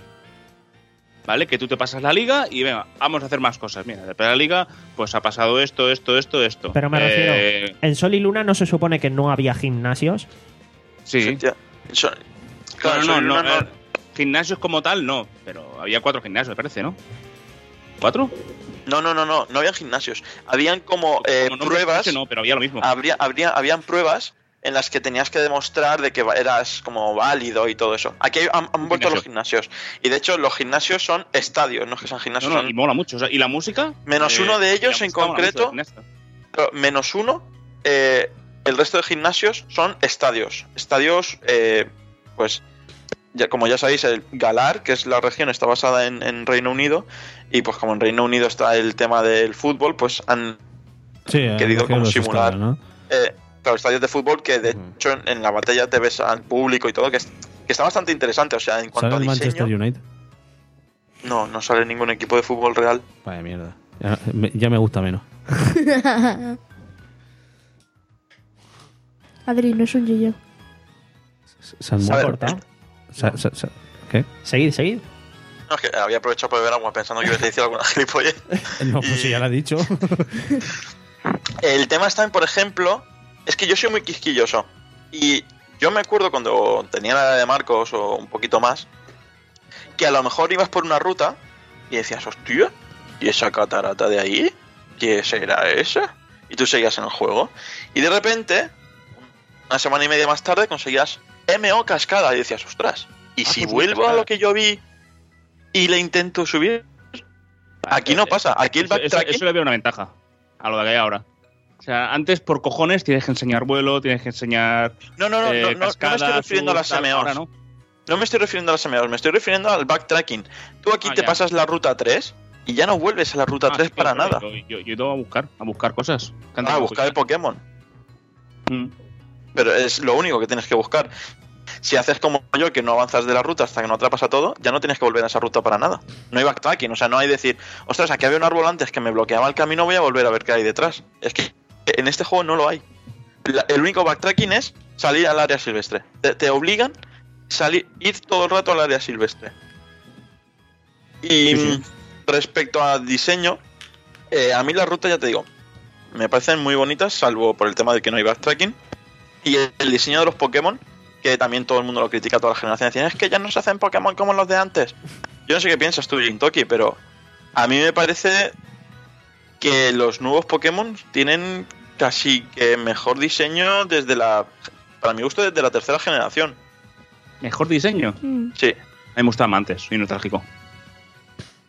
¿Vale? Que tú te pasas la liga y venga, vamos a hacer más cosas. Mira, después de la liga, pues ha pasado esto, esto, esto, esto. Pero me Eh, refiero, en Sol y Luna no se supone que no había gimnasios. Sí. ya, so- No, claro, no, soy no, una- no, eh, gimnasios como tal, no. Pero había cuatro gimnasios, me parece, ¿no? ¿Cuatro? no, no, no, no, no habían gimnasios. Habían como eh, Como nombre pruebas. gimnasio no, pero había lo mismo. Habría, habría, habían pruebas en las que tenías que demostrar de que eras como válido y todo eso. Aquí han, han vuelto Gimnasio. los gimnasios. Y de hecho, los gimnasios son estadios, no es que sean No, gimnasios. no, son- y mola mucho. O sea, y la música. Menos uno de y la ellos en música mola mucho, concreto. el gimnasio. Menos uno, eh, el resto de gimnasios son estadios. Estadios, eh, pues, ya, como ya sabéis, el Galar, que es la región, está basada en, en Reino Unido. Y pues como en Reino Unido está el tema del fútbol, pues han Sí, han querido cogido como los simular. estadios, ¿no? eh, claro, estadios de fútbol que de Ujú. hecho en, en la batalla te ves al público y todo, que, es- que está bastante interesante. O sea, en cuanto ¿Sale a el Manchester diseño, United? no, no sale ningún equipo de fútbol real. Vaya mierda. Ya me, ya me gusta menos. Adri, no es un yo-yo. Se han A ver, muerto. Se- se- se- ¿Qué? Seguid, seguid. No, es que había aprovechado para beber agua pensando que ibas a decir alguna gilipollez. No, pues sí, ya lo he dicho. El tema está en, por ejemplo, es que yo soy muy quisquilloso. Y yo me acuerdo cuando tenía la edad de Marcos o un poquito más, que a lo mejor ibas por una ruta y decías, hostia, ¿y esa catarata de ahí? ¿Qué será esa? Y tú seguías en el juego. Y de repente, una semana y media más tarde, conseguías M O Cascada y decías, ostras, ¿y si pues, vuelvo a Cascada. lo que yo vi y le intento subir? Aquí no pasa, aquí el Eso, eso, backtracking... eso le veo una ventaja a lo que hay ahora. O sea, antes por cojones tienes que enseñar vuelo, tienes que enseñar. No, no, no, eh, no, no, no me estoy cascada, refiriendo a sur, las tal, M Os. ahora no. No me estoy refiriendo a las M Os, me estoy refiriendo al backtracking. Tú aquí Ah, te ya. pasas la ruta tres y ya no vuelves a la ruta Ah, tres sí, para claro, nada. Yo, yo, yo he ido a buscar, a buscar cosas. Que antes Ah, a no buscar el podía. Pokémon. Mm. Pero es lo único que tienes que buscar. Si haces como yo, que no avanzas de la ruta hasta que no atrapas a todo, ya no tienes que volver a esa ruta para nada. No hay backtracking, o sea, no hay decir, ostras, aquí había un árbol antes que me bloqueaba el camino, voy a volver a ver qué hay detrás. Es que en este juego no lo hay. La- el único backtracking es salir al área silvestre. Te, te obligan a salir, ir todo el rato al área silvestre. Y Sí, sí. mm, respecto a diseño, eh, a mí las rutas, ya te digo, me parecen muy bonitas, salvo por el tema de que no hay backtracking. Y el, el diseño de los Pokémon, que también todo el mundo lo critica, toda la generación, decían, es que ya no se hacen Pokémon como los de antes. Yo no sé qué piensas tú, Jintoki, pero a mí me parece que los nuevos Pokémon tienen casi que mejor diseño desde la, para mi gusto, desde la tercera generación. Mejor diseño. Mm. Sí, A mí me gustaba más antes, soy nostálgico.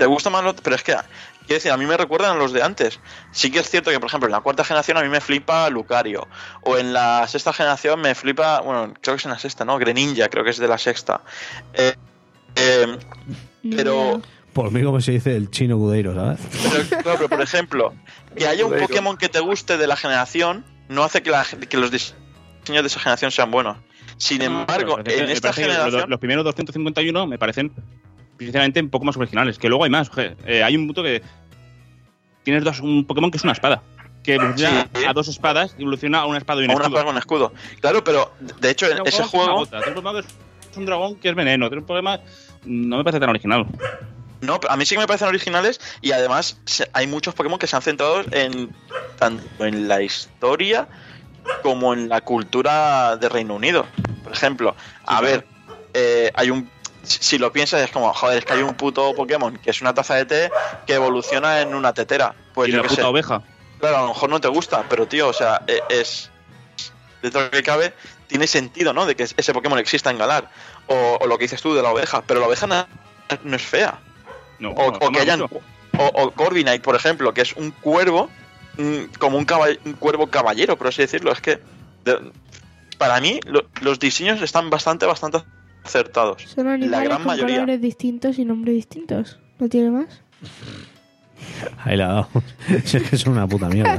te gusta más lo, pero es que, quiero decir, a mí me recuerdan a los de antes. Sí que es cierto que, por ejemplo, en la cuarta generación a mí me flipa Lucario, o en la sexta generación me flipa, bueno, creo que es en la sexta, ¿no? Greninja, creo que es de la sexta. Eh, eh, pero... Por mí, como se dice, el chino Cudeiro, ¿sabes? Pero, claro, pero por ejemplo, que haya un Pokémon que te guste de la generación no hace que, la, que los diseños de esa generación sean buenos. Sin embargo, no, en esta generación... Los, los primeros doscientos cincuenta y uno me parecen precisamente un poco más originales, que luego hay más. Eh, hay un punto que tienes dos, un Pokémon que es una espada, que evoluciona sí, a dos espadas y evoluciona a una espada y un a escudo. una espada con escudo. Claro, pero de hecho en ese juego... Tiene un Pokémon que es un dragón que es veneno, tiene un Pokémon... No me parece tan original. No, a mí sí que me parecen originales y además hay muchos Pokémon que se han centrado en tanto en la historia como en la cultura de Reino Unido. Por ejemplo, a sí, ver, eh, hay un... Si lo piensas es como, joder, es que hay un puto Pokémon que es una taza de té que evoluciona en una tetera. Pues y yo la que puta sé. oveja. Claro, a lo mejor no te gusta, pero tío, o sea, es... Dentro de lo que cabe, tiene sentido, ¿no? De que ese Pokémon exista en Galar. O, o lo que dices tú de la oveja, pero la oveja no, no es fea. No, o, no, o que hayan... no. O, o Corviknight, por ejemplo, que es un cuervo, como un, caball- un cuervo caballero, por así decirlo. Es que, de, para mí, lo, los diseños están bastante, bastante acertados. Son animales la gran con mayoría. colores distintos y nombres distintos. ¿No tiene más? Ahí la he dado. Si es que son una puta mierda.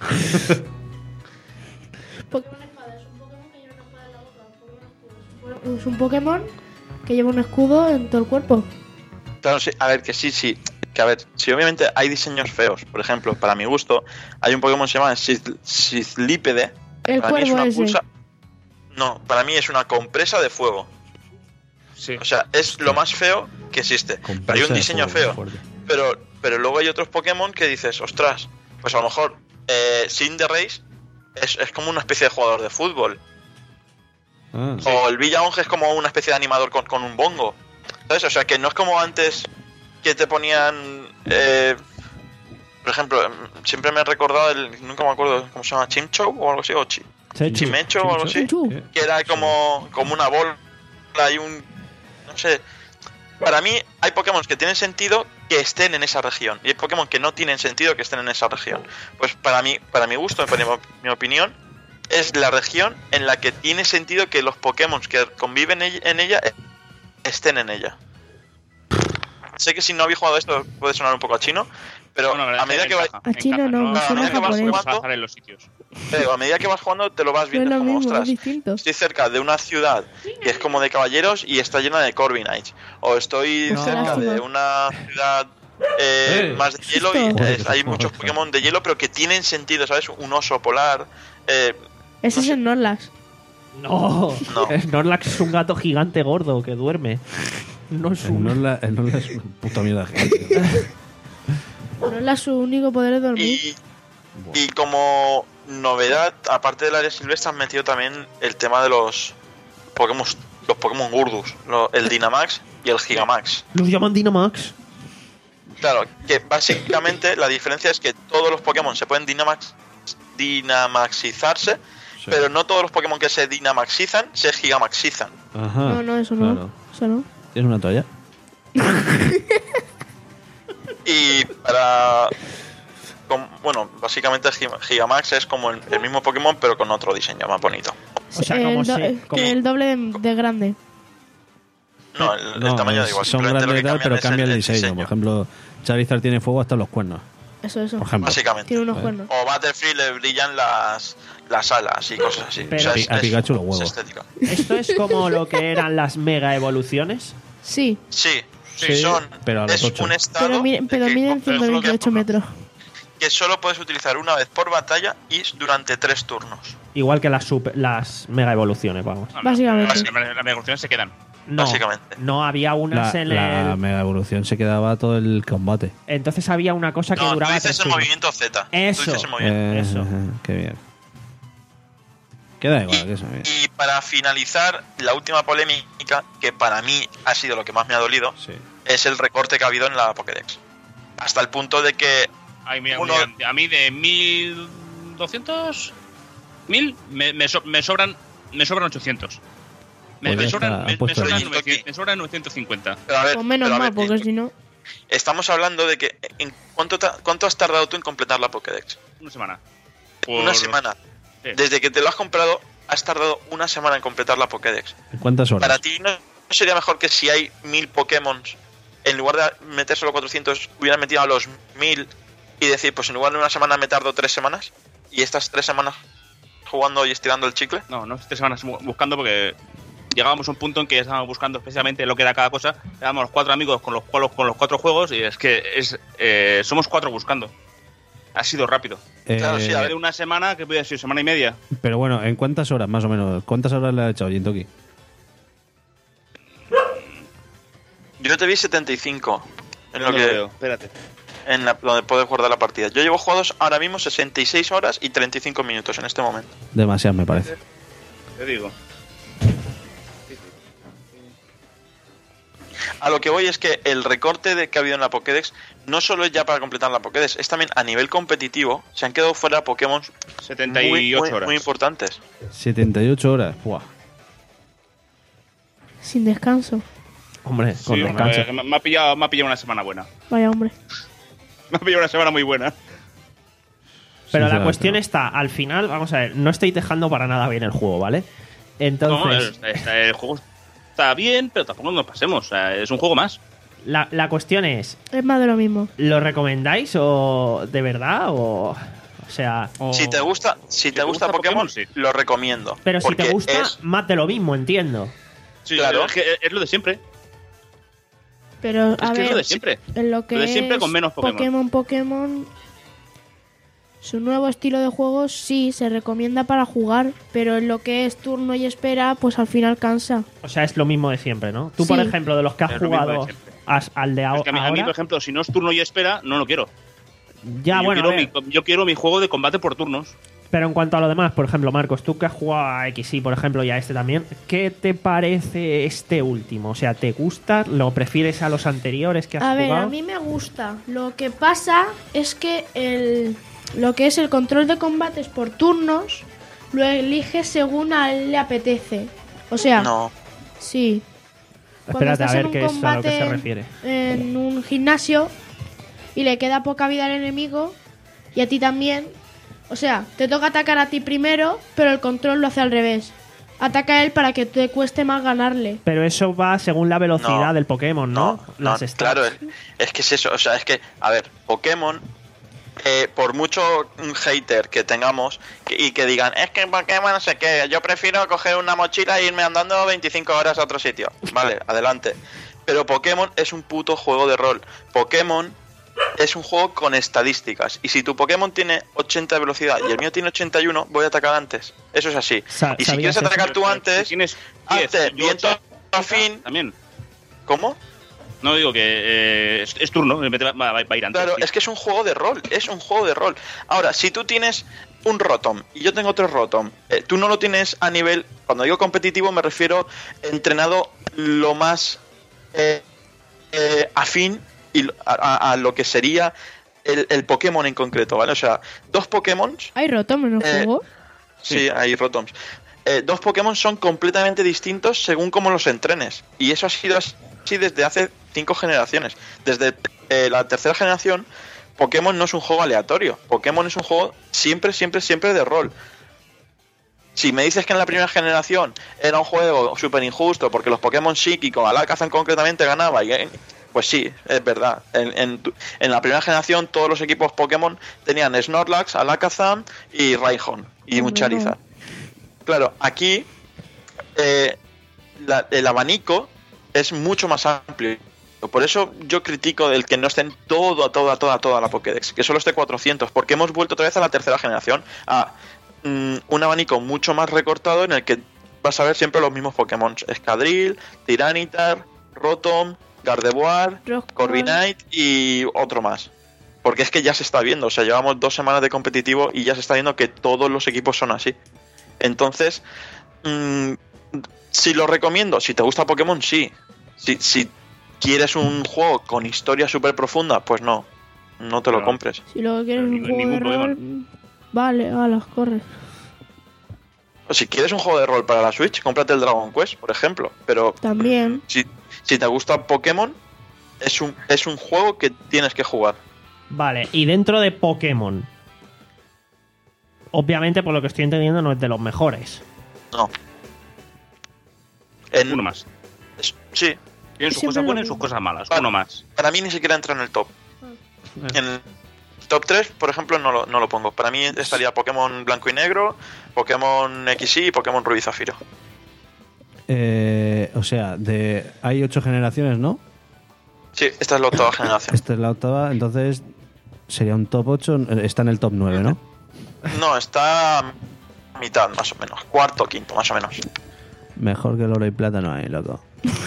Pokémon Espada es un Pokémon que lleva una espada en la boca. Es un Pokémon que lleva un escudo en todo el cuerpo. Claro, sí, a ver, que sí, sí. Que a ver, si obviamente hay diseños feos, por ejemplo, para mi gusto, hay un Pokémon que se llama Sislípede. El Para mí es cuervo una ese. pulsa. No, para mí es una compresa de fuego. Sí. O sea, es lo más feo que existe. Pero hay un diseño feo. Pero, pero luego hay otros Pokémon que dices, ostras, pues a lo mejor eh, Cinderace es, es como una especie de jugador de fútbol. Ah, sí. O el Villaonge es como una especie de animador con, con un bongo. ¿Sabes? O sea, que no es como antes que te ponían... Eh, por ejemplo, siempre me he recordado, el, nunca me acuerdo cómo se llama, Chimchou o algo así, o chi, Sí, Chimecho o algo así. Chu. Que era como, como una bola y un... No sé. Para mí hay Pokémon que tienen sentido que estén en esa región. Y hay Pokémon que no tienen sentido que estén en esa región. Pues para mí, para mi gusto, para mi, mi opinión, es la región en la que tiene sentido que los Pokémon que conviven en ella estén en ella. Sé que si no habéis jugado esto puede sonar un poco a chino, pero Bueno, a medida que vais... A chino no, me suena a japonés. jugando- en los sitios. Pero a medida que vas jugando te lo vas No es viendo lo como, mismo, es ostras, distinto. estoy cerca de una ciudad que es como de caballeros y está llena de Corviknights. O estoy Pues cerca lástima. de una ciudad eh, Eh, más de hielo y esto- eh, hay muchos Pokémon de hielo pero que tienen sentido, ¿sabes? Un oso polar. Eh, Ese no es sé. el Norlax. No, No. Snorlax es un gato gigante gordo que duerme. No es El un... Norla, el Norla es una puta mierda gigante. Norlax, su único poder es dormir. y, y como novedad, aparte del área silvestre, han metido también el tema de los Pokémon, los Pokémon Gurdus, lo- el Dynamax y el Gigamax. Los llaman Dynamax. Claro, que básicamente la diferencia es que todos los Pokémon se pueden Dynamax, Dynamaxizarse, Sí. pero no todos los Pokémon que se Dynamaxizan se Gigamaxizan. Ajá. No, no, eso no. Claro. Eso no. ¿Tienes una toalla? Y para... con- bueno, básicamente Giga- Gigamax es como el, el mismo Pokémon pero con otro diseño más bonito. O sea, como el, do- si- eh, como- el doble de, de grande. No, el, el No, tamaño da es- igual. son simplemente lo grandes y que tal, pero es cambia el diseño. Por ejemplo, Charizard tiene fuego hasta los cuernos. Eso, eso. Por ejemplo. Básicamente. Tiene unos Vale. cuernos. O Battlefield le brillan las, las alas y cosas así. Pero- o sea, es, A es- Pikachu los es huevos. estética. Esto es como lo que eran las mega evoluciones. Sí, Sí, sí, Sí, son. pero a los es ocho. un estado pero, miren, de pero que- miden pero ciento solo que- veintiocho metros. que solo puedes utilizar una vez por batalla y durante tres turnos. Igual que las, super- las mega evoluciones, vamos. Básicamente. Básicamente, las evoluciones se quedan. No, Básicamente. no había unas La, en la el... mega evolución se quedaba todo el combate. Entonces había una cosa que No, tú duraba dices tres el turnos. movimiento Z. Eso. Tú dices el movimiento. Eh, eso. Qué bien. Queda igual, que eso bien. Y para finalizar, la última polémica, que para mí ha sido lo que más me ha dolido, Sí. es el recorte que ha habido en la Pokédex. Hasta el punto de que Ay, mira, Uno- mira, a mí de mil doscientos, mil, me, me, so- me sobran me sobran ochocientos. Me, Pues me ya sobran, está, me, han puesto me sobran el- novecientos, me sobran novecientos cincuenta. Pero a ver, Pues menos pero a mal, ver, porque esto, si no. estamos hablando de que en cuánto, ta- cuánto has tardado tú en completar la Pokédex. Una semana. Una Por- semana. Sí. Desde que te lo has comprado, has tardado una semana en completar la Pokédex. ¿Cuántas horas? Para ti, ¿no sería mejor que si hay mil Pokémon, en lugar de meter solo cuatrocientos, hubieran metido a los mil y decir, pues en lugar de una semana me tardo tres semanas? Y estas tres semanas jugando y estirando el chicle. No, no tres semanas bu- buscando porque llegábamos a un punto en que estábamos buscando especialmente lo que era cada cosa. Éramos los cuatro amigos con los, cual- con los cuatro juegos y es que es eh, somos cuatro buscando. Ha sido rápido. Eh, Claro, sí, a A ver. ver, una semana, que puede ser semana y media. Pero bueno, ¿en cuántas horas más o menos? ¿Cuántas horas le ha echado Jintoki? Yo te vi setenta y cinco en lo No que veo, espérate. en la, donde puedes guardar la partida. Yo llevo jugados ahora mismo sesenta y seis horas y treinta y cinco minutos en este momento. Demasiado, me parece. Te digo. A lo que voy es que el recorte de que ha habido en la Pokédex no solo es ya para completar la Pokédex, es también a nivel competitivo. Se han quedado fuera Pokémon setenta y ocho muy, muy, horas. muy importantes. setenta y ocho horas. Buah. Sin descanso. Hombre, Sí, con hombre, descanso. me, me ha pillado, me ha pillado una semana buena. Vaya hombre. Me ha pillado una semana muy buena. Pero la Sinceramente, cuestión no. está, al final, vamos a ver, no estoy dejando para nada bien el juego, ¿vale? No, Entonces, el, el- el juego está bien, pero tampoco nos pasemos. O sea, es un juego más. la, la cuestión es, Es más de lo mismo. ¿lo recomendáis o de verdad o, o sea, O- Si te gusta, si te gusta, Pokémon, sí. lo recomiendo. pero si te porque gusta es- más de lo mismo, entiendo. Sí, claro. es, que es lo de siempre. Pero, Es a que es ver, lo de siempre. en lo que Lo de siempre es con menos Pokémon. Pokémon, Pokémon, su nuevo estilo de juego sí se recomienda para jugar, pero en lo que es turno y espera, pues al final cansa. O sea, es lo mismo de siempre, ¿no? Tú, por Sí. ejemplo, de los que has Es lo mismo de jugado siempre. has- al de Es ahora, que a mí, a mí, por ejemplo, si no es turno y espera, no lo quiero. ya, yo, bueno, a quiero ver, mi, yo quiero mi juego de combate por turnos. pero en cuanto a lo demás, por ejemplo, Marcos, tú que has jugado a X Y, por ejemplo, y a este también, ¿qué te parece este último? O sea, ¿te gusta? ¿Lo prefieres a los anteriores que has A ver, jugado? a mí me gusta. Lo que pasa es que el, lo que es el control de combates por turnos lo elige según a él le apetece. O sea, no. sí. Cuando Espérate, a estás en ver un qué es a lo que combate se refiere. en un gimnasio y le queda poca vida al enemigo y a ti también. O sea, te toca atacar a ti primero, pero el control lo hace al revés. Ataca a él para que te cueste más ganarle. Pero eso va según la velocidad No. del Pokémon, ¿no? No, no, Las stats. claro, es, es que es eso, o sea, es que, a ver, Pokémon, eh, por mucho un hater que tengamos que- y que digan, es que Pokémon no sé qué, yo prefiero coger una mochila e irme andando veinticinco horas a otro sitio. Vale, adelante. Pero Pokémon es un puto juego de rol. Pokémon es un juego con estadísticas. Y si tu Pokémon tiene ochenta de velocidad y el mío tiene ochenta y uno, voy a atacar antes. Eso es así. Sa- Y si ¿sabías quieres eso? atacar tú Pero antes, si tienes diez, antes, yo viento ocho, a fin. También. ¿Cómo? No digo que eh, es, es turno, me va, va- va a ir antes. Claro, sí. es que es un juego de rol, es un juego de rol. Ahora, si tú tienes un Rotom y yo tengo otro Rotom, eh, tú no lo tienes a nivel, cuando digo competitivo me refiero entrenado lo más eh, eh, afín y lo- a, a- a lo que sería el, el Pokémon en concreto, ¿vale? O sea, dos Pokémon, ¿Hay Rotom en el Eh, juego? sí, hay Rotoms. Eh, dos Pokémon son completamente distintos según cómo los entrenes. Y eso ha sido así desde hace cinco generaciones. Desde eh, la tercera generación, Pokémon no es un juego aleatorio. Pokémon es un juego siempre, siempre, siempre de rol. Si me dices que en la primera generación era un juego súper injusto porque los Pokémon psíquicos, Alakazam concretamente, ganaba, y, eh, pues sí, es verdad. En, en, tu- en la primera generación todos los equipos Pokémon tenían Snorlax, Alakazam y Raihan y un Hombre, Charizard. Claro, aquí eh, la- el abanico es mucho más amplio. Por eso yo critico el que no estén todo, toda, toda, toda la Pokédex, que solo esté cuatrocientos, porque hemos vuelto otra vez a la tercera generación, a mm, un abanico mucho más recortado en el que vas a ver siempre los mismos Pokémon: Escadril, Tiranitar, Rotom, Gardevoir, Rockall. Corviknight y otro más. Porque es que ya se está viendo, o sea, llevamos dos semanas de competitivo y ya se está viendo que todos los equipos son así. Entonces, mmm, si lo recomiendo, si te gusta Pokémon, sí. Si, si quieres un juego con historia súper profunda, pues no, no te lo Claro. compres. Si luego quieres un ningún- juego de ningún rol, vale, ala, corre. O si quieres un juego de rol para la Switch, cómprate el Dragon Quest, por ejemplo. Pero También. si, si te gusta Pokémon, es un, es un juego que tienes que jugar. Vale, y dentro de Pokémon, obviamente, por lo que estoy entendiendo, no es de los mejores. No. En, Uno más. es- sí, Tienen sus Siempre cosas lo buenas y mismo. sus cosas malas. Vale. Uno más. para mí ni siquiera entra en el top. En el top tres, por ejemplo, no lo, no lo pongo. Para mí estaría Pokémon Blanco y Negro, Pokémon X y y Pokémon Rubí y Zafiro. Eh, o sea, de hay ocho generaciones, ¿no? Sí, esta es la octava generación. Esta es la octava, entonces sería un top ocho. Está en el top nueve, ¿no? No, está a mitad, más o menos. Cuarto, quinto, más o menos. Mejor que el oro y plata no hay, loco.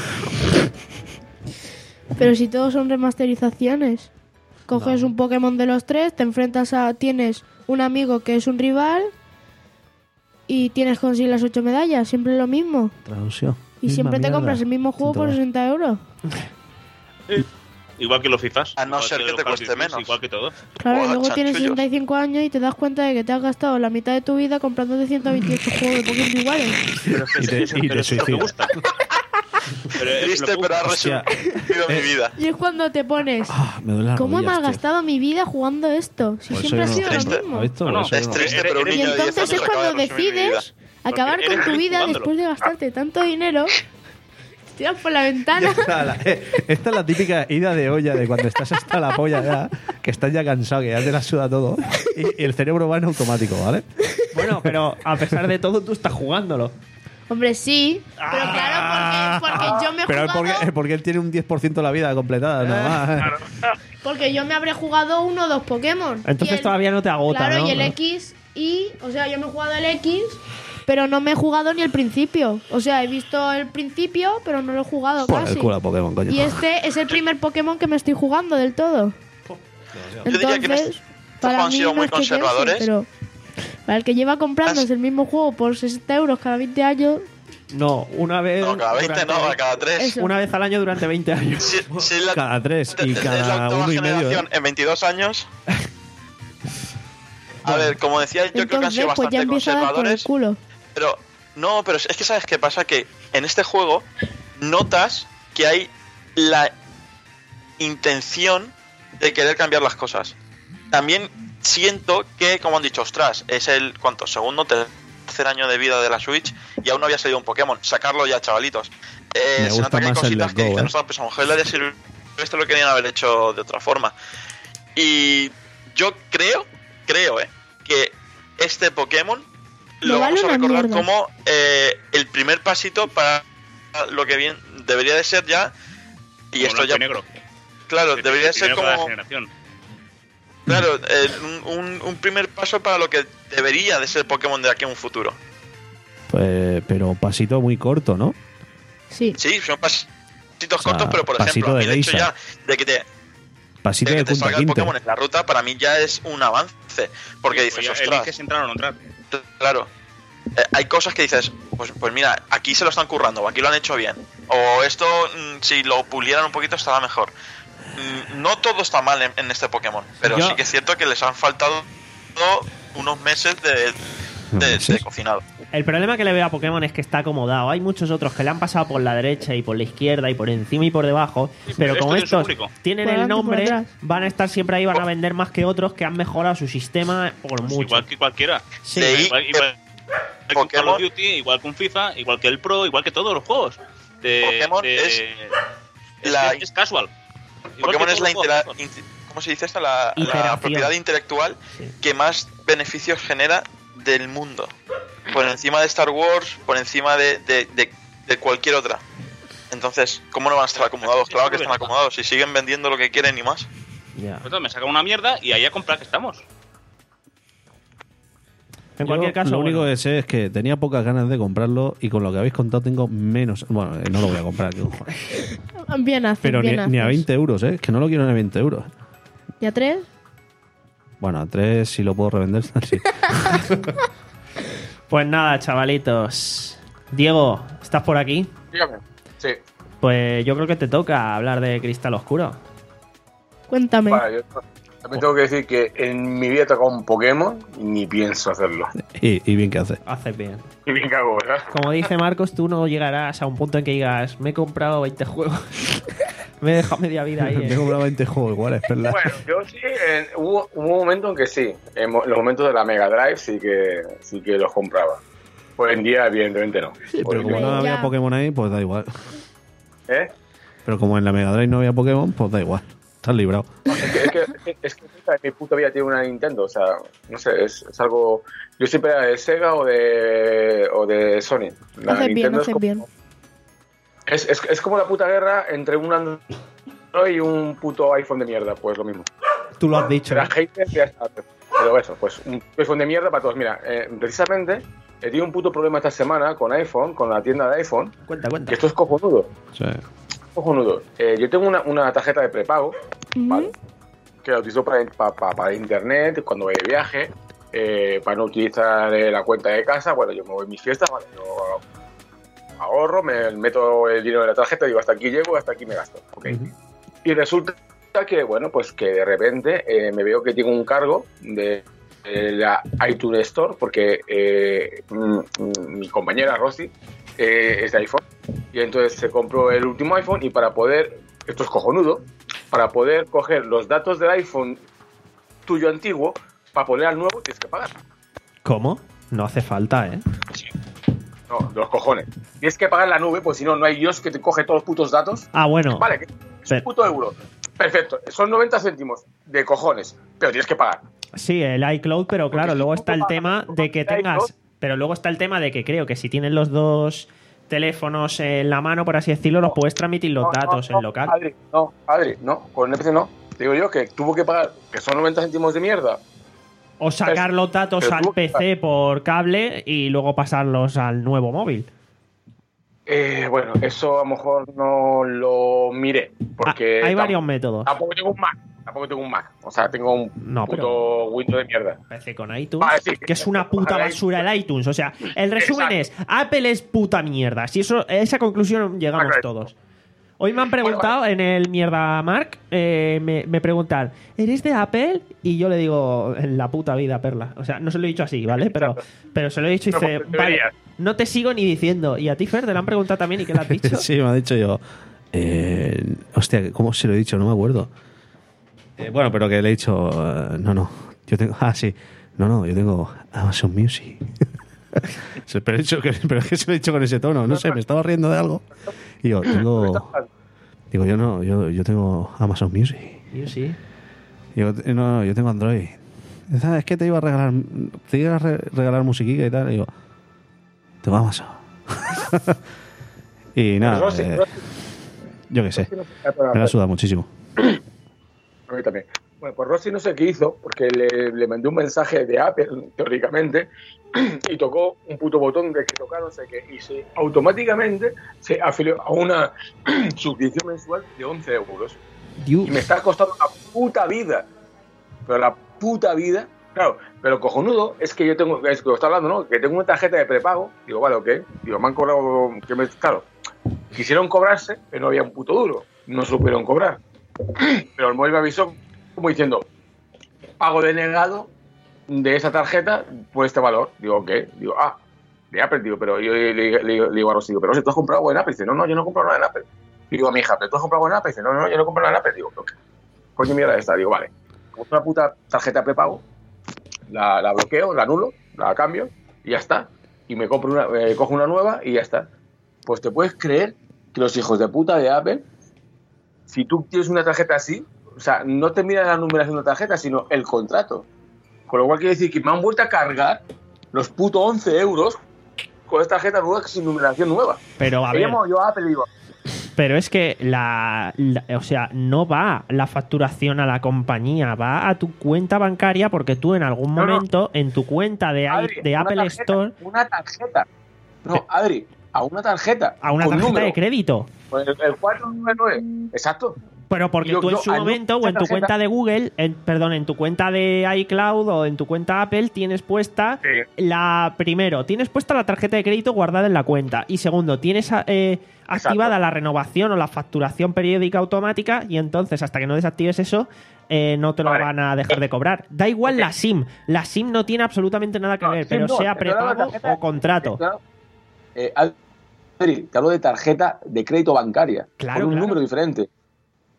Pero si todos son remasterizaciones. Coges No. un Pokémon de los tres, te enfrentas a... Tienes un amigo que es un rival y tienes que conseguir las ocho medallas. Siempre lo mismo. Traducción. Y Misma siempre te mierda. compras el mismo juego por Sin todo. sesenta euros. Igual que los FIFAs. A no igual ser que los te Call of cueste Duty, menos. Igual que todo. Claro, y Buah, luego tienes chanchullos. sesenta y cinco años y te das cuenta de que te has gastado la mitad de tu vida comprándote ciento veintiocho juegos de Pokémon iguales. Pero es que Y te- eso- y pero te eso es lo que suicidas. gusta. Pero es lo Triste, que pero ha gusta. Hostia. resumido mi vida. Y es cuando te pones... Ah, me duele la ¿Cómo he rodillas, tío. malgastado mi vida jugando esto? Si Por eso siempre ha yo no- sido Triste. lo mismo. ¿Has visto? No, no, Por eso Es yo no- triste, Eres- pero un eres- Y niño de diez entonces años es acaba cuando de resumir mi vida. decides acabar Porque con eres tu feliz vida jugándolo. después de gastarte tanto dinero. Te tiras por la ventana. Esta, la- eh, esta es la típica ida de olla de cuando estás hasta la polla ya, que estás ya cansado, que ya te la suda todo, y, y el cerebro va en automático, ¿vale? Bueno, pero a pesar de todo, tú estás jugándolo. Hombre, sí. Pero claro, porque, porque yo me he Pero es jugado... porque, porque él tiene un diez por ciento de la vida completada, nada más. Porque yo me habré jugado uno o dos Pokémon. Entonces Y el- todavía no te agota, Claro, ¿no? y el X y... O sea, yo me he jugado el X, pero no me he jugado ni el principio. O sea, he visto el principio, pero no lo he jugado Por casi. el culo a Pokémon, coño. Y este es el primer Pokémon que me estoy jugando del todo. Yo diría que en este Entonces, juego para han mí sido no muy es que quede, conservadores. pero para el que lleva comprándose el mismo juego por sesenta euros cada veinte años, No, una vez. No, cada veinte no, durante- cada tres. Eso. Una vez al año durante veinte años. Si, si es la, Cada tres y es la cada octava uno y medio. generación ¿eh? en veintidós años. A ver, como decía, yo creo que han entonces sido pues ya bastante empieza a dar por el conservadores. culo. Pero no, pero es que sabes qué pasa, que en este juego notas que hay la intención de querer cambiar las cosas. También siento que, como han dicho, ostras, es el ¿cuánto? Segundo, tercer año de vida de la Switch y aún no había salido un Pokémon. Sacarlo ya, chavalitos. Eh, Me se gusta nota que hay más el cositas Let's que Go, dicen, ¿eh? ostras, pues a lo mejor el área silvestre esto lo querían haber hecho de otra forma. Y yo creo, creo, eh, que este Pokémon lo Me vale vamos a una recordar mierda. como eh, el primer pasito para lo que bien debería de ser ya. Y Como esto blanco ya, y negro. claro, El debería de ser primero para la como, generación. claro, eh, un, un- un primer paso para lo que debería de ser Pokémon de aquí a un futuro. Pues, pero pasito muy corto, ¿no? Sí. Sí, son pasitos O sea, cortos, pero por pasito ejemplo, a mí de el hecho geisha. ya de que te, Pasito de de, que te punta salga el quinte. Pokémon en la ruta, para mí ya es un avance. Porque Sí, dices, pues ya ostras, eliges entrar o no entrar. claro. Eh, hay cosas que dices, pues, pues mira, aquí se lo están currando, o aquí lo han hecho bien. O esto, mm, si lo pulieran un poquito, estará mejor. Mm, no todo está mal en, en este Pokémon, pero Yo- sí que es cierto que les han faltado unos meses de, de, ¿Unos de meses? cocinado. El problema que le veo a Pokémon es que está acomodado. Hay muchos otros que le han pasado por la derecha y por la izquierda y por encima y por debajo. Sí, Pero pero como esto estos tiene su público. tienen Por el delante y por nombre, atrás. van a estar siempre ahí, van a vender más que otros que han mejorado su sistema por Pues mucho. igual que cualquiera. Sí. Leí Igual, que igual que un Call of Pokémon- Duty, igual que un FIFA, igual que el Pro, igual que todos los juegos. De, Pokémon de- es es, la- es casual. Igual Pokémon que es la todos los intera- juegos. int- ¿cómo se dice esta? La, la Iteración. propiedad intelectual Sí. que más beneficios genera del mundo. Por encima de Star Wars, por encima de, de, de- de cualquier otra. Entonces, ¿cómo no van a estar acomodados? Claro que están acomodados. Si siguen vendiendo lo que quieren y más. Ya. Entonces me saca una mierda y ahí a comprar que estamos. En Yo cualquier caso, lo único bueno, que sé es que tenía pocas ganas de comprarlo y con lo que habéis contado tengo menos. Bueno, eh, no lo voy a comprar, que cojones. Bien haces, Pero ni, bien ni a haces. veinte euros, ¿eh? Es que no lo quiero ni a veinte euros. ¿Y a tres? Bueno, a tres si lo puedo revender, sí. pues nada, chavalitos. Diego, ¿estás por aquí? Dígame. Sí. Pues yo creo que te toca hablar de Cristal Oscuro. Cuéntame. Vale, yo también tengo que decir que en mi vida he tocado un Pokémon y ni pienso hacerlo. Y, y bien que hace. Haces bien. Y bien que hago, ¿verdad? Como dice Marcos, tú no llegarás a un punto en que digas, me he comprado veinte juegos. Me he dejado media vida ahí. Me he ¿eh? comprado veinte juegos iguales, Perla. Bueno, yo sí, en- hubo, hubo un momento en que sí, en mo- los momentos de la Mega Drive sí que sí que los compraba. Hoy en día, evidentemente, no. Sí, Hoy pero en como día- no había Ya. Pokémon ahí, pues da igual. ¿Eh? Pero como en la Mega Drive no había Pokémon, pues da igual. Estás librado. Es que, es que, es que nunca en mi puta vida tiene una Nintendo, o sea, no sé, es, es algo... Yo siempre era de Sega o de, o de Sony. La Haces bien, Nintendo es haces como, bien. Es, es, es como la puta guerra entre un Android y un puto iPhone de mierda, pues lo mismo. Tú lo has dicho. Era ¿eh? hater, ya está. Pero eso, pues un iPhone de mierda para todos. Mira, eh, precisamente he tenido un puto problema esta semana con iPhone, con la tienda de iPhone, Cuenta, cuenta. que esto es cojonudo. Sí. Cojonudo. Eh, yo tengo una, una tarjeta de prepago, Ujú. ¿vale? Que la utilizo para, para, para, para internet, cuando voy de viaje, eh, para no utilizar eh, la cuenta de casa. Bueno, yo me voy a mis fiestas, ¿vale? Yo ahorro, me meto el dinero en la tarjeta, digo, hasta aquí llego, hasta aquí me gasto. ¿Ok? Y resulta que, bueno, pues que de repente eh, me veo que tengo un cargo de, de la iTunes Store, porque eh, mm, mm, mi compañera Rosy eh, es de iPhone, y entonces se compró el último iPhone y para poder, esto es cojonudo, para poder coger los datos del iPhone tuyo antiguo, para poner al nuevo tienes que pagar. ¿Cómo? No hace falta, ¿eh? No, de los cojones. Tienes que pagar la nube, pues si no, no hay Dios que te coge todos los putos datos. Ah, bueno. Vale, que es Pero- un puto euro. Perfecto, son noventa céntimos de cojones, pero tienes que pagar. Sí, el iCloud, pero claro, Porque luego si está tú el pagas tema por de que el tengas. iCloud- Pero luego está el tema de que creo que si tienes los dos teléfonos en la mano, por así decirlo, los puedes transmitir los No, datos no, en no, local. Adri, no, Adri, no, con el N P C no. Te digo yo que tuvo que pagar, que son noventa céntimos de mierda. O sacar los datos pero al tú- P C por cable y luego pasarlos al nuevo móvil. Eh, bueno, eso a lo mejor no lo miré, porque Ah, hay tam- varios métodos. tampoco tengo un Mac, tampoco tengo un Mac, o sea, tengo un No, puto pero- Windows de mierda. P C con iTunes, Vale, sí, que es una puta bajar basura el iTunes. O sea, el resumen Exacto. es, Apple es puta mierda. Si eso, a esa conclusión llegamos Correcto. todos. Hoy me han preguntado en el Mierda Mark, eh, me, me preguntan, ¿eres de Apple? Y yo le digo, en la puta vida, Perla. O sea, no se lo he dicho así, ¿vale? Pero, pero se lo he dicho y No, dice, pues, vale, deberías. no te sigo ni diciendo. ¿Y a ti, Fer, te lo han preguntado también y qué le has dicho? Sí, me ha dicho yo. Eh, hostia, ¿cómo se lo he dicho? No me acuerdo. Eh, bueno, pero que le he dicho. eh, no, no. Yo tengo. Ah, sí. No, no, yo tengo Amazon Music. Se- pero, he dicho que, pero es que se lo he dicho con ese tono. No sé, me estaba riendo de algo. Y yo, tengo. Digo, yo no, yo, yo tengo Amazon Music. Yo sí. Digo, no, no, yo tengo Android. Dice, "Ah, es que te iba a regalar. Te iba a re- regalar musiquita y tal. Y digo, tengo Amazon. y nada. Rosy, eh, Rosy, yo qué sé. Rosy no sé qué Me la suda muchísimo. A mí también. Bueno, pues Rosy no sé qué hizo, porque le, le mandé un mensaje de Apple, teóricamente, y tocó un puto botón de que tocar no sé qué, y se, automáticamente se afilió a una suscripción mensual de once euros. Dios. Y me está costando la puta vida. Pero la puta vida. Claro, pero cojonudo es que yo tengo, es que lo está hablando, ¿no? Que tengo una tarjeta de prepago. Digo, vale, ok. Digo, me han cobrado. Que me, claro, quisieron cobrarse, pero no había un puto duro. No se lo pudieron cobrar. Pero el móvil me avisó como diciendo, pago denegado de esa tarjeta por este valor. Digo, ok. Digo, ah, de Apple, digo, pero yo le, le- le- le digo a Rosy, digo, pero si tú has comprado algo en Apple. Dice, no, no, yo no he comprado nada en Apple. Digo a mi hija, ¿pero tú has comprado algo en Apple? Dice, no, no, yo no he comprado nada en Apple. Digo, ¿pero qué coño mierda es esta? Digo, vale. Como una puta tarjeta de prepago, la, la bloqueo, la anulo, la cambio y ya está. Y me compro una, eh, cojo una nueva y ya está. Pues te puedes creer que los hijos de puta de Apple, si tú tienes una tarjeta así, o sea, no te miran la numeración de la tarjeta, sino el contrato. Con lo cual quiere decir que me han vuelto a cargar los putos once euros con esta tarjeta nueva sin numeración nueva. Pero a He ver, llamado yo a Apple y digo, pero es que la, la- o sea, no va la facturación a la compañía, va a tu cuenta bancaria porque tú en algún No, no. momento en tu cuenta de, i- Adri, de una Apple tarjeta, Store Una tarjeta. No, Adri, a una tarjeta. a una con tarjeta número. de crédito. Pues el, el cuatrocientos noventa y nueve. Exacto. Pero porque Yo- tú en yo, su al- momento o en tu tarjeta- cuenta de Google, en- perdón, en tu cuenta de iCloud o en tu cuenta Apple tienes puesta Sí. la primero, tienes puesta la tarjeta de crédito guardada en la cuenta y segundo, tienes eh, activada la renovación o la facturación periódica automática y entonces hasta que no desactives eso eh, no te lo Vale. van a dejar de cobrar. Da igual Ok. la SIM, la SIM no tiene absolutamente nada que No, ver, sí, pero no, sea te hablo de prepago tarjeta- o contrato. Claro. Eh, Adri, te hablo de tarjeta de crédito bancaria. Claro, con un claro. número diferente.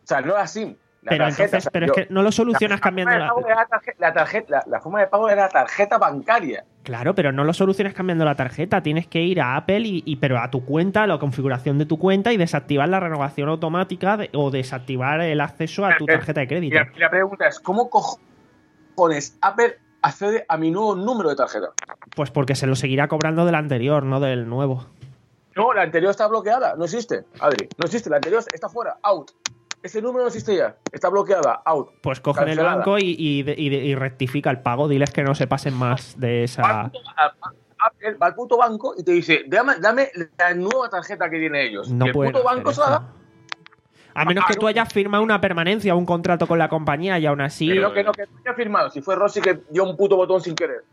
O sea, no la SIM. La Pero tarjeta, entonces, o sea, pero yo- es que no lo solucionas la cambiando forma de la... pago era la, tarje- la, tarjeta, la, la forma de pago era la tarjeta bancaria. Claro, pero no lo solucionas cambiando la tarjeta. Tienes que ir a Apple y, y- pero a tu cuenta, a la configuración de tu cuenta y desactivar la renovación automática de- o desactivar el acceso a tu tarjeta de Y crédito. la, y la pregunta es, ¿cómo cojones Apple accede a mi nuevo número de tarjeta? Pues porque se lo seguirá cobrando del anterior, no del nuevo. No, la anterior está bloqueada, no existe, Adri. No existe, la anterior está fuera, out. Ese número no existe ya, está bloqueada, out. Pues cogen el Cancelada. banco y, y, de- y de- y rectifica el pago. Diles que no se pasen más de Va al esa... puto- a- a- Apple va al puto banco y te dice, dame, dame la nueva tarjeta que tienen ellos. No y el pueden puto hacer banco se la eso. da. A menos Ah, que no. tú hayas firmado una permanencia o un contrato con la compañía y aún así... Pero que no, que no haya firmado. Si fue Rossi que dio un puto botón sin querer.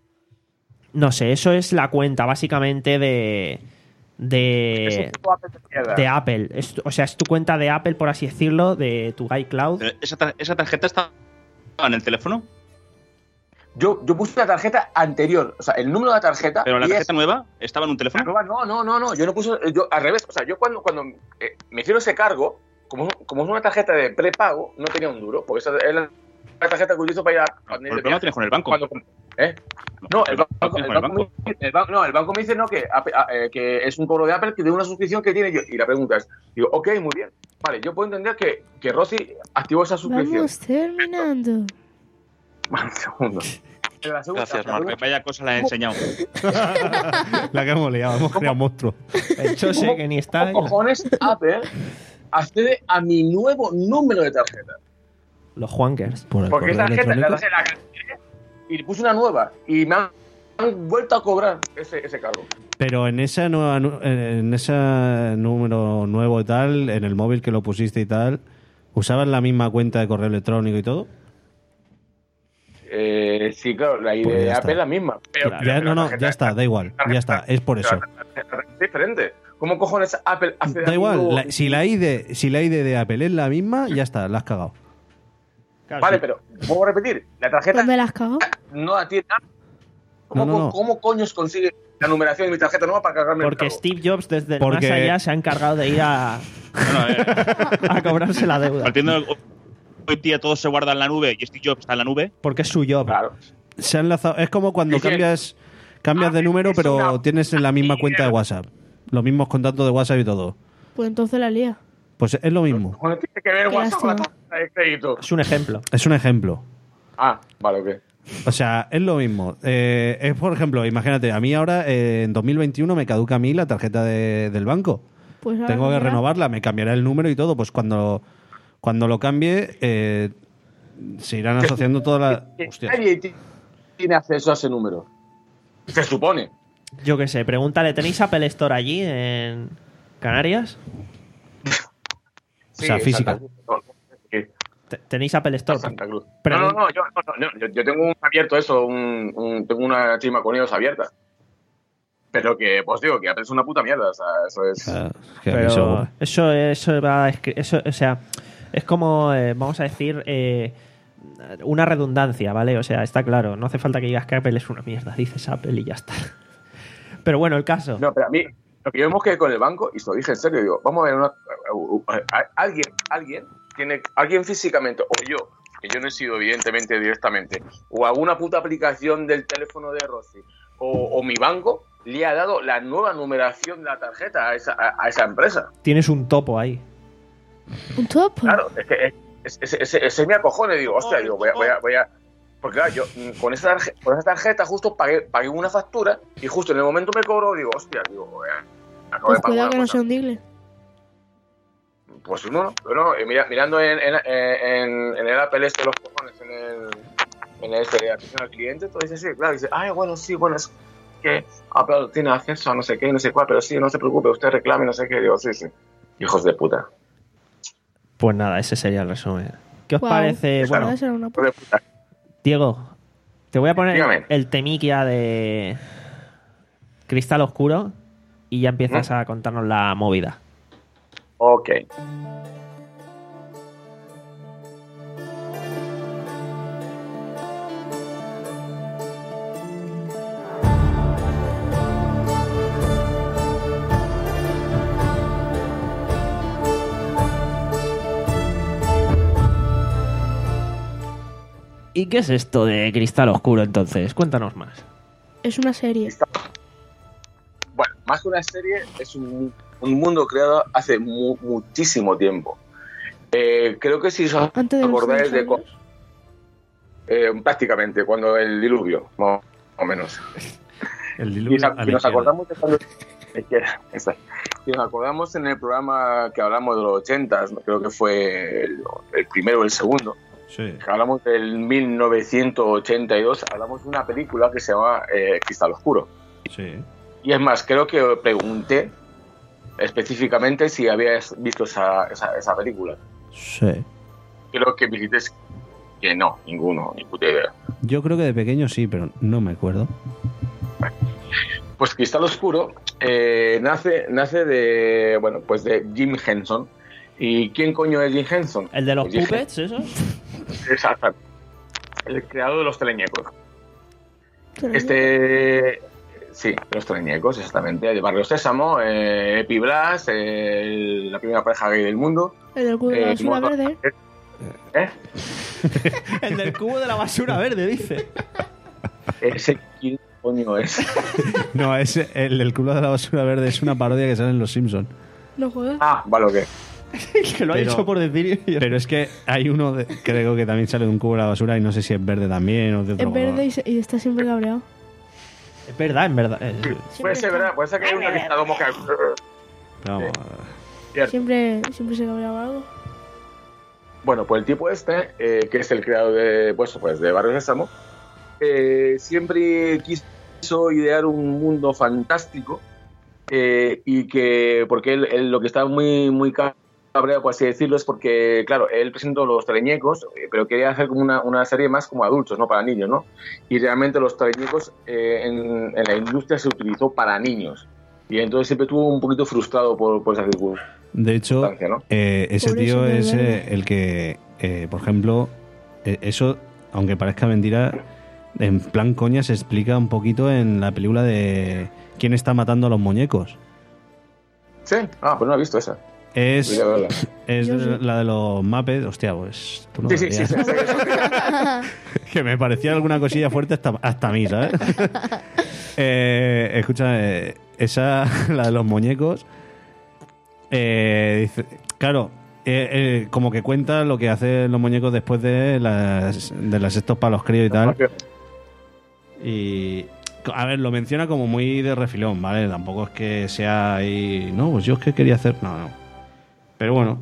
No sé, eso es la cuenta básicamente de... Es De, un puto Apple de mierda. de Apple. Es- o sea, es tu cuenta de Apple, por así decirlo, de tu iCloud. Pero ¿Esa, tar- esa tarjeta está en el teléfono? Yo, yo puse la tarjeta anterior, o sea, el número de la tarjeta. ¿Pero la y tarjeta es- nueva estaba en un la teléfono? nueva, no, no, no, no. Yo no puse. Yo al revés. O sea, yo cuando, cuando eh, me hicieron ese cargo, como, como es una tarjeta de prepago, no tenía un duro. Porque esa es la, la tarjeta que utilizo para ir a. Pero el problema lo tienes con el banco. Cuando, ¿eh? No, el ¿Lo banco, tienes el con el banco, banco? me, el banco- no, el banco me dice no, que, Apple- a- eh, que es un cobro de Apple que de una suscripción que tiene yo. Y la pregunta es, digo, ok, muy bien. Vale, yo puedo entender que, que Rossi activó esa suscripción. Vamos terminando. Un segundo. Pero la segunda- Gracias, la Marco. segunda- Vaya cosa la he enseñado. La que hemos liado, hemos creado monstruos. El Chose que ni está. ¿Cómo cojones Apple accede a mi nuevo número de tarjeta? Los Juankers. Por el Porque correo esa tarjeta la, electrónico. la cancelé y puse una nueva. Y me han, han vuelto a cobrar ese, ese cargo. Pero en esa nueva, nu- en ese número nuevo y tal, en el móvil que lo pusiste y tal, ¿usabas la misma cuenta de correo electrónico y todo? Eh, sí, claro, la idea Pues ya de está. Apple es la misma. Pero, Ya- pero no, la no, tarjeta- ya está, da igual, ya está, es por eso. la tarjeta es diferente. ¿Cómo cojones Apple accede a Da mi igual, nuevo- la- si, la I D, si la I D de Apple es la misma, ya está, la has cagado. Claro, Vale, sí. pero ¿puedo repetir? La tarjeta ¿Dónde las cago? no la tiene Apple. ¿Cómo, No, no, no. ¿Cómo coños consigue la numeración de mi tarjeta nueva para cargarme el Porque cargo? Steve Jobs desde el Porque- más allá se ha encargado de ir a, Bueno, eh, a cobrarse la deuda. partiendo de- hoy día todo se guarda en la nube y Steve Jobs está en la nube. Porque es su job. Claro. Se ha enlazado, es como cuando Sí, sí. cambias cambias de número, es pero una- tienes en la misma cuenta de WhatsApp. Los mismos contactos de WhatsApp y todo. Pues entonces la lía. Pues es lo mismo. Bueno, tiene que ver Qué WhatsApp con la lástima. tarjeta de crédito. Es un ejemplo. Es un ejemplo. Ah, vale, ok. O sea, es lo mismo. Eh, es, por ejemplo, imagínate, a mí ahora eh, en dos mil veintiuno me caduca a mí la tarjeta de- del banco. Pues ahora Tengo que mira. renovarla, me cambiará el número y todo. Pues cuando, cuando lo cambie, eh, se irán asociando todas las... Que Hostias. Nadie ti- tiene acceso a ese número. Se supone. Yo qué sé, pregúntale, ¿tenéis Apple Store allí en Canarias? O sea, física. Santa Cruz. No, ¿qué? Te- ¿Tenéis Apple Store? Santa Cruz. Pero- no, no, no, yo, no, no, yo, yo tengo un abierto eso, un, un- tengo una chima con ellos abierta. Pero que, pues digo, que Apple es una puta mierda, o sea, eso es... Ah, que Pero eso- eso, eso va a escri- eso, o sea, es como, eh, vamos a decir, eh, una redundancia, ¿vale? O sea, está claro, no hace falta que digas que Apple es una mierda, dices Apple y ya está. Pero bueno, el caso. No, pero a mí, lo que yo hemos quedado con el banco, y se lo dije en serio, digo, vamos a ver, una, a- a- alguien, alguien, tiene, alguien físicamente, o yo, que yo no he sido evidentemente directamente, o alguna puta aplicación del teléfono de Rossi, o, o mi banco, le ha dado la nueva numeración de la tarjeta a esa, a, a esa empresa. Tienes un topo ahí. ¿Un topo? Claro, es que es- es- es- ese me acojone, digo, hostia, digo, voy a, voy a, voy a- porque claro, yo mm, con esa, tarjeta, con esa tarjeta justo pagué, pagué una factura y justo en el momento me cobró, digo, hostia, digo, voy a, acabo Pues de pagar cuidado una que no cosa. sea un digle. Pues no, no, pero no, eh, mira- mirando en, en, en, en el Apple este, los cojones, en el, en el este de atención al cliente, todo dice, sí, claro, dice, ay, bueno, sí, bueno, es que Apple tiene acceso a no sé qué, no sé cuál, pero sí, no se preocupe, usted reclame, no sé qué, digo, sí, sí, hijos de puta, Pues nada, ese sería el resumen. ¿Qué os Guau. parece? Eso Bueno, debe ser una hijos de puta. Diego, te voy a poner Dígame. el temiquia de Cristal Oscuro y ya empiezas ¿Mm? a contarnos la movida. Ok. ¿Y qué es esto de Cristal Oscuro entonces? Cuéntanos más. Es una serie. Bueno, más que una serie, es un, un mundo creado hace mu- muchísimo tiempo. Eh, creo que si os Antes de los acordáis de... dinosaurios. Eh, prácticamente, cuando el diluvio, más o menos. El Y diluvio sa- a la si nos izquierda. acordamos de cuando... Izquierda, exacto. Si nos acordamos en el programa que hablamos de los ochentas, creo que fue el, el primero o el segundo, Sí. que hablamos del mil novecientos ochenta y dos, hablamos de una película que se llama eh, Cristal Oscuro. Sí. Y es más, creo que pregunté específicamente si habías visto esa, esa, esa película. Sí. Creo que me dijiste que no, ninguno, ni puta idea. Yo creo que de pequeño sí, pero no me acuerdo. Pues Cristal Oscuro eh, nace, nace de, bueno, pues de Jim Henson. ¿Y quién coño es Jim Henson? ¿El de los Pues Jim puppets, eso? Henson. Exacto. El creador de los teleñecos. Este... Sí, los teleñecos, exactamente. El Barrio Sésamo, eh, Epi Blas, eh, la primera pareja gay del mundo. El del cubo de la Eh, basura moto- verde. ¿Eh? El del cubo de la basura verde, dice. Ese quién coño es. No, es el del culo de la basura verde es una parodia que sale en Los Simpsons. No juega. Ah, vale, ok. Que lo ha Pero- dicho por decir. y- Pero es que hay uno, de, creo que también sale de un cubo de la basura y no sé si es verde también o de otro Es verde color. y, se- y está siempre cabreado. Es verdad, en verdad. Eh, Puede ser, ¿verdad? Puede ser que hay uno que está como que... Vamos, Cierto. Siempre, siempre se cabreaba algo. Bueno, pues el tipo este, eh, que es el creador de, pues, pues, de Barrio Sésamo, eh, siempre quiso idear un mundo fantástico eh, y que, porque él, él lo que está muy, muy cabreado, por así decirlo, es porque, claro, él presentó los teleñecos, eh, pero quería hacer como una, una serie más como adultos, no para niños, ¿no? Y realmente los teleñecos eh, en, en la industria se utilizó para niños. Y entonces siempre estuvo un poquito frustrado por, por esa circunstancia, de hecho, ¿no? eh, ese Por eso tío me es duele. eh, el que, eh, por ejemplo, eh, eso, aunque parezca mentira, en plan coña se explica un poquito en la película de ¿Quién está matando a los muñecos? Sí, ah, pues no he visto esa. Es, Voy a verla. es Yo sí. la de los Muppets. Hostia, pues tú no Sí, lo sí, sí, verías. sí, sí, sí. Que me parecía alguna cosilla fuerte hasta, hasta a mí, ¿sabes? eh, escucha, eh, esa, la de los muñecos, eh, dice, claro, eh, eh, como que cuenta lo que hacen los muñecos después de las, de las estos para los críos y tal. Y, a ver, lo menciona como muy de refilón, ¿vale? Tampoco es que sea ahí, no, pues yo es que quería hacer, no, no. Pero bueno,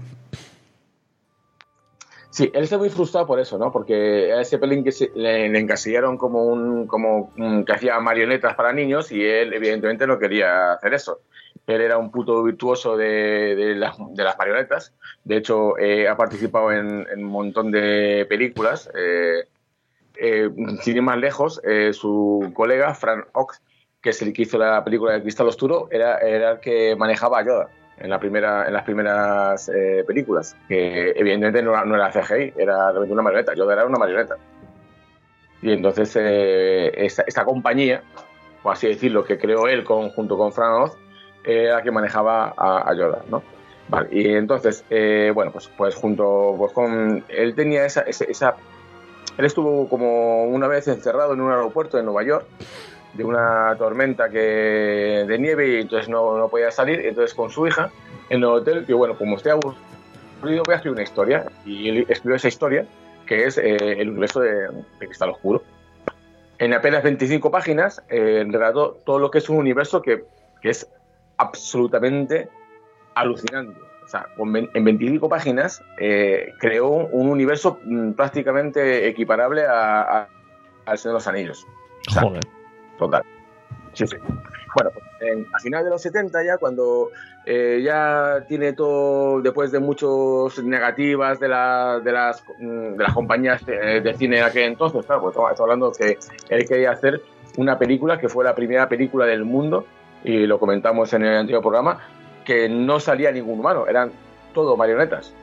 Sí, él está muy frustrado por eso, ¿no? Porque a ese pelín que se- le, le encasillaron como un como un, que hacía marionetas para niños y él evidentemente no quería hacer eso. Él era un puto virtuoso de, de, las, de las marionetas. De hecho, eh, ha participado en, en un montón de películas. Eh, eh, sin ir más lejos, eh, su colega, Frank Ox, que es el que hizo la película de Cristal Oscuro, era, era el que manejaba a Yoda en, la primera, en las primeras eh, películas, que evidentemente no era, no era C G I, era realmente una marioneta. Yoda era una marioneta. Y entonces eh, esta, esta compañía, por así decirlo, que creó él con, junto con Frank Oz, era la que manejaba a, a Yoda, ¿no? Vale, y entonces, eh, bueno, pues, pues junto pues con... Él tenía esa, esa, esa... Él estuvo como una vez encerrado en un aeropuerto de Nueva York, de una tormenta que de nieve, y entonces no, no podía salir. Entonces con su hija en el hotel, que bueno, como estoy aburrido, voy a escribir una historia, y él escribió esa historia, que es eh, el universo de, de Cristal Oscuro. En apenas veinticinco páginas eh, relató todo lo que es un universo que, que es absolutamente alucinante. O sea, con ve- en veinticinco páginas eh, creó un universo mm, prácticamente equiparable a, a- al Señor de los Anillos. O sea, joder. total. Sí, sí. Bueno, pues, en- a finales de los setenta ya, cuando eh, ya tiene todo, después de muchas negativas de, la, de, las, mm, de las compañías de, de cine de aquel entonces, claro, pues estamos hablando que él quería hacer una película que fue la primera película del mundo, y lo comentamos en el anterior programa, que no salía ningún humano, eran todo marionetas.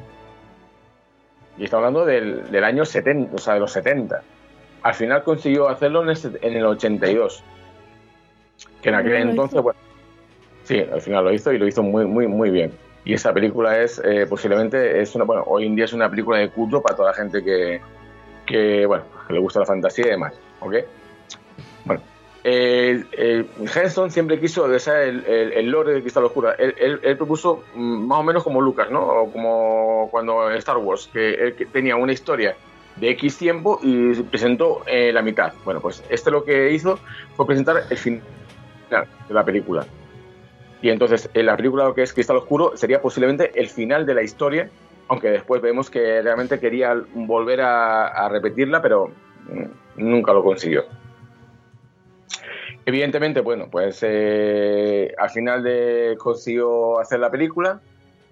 Y estamos hablando del, del año setenta, o sea, de los setenta. Al final consiguió hacerlo en, este, en el ochenta y dos. Que en aquel Lo hizo. entonces, bueno, sí, al final lo hizo y lo hizo muy, muy, muy bien. Y esa película es, eh, posiblemente, es una, bueno, hoy en día es una película de culto para toda la gente que, que, bueno, que le gusta la fantasía y demás, ¿ok? Bueno, el, el Henson siempre quiso desear el, el, el lore de Cristal Oscuro. Él, él, él propuso más o menos como Lucas, ¿no? O como cuando en Star Wars, que él tenía una historia de X tiempo y presentó eh, la mitad. Bueno, pues este lo que hizo fue presentar el final de la película. Y entonces, en la película lo que es Cristal Oscuro sería posiblemente el final de la historia, aunque después vemos que realmente quería volver a, a repetirla, pero nunca lo consiguió. Evidentemente, bueno, pues eh, al final de, consiguió hacer la película,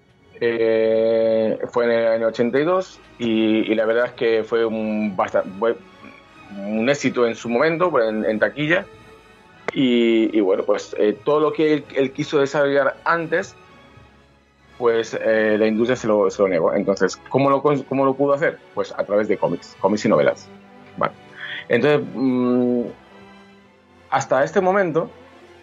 eh, fue en el año ochenta y dos, y, y la verdad es que fue un, bastante, un éxito en su momento, en, en taquilla. Y, y bueno, pues eh, todo lo que él, él quiso desarrollar antes, pues eh, la industria se lo, se lo negó. Entonces, ¿cómo lo, ¿cómo lo pudo hacer? Pues a través de cómics, cómics y novelas. Vale. Entonces, mmm, hasta este momento,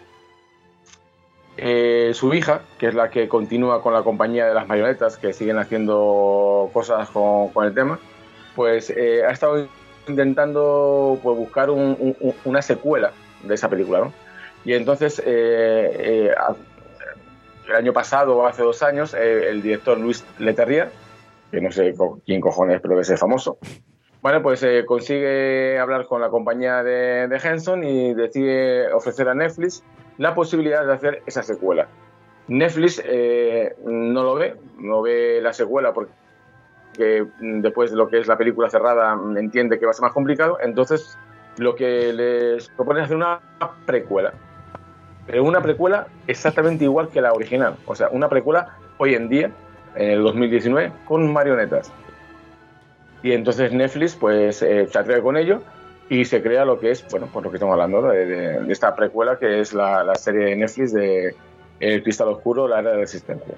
eh, su hija, que es la que continúa con la compañía de las marionetas, que siguen haciendo cosas con, con el tema, pues eh, ha estado intentando pues, buscar un, un, una secuela de esa película, ¿no? Y entonces, eh, eh, el año pasado o hace dos años, eh, el director Luis Leterrier, que no sé quién cojones, pero que es famoso, bueno, pues eh, consigue hablar con la compañía de, de Henson y decide ofrecer a Netflix la posibilidad de hacer esa secuela. Netflix eh, no lo ve, no ve la secuela porque después de lo que es la película cerrada entiende que va a ser más complicado, entonces lo que les propone es hacer una precuela, pero una precuela exactamente igual que la original, o sea, una precuela hoy en día, en el dos mil diecinueve, con marionetas. Y entonces Netflix pues eh, se atreve con ello y se crea lo que es, bueno, pues lo que estamos hablando, ¿no? de, de, de esta precuela que es la, la serie de Netflix de El Cristal Oscuro, la Era de la Resistencia.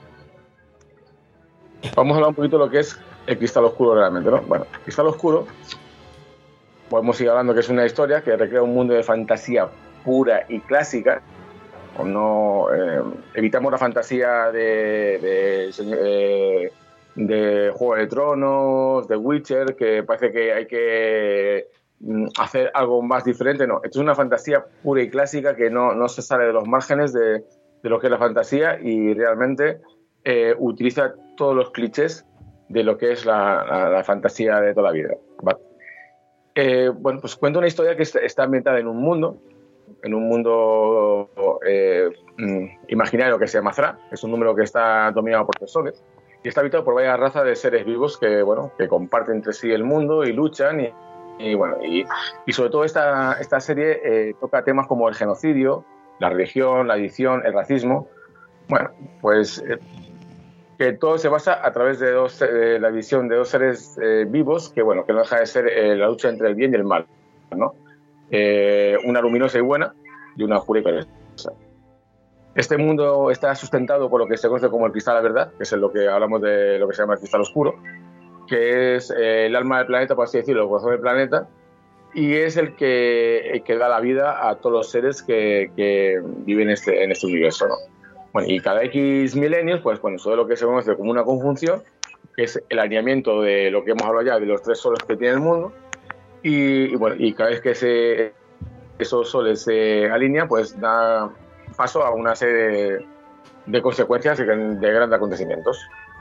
Vamos a hablar un poquito de lo que es el Cristal Oscuro realmente, ¿no? Bueno, el Cristal Oscuro, podemos seguir hablando que es una historia que recrea un mundo de fantasía pura y clásica. O no eh, evitamos la fantasía de, de, de, de Juego de Tronos, de Witcher, que parece que hay que hacer algo más diferente. No, esto es una fantasía pura y clásica que no, no se sale de los márgenes de, de lo que es la fantasía y realmente eh, utiliza todos los clichés de lo que es la, la, la fantasía de toda la vida. ¿Vale? Eh, bueno, pues cuenta una historia que está ambientada en un mundo, en un mundo eh, imaginario que se llama Thra, es un número que está dominado por personas y está habitado por varias razas de seres vivos que, bueno, que comparten entre sí el mundo y luchan y, y bueno, y, y sobre todo esta, esta serie eh, toca temas como el genocidio, la religión, la adicción, el racismo. Bueno, pues eh, que todo se basa a través de dos, eh, la visión de dos seres eh, vivos que, bueno, que no deja de ser eh, la lucha entre el bien y el mal, ¿no? Eh, una luminosa y buena y una oscura y perversa. Este mundo está sustentado por lo que se conoce como el cristal de la verdad, que es en lo que hablamos de lo que se llama el cristal oscuro, que es eh, el alma del planeta, por así decirlo, el corazón del planeta, y es el que, el que da la vida a todos los seres que, que viven este, en este universo, ¿no? Bueno, y cada X milenios, pues bueno, eso es lo que se conoce como una conjunción, que es el alineamiento de lo que hemos hablado ya, de los tres soles que tiene el mundo, y, y bueno, y cada vez que se, esos soles se alinean, pues da paso a una serie de, de consecuencias de, de grandes acontecimientos.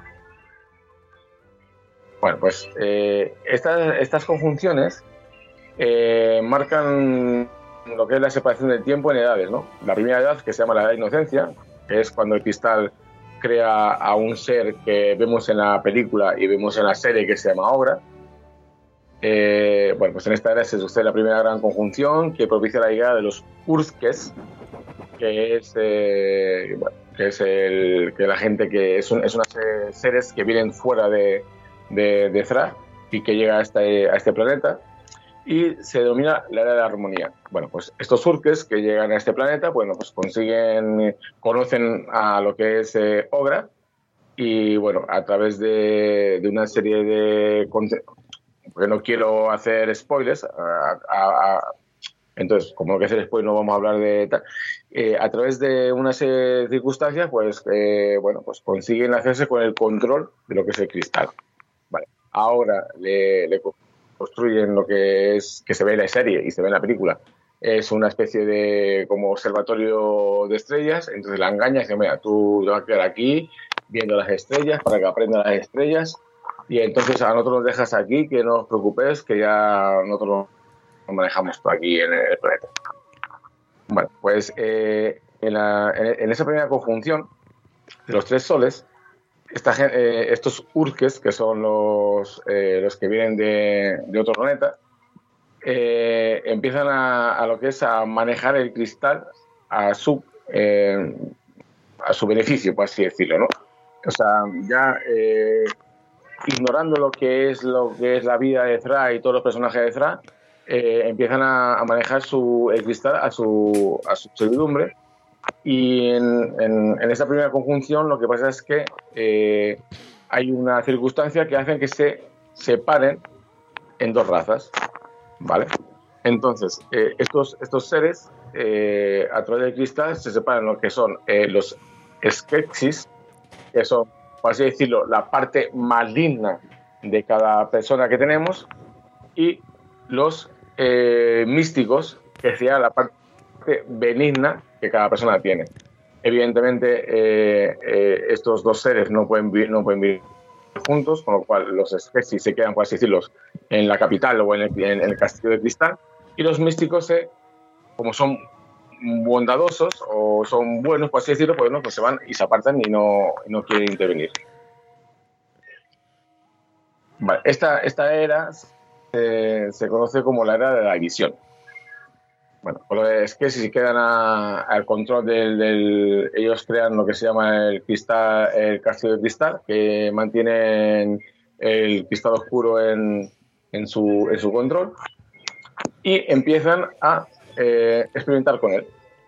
Bueno, pues eh, estas, estas conjunciones eh, marcan lo que es la separación del tiempo en edades, ¿no? La primera edad, que se llama la edad de inocencia, que es cuando el cristal crea a un ser que vemos en la película y vemos en la serie que se llama Ogra. Eh, bueno, pues en esta era se sucede la primera gran conjunción que propicia la llegada de los Urtkes, que es, eh, bueno, que es el, que la gente que es, un, es unos seres que vienen fuera de, de, de Thra y que llega a este, a este planeta y se denomina la era de la armonía. Bueno, pues estos Urtkes que llegan a este planeta, bueno, pues consiguen, conocen a lo que es eh, Ogra y bueno, a través de, de una serie de porque no quiero hacer spoilers, a, a, a, entonces, como no quiero hacer spoilers, no vamos a hablar de tal. Eh, a través de una serie de circunstancias, pues, eh, bueno, pues consiguen hacerse con el control de lo que es el cristal. Vale. Ahora le, le construyen lo que es que se ve en la serie y se ve en la película. Es una especie de como observatorio de estrellas, entonces la engañas y dice, mira, tú te vas a quedar aquí viendo las estrellas para que aprendas las estrellas y entonces a nosotros nos dejas aquí, que no os preocupéis, que ya nosotros nos manejamos todo aquí en el planeta. Bueno, pues eh, en, la, en, en esa primera conjunción de los tres soles, esta, eh, estos urques, que son los, eh, los que vienen de, de otro planeta, eh, empiezan a, a lo que es a manejar el cristal a su, eh, a su beneficio, por así decirlo, ¿no? O sea, ya eh, ignorando lo que es lo que es la vida de Thra y todos los personajes de Thra, eh, empiezan a, a manejar su, el cristal a su, a su servidumbre. Y en, en, en esta primera conjunción lo que pasa es que eh, hay una circunstancia que hace que se separen en dos razas, ¿vale? Entonces, eh, estos, estos seres, eh, a través del cristal, se separan lo que son eh, los Skeksis, que son, por así decirlo, la parte maligna de cada persona que tenemos, y los eh, místicos, que sería la parte benigna que cada persona tiene. Evidentemente, eh, eh, estos dos seres no pueden vivir, no pueden vivir juntos, con lo cual los Skeksis se quedan, por así decirlo, en la capital o en el, en el castillo de cristal, y los místicos, eh, como son bondadosos o son buenos, por así decirlo, pues, no, pues se van y se apartan y no, y no quieren intervenir. Vale, esta, esta era eh, se conoce como la era de la visión. Bueno, pues es que si quedan a, al control del, del... Ellos crean lo que se llama el cristal, el castillo de cristal, que mantienen el cristal oscuro en, en, su, en su control, y empiezan a eh, experimentar con él.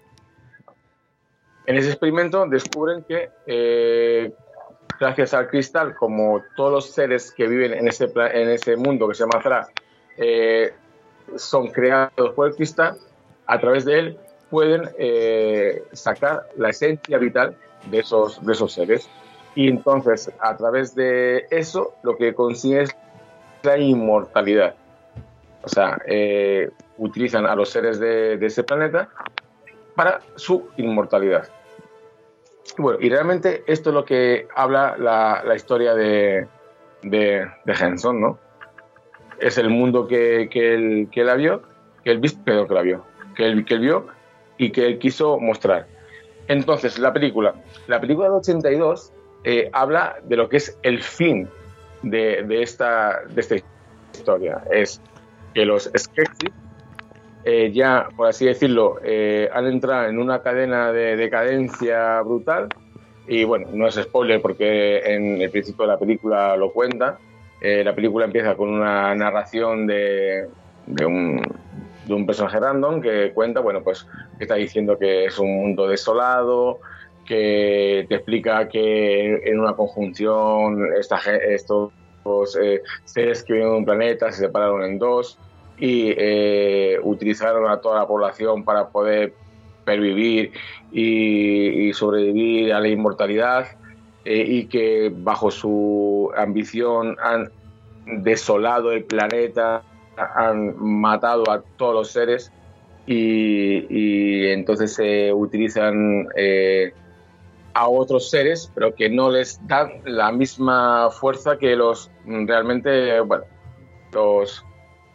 En ese experimento descubren que eh, gracias al cristal, como todos los seres que viven en ese, en ese mundo que se llama Thra, eh, son creados por el cristal, a través de él pueden eh, sacar la esencia vital de esos, de esos seres. Y entonces, a través de eso, lo que consiguen es la inmortalidad. O sea, eh, utilizan a los seres de, de ese planeta para su inmortalidad. Bueno, y realmente esto es lo que habla la, la historia de, de, de Henson, ¿no? Es el mundo que, que, él, que él la vio, que él, pero que la vio, que él, que él vio y que él quiso mostrar. Entonces, la película. La película de ochenta y dos eh, habla de lo que es el fin de, de, esta, de esta historia. Es que los Skeksis eh, ya, por así decirlo, eh, han entrado en una cadena de decadencia brutal. Y bueno, no es spoiler porque en el principio de la película lo cuenta. Eh, la película empieza con una narración de, de, un, de un personaje random que cuenta, bueno, pues que está diciendo que es un mundo desolado, que te explica que en una conjunción esta, estos eh, seres que viven en un planeta se separaron en dos y eh, utilizaron a toda la población para poder pervivir y, y sobrevivir a la inmortalidad. Eh, y que bajo su ambición han desolado el planeta, han matado a todos los seres y, y entonces se eh, utilizan eh, a otros seres, pero que no les dan la misma fuerza que los realmente, bueno, los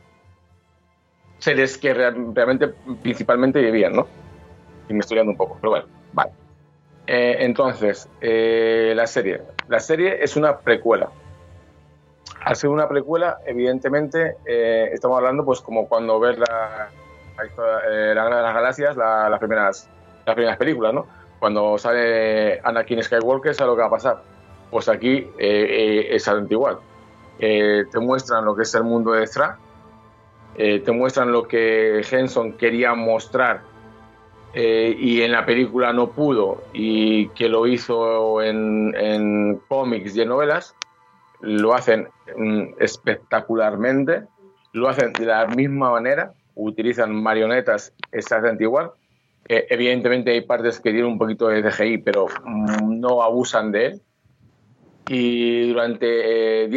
seres que real, realmente principalmente vivían, ¿no? Y me estoy liando un poco, pero bueno, vale. Eh, entonces, eh, la serie. La serie es una precuela. Al ser una precuela, evidentemente, eh, estamos hablando pues como cuando ves la, la, eh, la Guerra de las Galaxias, la, las, primeras, las primeras películas, ¿no? Cuando sale Anakin Skywalker, ¿sabes lo que va a pasar? Pues aquí eh, eh, es exactamente igual. Eh, te muestran lo que es el mundo de Thra, eh, te muestran lo que Henson quería mostrar Eh, y en la película no pudo y que lo hizo en, en cómics y en novelas, lo hacen mm, espectacularmente, lo hacen de la misma manera, utilizan marionetas exactamente igual. Eh, evidentemente hay partes que tienen un poquito de C G I, pero mm, no abusan de él. Y durante diez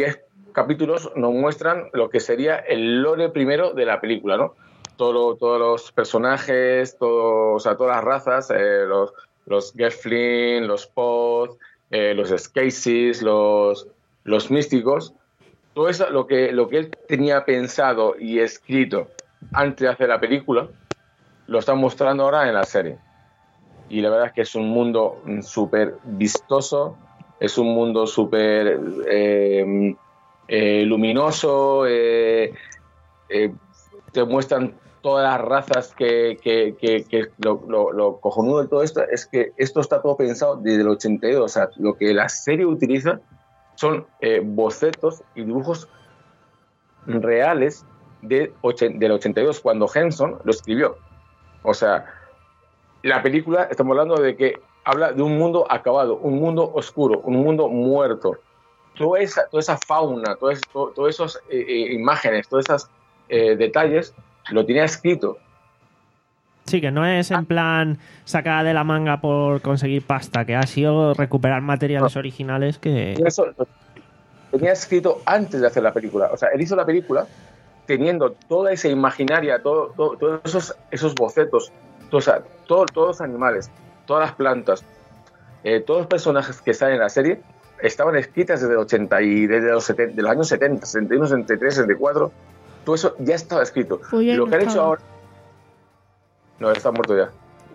capítulos nos muestran lo que sería el lore primero de la película, ¿no? Todo, todos los personajes, todo, o sea, todas las razas, eh, los, los Gelfling, los Poth, eh, los Skeksis, los, los místicos, todo eso, lo que, lo que él tenía pensado y escrito antes de hacer la película, lo están mostrando ahora en la serie. Y la verdad es que es un mundo súper vistoso, es un mundo súper eh, eh, luminoso, eh, eh, te muestran todas las razas que, que, que, que lo, lo, lo cojonudo de todo esto es que esto está todo pensado desde el ochenta y dos, o sea, lo que la serie utiliza son eh, bocetos y dibujos reales de, del ochenta y dos, cuando Henson lo escribió. O sea, la película, estamos hablando de que habla de un mundo acabado, un mundo oscuro, un mundo muerto. Toda esa, toda esa fauna, todas todo, todo esas eh, eh, imágenes, todos esos eh, detalles, lo tenía escrito. Sí, que no es en plan sacada de la manga por conseguir pasta, que ha sido recuperar materiales originales que... Eso lo tenía escrito antes de hacer la película. O sea, él hizo la película teniendo toda esa imaginaria, todo, todo, todos esos, esos bocetos, todo, o sea, todo, todos los animales, todas las plantas, eh, todos los personajes que salen en la serie estaban escritas desde el ochenta y desde los, setenta, de los años setenta, sesenta y uno, sesenta y tres, sesenta y cuatro. Todo eso ya estaba escrito. Uy, y lo no que han estaba. hecho ahora... No, está muerto ya.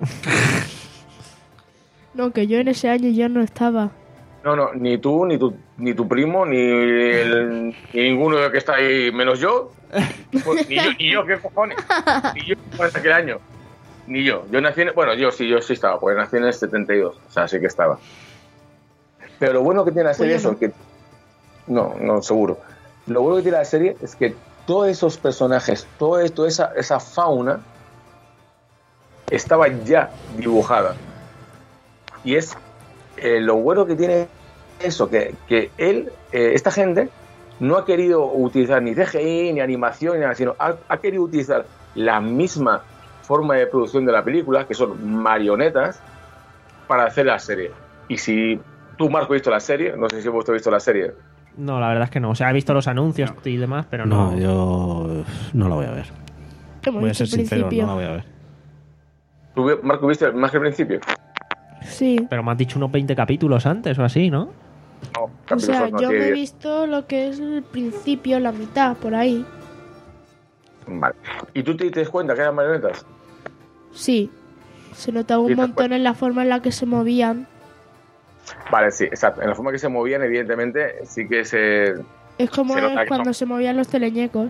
No, que yo en ese año ya no estaba. No, no, ni tú, ni tu, ni tu primo, ni, el, ni ninguno de los que está ahí, menos yo. Pues, ni yo, ni yo, ¿qué cojones? Ni yo, ¿cuál es aquel año? Ni yo. Yo nací en... Bueno, yo sí, yo sí estaba, porque nací en el setenta y dos. O sea, sí que estaba. Pero lo bueno que tiene la serie Pues es yo que... No, no, seguro. Lo bueno que tiene la serie es que todos esos personajes, todo esto, toda esa, esa fauna estaba ya dibujada. Y es eh, lo bueno que tiene eso, que, que él, eh, esta gente, no ha querido utilizar ni C G I, ni animación, ni nada, sino ha, ha querido utilizar la misma forma de producción de la película, que son marionetas, para hacer la serie. Y si tú, Marco, has visto la serie, no sé si vos has visto la serie. No, la verdad es que no. O sea, he visto los anuncios y demás, pero no. No, yo no la voy a ver. Hemos Voy a dicho ser al sincero, principio. no la voy a ver. ¿Tú, Marco, viste más que el principio? Sí. Pero me has dicho unos veinte capítulos antes o así, ¿no? No, O capítulos sea, no yo tiene me he diez. visto lo que es el principio, la mitad, por ahí. Vale. ¿Y tú te, te das cuenta que eran marionetas? Sí. Se notaba un Sí, te montón en la forma en la que se movían. Vale, sí, exacto. En la forma que se movían, evidentemente, sí que se... Es como Se nota es que cuando no. se movían los teleñecos.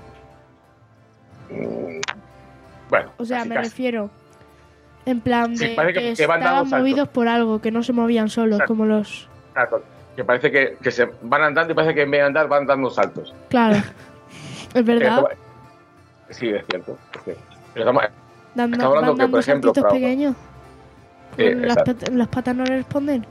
mm, Bueno, O sea, casi, me casi. refiero. En plan Sí, de parece que, que- que van dando estaban saltos. movidos por algo, que no se movían solos, Exacto. como los... Exacto. Que parece que, que se van andando y parece que en vez de andar van dando saltos. Claro. Es verdad. Eh, Sí, es cierto. Es cierto. Pero estamos... Dando, estamos hablando van que, dando por ejemplo, saltitos para- pequeños. Eh, Con las, exacto. pat- las patas no le responden.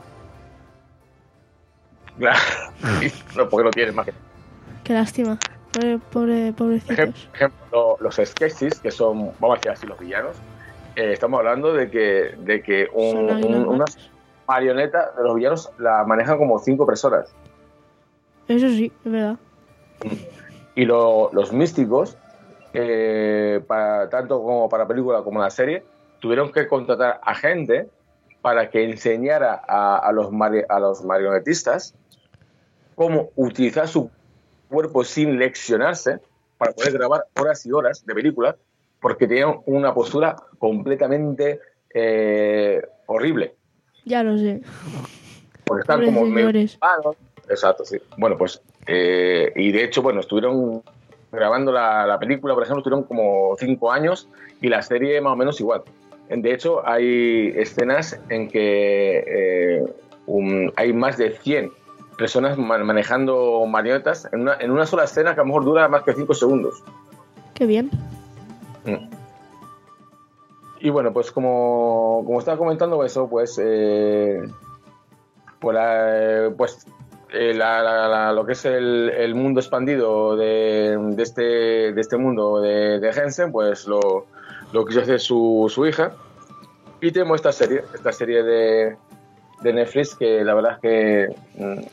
Claro. No, porque no tienes más que... Qué lástima. Pobre, pobre, Por ejem- pobrecitos. por ejemplo, los Skeksis, que son, vamos a decir así, los villanos, eh, estamos hablando de que, de que un, Son águilas un- una malas. marioneta de los villanos la manejan como cinco personas. Eso sí, es verdad. Y lo- los místicos, eh, para, tanto como para película como la serie, tuvieron que contratar a gente para que enseñara a, a, los, mari- a los marionetistas cómo utilizar su cuerpo sin leccionarse para poder grabar horas y horas de película, porque tenían una postura completamente eh, horrible. Ya lo sé. Porque están Pobres como medio señores. ocupados. Exacto, sí. Bueno, pues, eh, y de hecho, bueno, estuvieron grabando la, la película, por ejemplo, estuvieron como cinco años y la serie más o menos igual. De hecho, hay escenas en que eh, un- hay más de cien personas man- manejando marionetas en una, en una sola escena que a lo mejor dura más que cinco segundos. Qué bien. Mm. Y bueno, pues como, como estaba comentando eso, pues, eh, pues, la- pues eh, la- la- la- lo que es el, el mundo expandido de, de, este, de este mundo de, de Hensen, pues lo, lo quiso hacer su, su hija. Y tenemos esta serie, esta serie de, de Netflix que la verdad es que mm,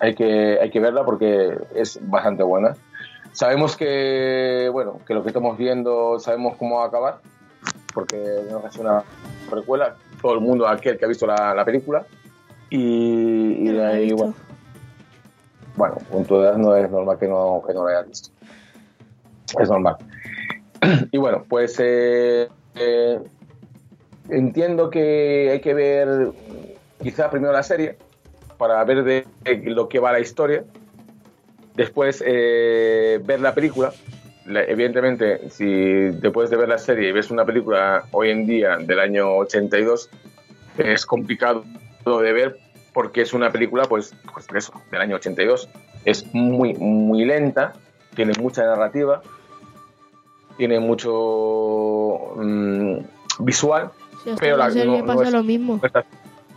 hay que, hay que verla porque es bastante buena. Sabemos que, bueno, que lo que estamos viendo, sabemos cómo va a acabar, porque no es una precuela, todo el mundo, aquel que ha visto la, la película, y, y de ahí, bueno, bueno, con tu edad no es normal que no, que no lo hayas visto. Es normal. Y bueno, pues eh, eh, entiendo que hay que ver quizá primero la serie para ver de, de lo que va la historia. Después eh, ver la película. La, evidentemente, si después de ver la serie y ves una película hoy en día del año ochenta y dos, es complicado de ver porque es una película, pues, pues eso, del año ochenta y dos. Es muy, muy lenta, tiene mucha narrativa, tiene mucho mmm, visual, Si hasta pero la la serie no, pasa no es, lo mismo. no está-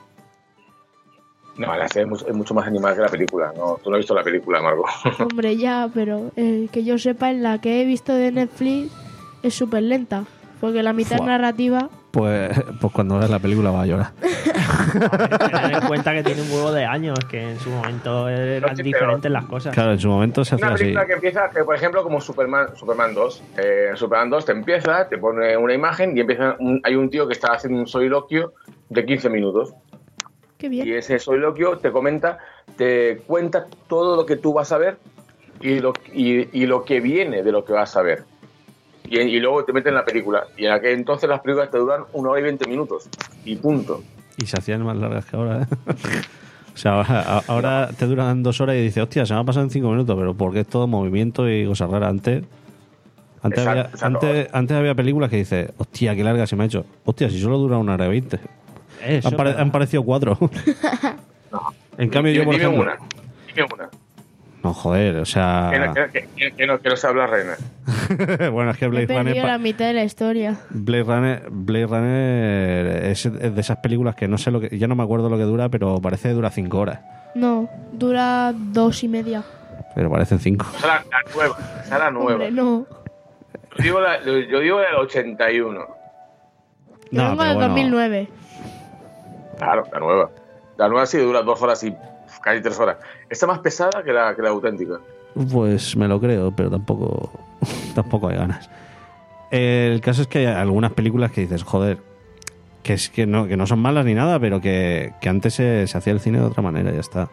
no, la serie es mucho, es mucho más animada que la película. No, tú no has visto la película, Margot. Hombre, ya, pero eh, que yo sepa, en la que he visto de Netflix es súper lenta. Porque la mitad Fua. narrativa... Pues, pues cuando veas la película va a llorar. Ten en cuenta que tiene un huevo de años, que en su momento eran No, sí, diferentes pero- las cosas. Claro, en su momento se hacía Una así. película que empieza, que, por ejemplo, como Superman, Superman dos. Eh, en Superman dos te empieza, te pone una imagen y empieza un- hay un tío que está haciendo un soliloquio de quince minutos. Qué Y bien. ese soliloquio te comenta, te cuenta todo lo que tú vas a ver y lo, y, y lo que viene de lo que vas a ver. Y, y luego te meten en la película. Y en aquel entonces las películas te duran una hora y veinte minutos. Y punto. Y se hacían más largas que ahora, ¿eh? O sea, ahora, ahora te duran dos horas y dices, hostia, se me ha pasado en cinco minutos, pero porque es todo movimiento y cosas raras. Antes, antes, Exacto, había, exacto. antes, antes había películas que dices, hostia, qué larga se me ha hecho. Hostia, si solo dura una hora y veinte. Eso, Han, pare- pero- han parecido cuatro. En cambio, yo, Dime- por dime ejemplo... una. Dime una. No, joder, o sea... Que no, que, que- que no, que no se habla reina. bueno, es que He Blade Runner... perdido pa- la mitad de la historia. Blade Runner, Blade Runner es, es de esas películas que no sé lo que... Ya no me acuerdo lo que dura, pero parece que dura cinco horas. No, dura dos y media. Pero parecen cinco. Esa es la, la nueva. Esa es la nueva. Hombre, no. Yo digo, la, yo digo del ochenta y uno. Yo No, vengo pero del bueno. dos mil nueve. Claro, la nueva. La nueva sí dura dos horas y uf, casi tres horas. Está más pesada que la, que la auténtica. Pues me lo creo, pero tampoco, tampoco hay ganas. El caso es que hay algunas películas que dices, joder, que es que no, que no son malas ni nada, pero que, que antes se, se hacía el cine de otra manera, ya está.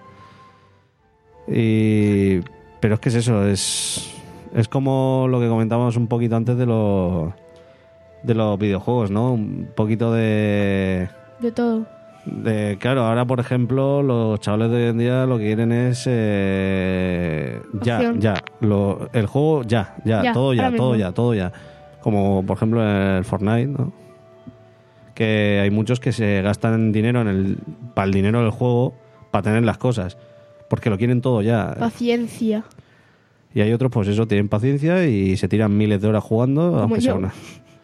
Y, pero es que es eso, es, es como lo que comentábamos un poquito antes de los, de los videojuegos, ¿no? Un poquito de... De todo. De, claro, ahora por ejemplo los chavales de hoy en día lo que quieren es eh, ya, Acción. ya, lo, el juego ya, ya, Ya, todo ya, ahora todo mismo. ya, todo ya. Como por ejemplo en el Fortnite, ¿no? Que hay muchos que se gastan dinero en el para el dinero del juego para tener las cosas, porque lo quieren todo ya. Paciencia. Y hay otros, pues eso, tienen paciencia y se tiran miles de horas jugando, aunque sea yo. una.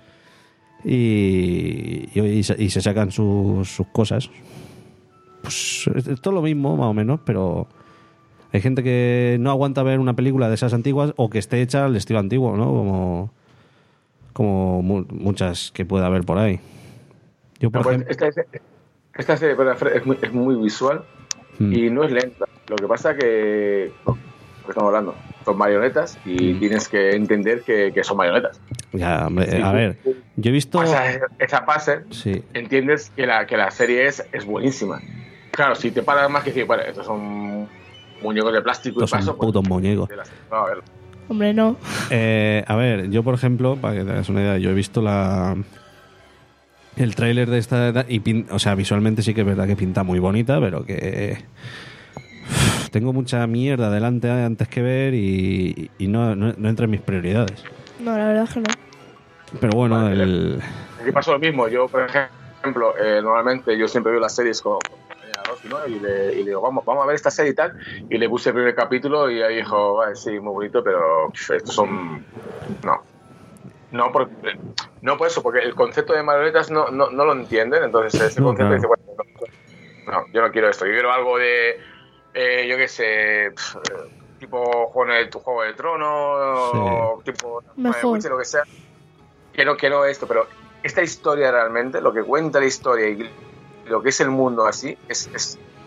Y, y, y se, y se sacan sus, sus cosas. Pues es es todo lo mismo, más o menos, pero hay gente que no aguanta ver una película de esas antiguas o que esté hecha al estilo antiguo, ¿no? Como, como mu- muchas que pueda haber por ahí. Yo, por Pues ejemplo... esta, es- esta serie pero, Fred, es, muy, es muy visual Mm. y no es lenta. Lo que pasa que, lo que estamos hablando, son marionetas y Mm. tienes que entender que, que son marionetas. Ya, hombre, Sí, a tú- ver, tú yo he visto... pasas esa fase, Sí, entiendes que la, que la serie es, es buenísima. Claro, si te paras más que decir, bueno, estos son muñecos de plástico estos y paso, son putos muñecos. te las- no, a ver. Hombre, no. Eh, a ver, yo por ejemplo, para que te hagas una idea, yo he visto la el tráiler de esta y pin- o sea, visualmente sí que es verdad que pinta muy bonita, pero que uf, tengo mucha mierda delante antes que ver y, y no, no, no entra en mis prioridades. No, la verdad es que no. Pero bueno, Vale, el Aquí pasó lo mismo. Yo, por ejemplo, eh, normalmente yo siempre veo las series con con Rosy, ¿no? Y le, y le digo, vamos, vamos a ver esta serie y tal. Y le puse el primer capítulo y ahí dijo, vale, sí, muy bonito, pero pff, estos son... No. No por, no por eso, porque el concepto de marionetas no, no, no lo entienden. Entonces ese No, concepto claro. dice, bueno, no, no, yo no quiero esto. Yo quiero algo de, eh, yo qué sé, pff, eh, tipo Juego de, tu Juego de Tronos, tipo Mejor. Witcher, lo que sea. Que no, que no esto, pero esta historia realmente, lo que cuenta la historia y lo que es el mundo así, es, es,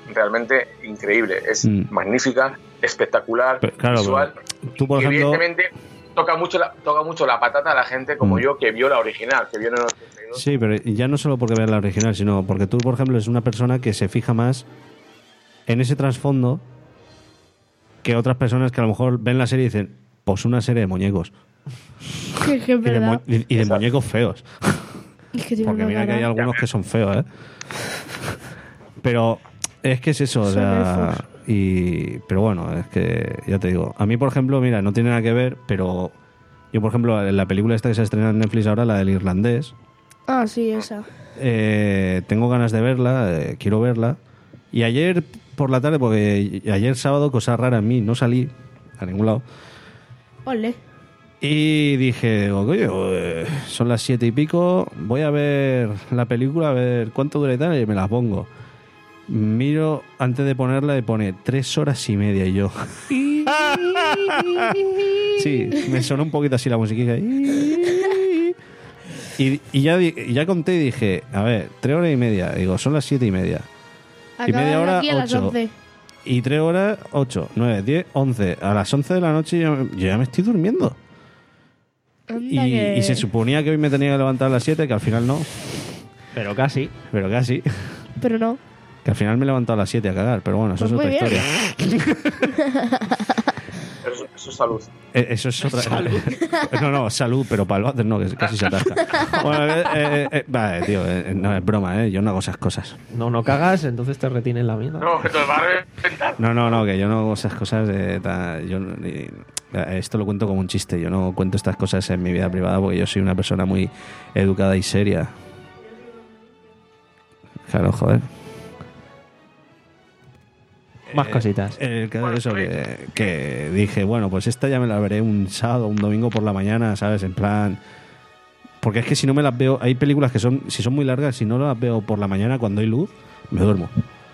realmente increíble. Es Mm. magnífica, espectacular, Pero, claro, visual. pero tú, por y ejemplo- evidentemente toca mucho, la, toca mucho la patata a la gente como Mm. yo, que vio la original, que vio en el ochenta y dos. Sí, pero ya no solo porque veas la original, sino porque tú, por ejemplo, eres una persona que se fija más en ese trasfondo que otras personas que a lo mejor ven la serie y dicen, pues una serie de muñecos. Que es que es Y de, verdad. mu- y- y de Exacto. muñecos feos. Es que tiene Porque una mira que hay cara. algunos que son feos, ¿eh? Pero es que es eso, o Son sea... elfos. Y, pero bueno, es que ya te digo. A mí, por ejemplo, mira, no tiene nada que ver, pero yo, por ejemplo, en la película esta que se estrena en Netflix ahora, la del irlandés, Ah, sí, esa. eh, tengo ganas de verla, eh, quiero verla. Y ayer por la tarde, porque ayer sábado, cosa rara en mí, no salí a ningún lado. Ole. Y dije, oye, eh, son las siete y pico, voy a ver la película, a ver cuánto dura y tal, y me la pongo. Miro antes de ponerla y pone tres horas y media y yo. Sí, me sonó un poquito así la musiquita. Y, y ya, di- y ya conté y dije, a ver, tres horas y media. Digo, son las siete y media. Y media hora, aquí a las ocho. once. Y tres horas, ocho, nueve, diez, once. A las once de la noche yo, yo ya me estoy durmiendo. Y, Anda que- y se suponía que hoy me tenía que levantar a las siete, que al final no. Pero casi. Pero casi. Pero no. Que al final me he levantado a las siete a cagar. Pero bueno, eso Pues es otra muy bien. historia. Eso, eso es salud. Eh, Eso es otra. No, no, salud, pero para el váter no, que casi se atasca. Bueno, eh, eh, eh, vale, tío, eh, no es broma, ¿eh? Yo no hago esas cosas. No, no cagas, entonces te retienes la mierda. No, que te va a reventar. No, no, no, que yo no hago esas cosas de. ta- yo, no- ni- esto lo cuento como un chiste. Yo no cuento estas cosas en mi vida privada porque yo soy una persona muy educada y seria. Claro, joder. Más cositas. El caso es eso, que, que dije, bueno, pues esta ya me la veré un sábado, un domingo por la mañana, ¿sabes? En plan... Porque es que si no me las veo... Hay películas que son, si son muy largas, si no las veo por la mañana cuando hay luz, me duermo.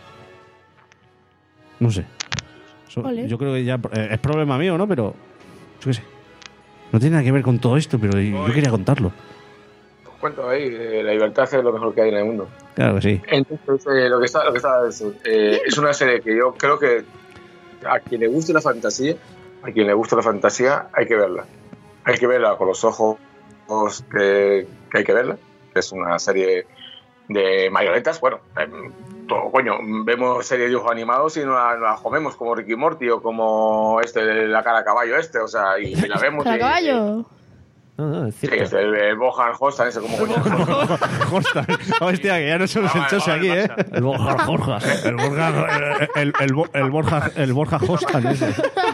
No sé. Eso- Ole. yo creo que ya... eh, es problema mío, ¿no? Pero... Yo qué sé. No tiene nada que ver con todo esto, pero yo quería contarlo. Os cuento ahí, eh, la libertad es lo mejor que hay en el mundo. Claro que sí. Entonces, eh, lo que está, lo que está es, eh, es una serie que yo creo que a quien le guste la fantasía, a quien le guste la fantasía, hay que verla. Hay que verla con los ojos que, que hay que verla. Es una serie de marionetas. Bueno, eh, todo, coño, vemos series de dibujos animados y no la, no la comemos como Ricky Morty o como este de la cara a caballo este, o sea, y, y la vemos. Para y- caballo. No, no, es Sí, cierto. es el, el Bohan Hostan, ese como coño. Hostia, hostia, que ya no somos el chose aquí, ¿eh? El Borja Jorja. El Borja, el, el, el, Bo- el Borja, el Borja Hostan ese.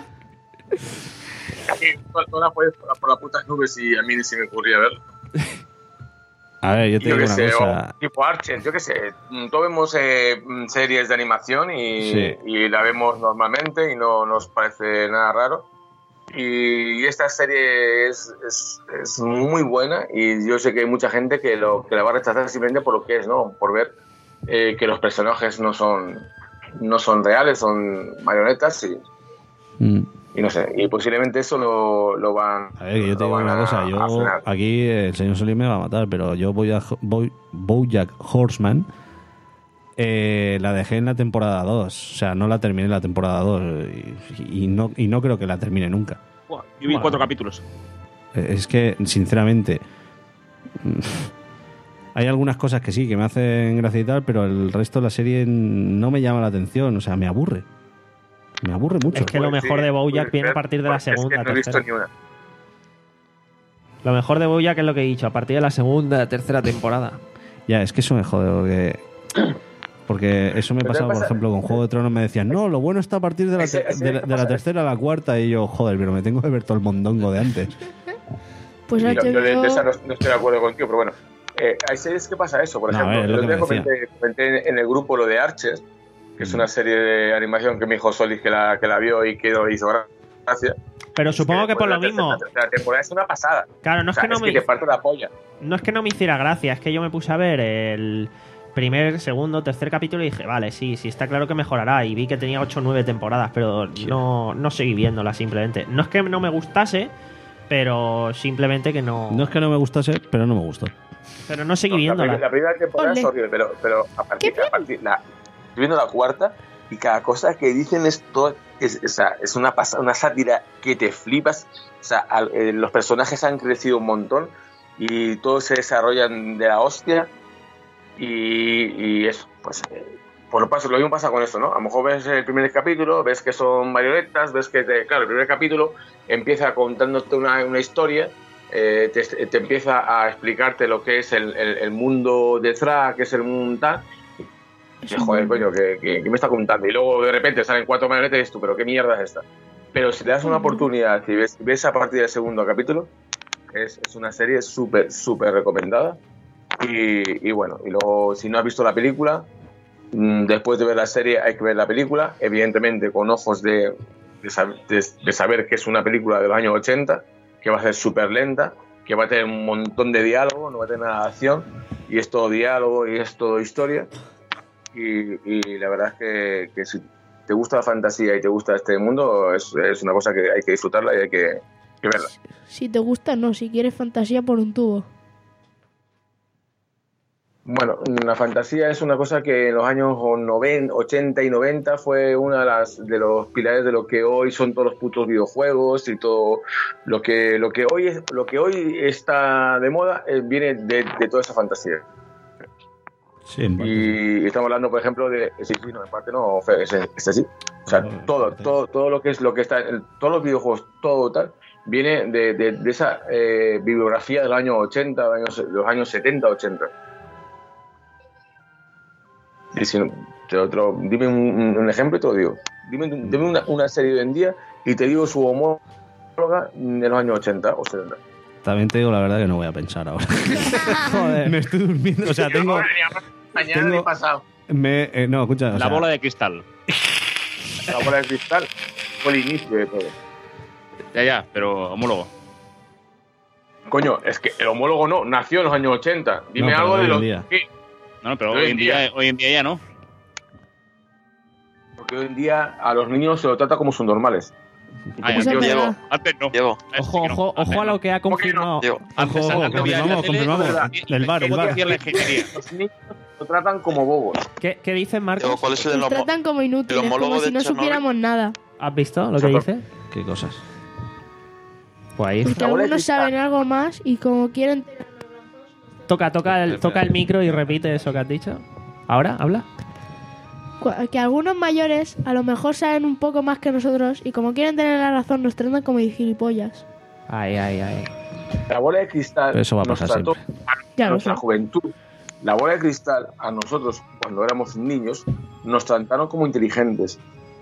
Aquí, todas todas las puedes por, la- por las putas nubes y a mí ni se me ocurría verlo. A ver, yo te Yo digo qué una sé, cosa. o tipo Archer, yo qué sé. mm, Todos vemos eh, mm, series de animación y, Sí. y la vemos normalmente y no nos parece nada raro. Y esta serie es, es, es muy buena y yo sé que hay mucha gente que, lo, que la va a rechazar simplemente por lo que es, ¿no? Por ver eh, que los personajes no son, no son reales, son marionetas y, Mm. y no sé. Y posiblemente eso lo, lo van A ver, que yo te lo digo van una a- cosa. a Yo frenar. aquí el señor Solís me va a matar, pero yo voy a Bo- Bojack Horseman. Eh, la dejé en la temporada dos. O sea, no la terminé en la temporada dos. Y, y no, y no creo que la termine nunca. Buah, yo vi cuatro capítulos. Eh, Es que, sinceramente, hay algunas cosas que sí, que me hacen gracia y tal, pero el resto de la serie no me llama la atención. O sea, me aburre. Me aburre mucho. Es que lo Pues mejor sí, de Bojack puedes viene a ver, partir de la porque es que segunda, no he visto tercera. ni una. Lo mejor de Bojack es lo que he dicho, a partir de la segunda, tercera temporada. Ya, es que eso me jode, porque... Porque eso me Pero te pasaba, por pasa- ejemplo, con Juego de Tronos. Me decían, no, lo bueno está a partir de la, Ese- te- ese de la, que de la pasa- tercera a la cuarta. Y yo, joder, pero me tengo que ver todo el mondongo de antes. Pues Yo, yo de, de H B O... esa no, no estoy de acuerdo contigo, pero bueno. Eh, hay series que pasa eso, por No, ejemplo. a ver, es el lo otro que día me decía. comenté, comenté en el grupo lo de Archer, que es una serie de animación que me dijo Solis que la, que la vio y que lo hizo gracia. Pero supongo que por lo la tercera- mismo. La temporada es una pasada. Claro, no O es sea, que no es me... que te parto la polla. No es que no me hiciera gracia, es que yo me puse a ver el primer, segundo, tercer capítulo y dije, vale, sí, sí, está claro que mejorará. Y vi que tenía ocho o nueve temporadas, pero no, no seguí viéndola simplemente. No es que no me gustase, pero simplemente que no. No es que no me gustase, pero no me gustó. Pero no seguí No, la, viéndola. prim- la primera temporada Ole. es horrible, pero, pero a partir, ¡Qué bien! a partir la, estoy viendo la cuarta y cada cosa que dicen es todo, es, o sea, es una, una sátira que te flipas. O sea, al, eh, los personajes han crecido un montón y todos se desarrollan de la hostia y, y eso, pues eh, por lo, paso, lo mismo pasa con esto, ¿no? A lo mejor ves el primer capítulo, ves que son marionetas, ves que, te, claro, el primer capítulo empieza contándote una, una historia, eh, te, te empieza a explicarte lo que es el, el, el mundo de Thra, que es el mundo tal, y que, joder, coño, que, que, que me está contando. Y luego de repente salen cuatro marionetas y dices tú, pero qué mierda es esta. Pero si le das una oportunidad y ves, ves a partir del segundo capítulo, es, es una serie súper, súper recomendada. Y, y bueno, y luego si no has visto la película, después de ver la serie hay que ver la película, evidentemente con ojos de, de, sab, de, de saber que es una película de los años ochenta, que va a ser súper lenta, que va a tener un montón de diálogo, no va a tener nada de acción, y es todo diálogo y es todo historia. Y, y la verdad es que, que si te gusta la fantasía y te gusta este mundo, es, es una cosa que hay que disfrutarla y hay que, que verla. Si te gusta, no, si quieres fantasía, por un tubo. Bueno, la fantasía es una cosa que en los años noventa, ochenta y noventa fue una de las de los pilares de lo que hoy son todos los putos videojuegos y todo lo que lo que hoy es, lo que hoy está de moda eh, viene de, de toda esa fantasía. Sí, y estamos hablando, por ejemplo, de sí, sí, no, en parte no, es, es así. O sea, todo, todo, todo lo que es lo que está en todos los videojuegos, todo tal, viene de, de, de esa eh, bibliografía de los años ochenta, de los años, de los años setenta, ochenta. Y si no, te lo, te lo, dime un, un ejemplo y te lo digo. Dime, dime una, una serie de hoy en día y te digo su homóloga de los años ochenta o setenta. También te digo la verdad que no voy a pensar ahora. Joder, me estoy durmiendo. O sea, tengo. Mañana tengo, ni pasado. Me, eh, no, escucha. La o sea, bola de cristal. La bola de cristal fue el inicio de todo. Ya, ya, pero homólogo. Coño, es que el homólogo no, nació en los años ochenta. Dime no, algo de los. ¿Qué? No, pero hoy en, día, hoy en día ya no. Porque hoy en día a los niños se lo trata como subnormales. Ah, Eso es Diego, verdad. antes no. Diego. Ojo, ojo, ojo a lo que ha confirmado. Diego. Ojo, ojo, confirmamos, confirmamos. El bar, el bar. Los niños lo tratan como bobos. ¿Qué, qué dicen, Marcos? Diego, ¿cuál es el Nos homo- tratan como inútiles, el homólogo como de si no Chernobyl? supiéramos nada. ¿Has visto lo que dice? ¿Qué cosas? Pues ahí. Porque La bola de algunos cristal. saben algo más y como quieren... Toca, toca el, toca el micro y repite eso que has dicho. ¿Ahora? ¿Habla? Cu- Que algunos mayores a lo mejor saben un poco más que nosotros y como quieren tener la razón nos tratan como gilipollas. Ay, ay, ay. La bola de cristal Pero eso va a nos pasar trató siempre. a Ya lo nuestra sé. juventud. La bola de cristal a nosotros, cuando éramos niños, nos trataron como inteligentes.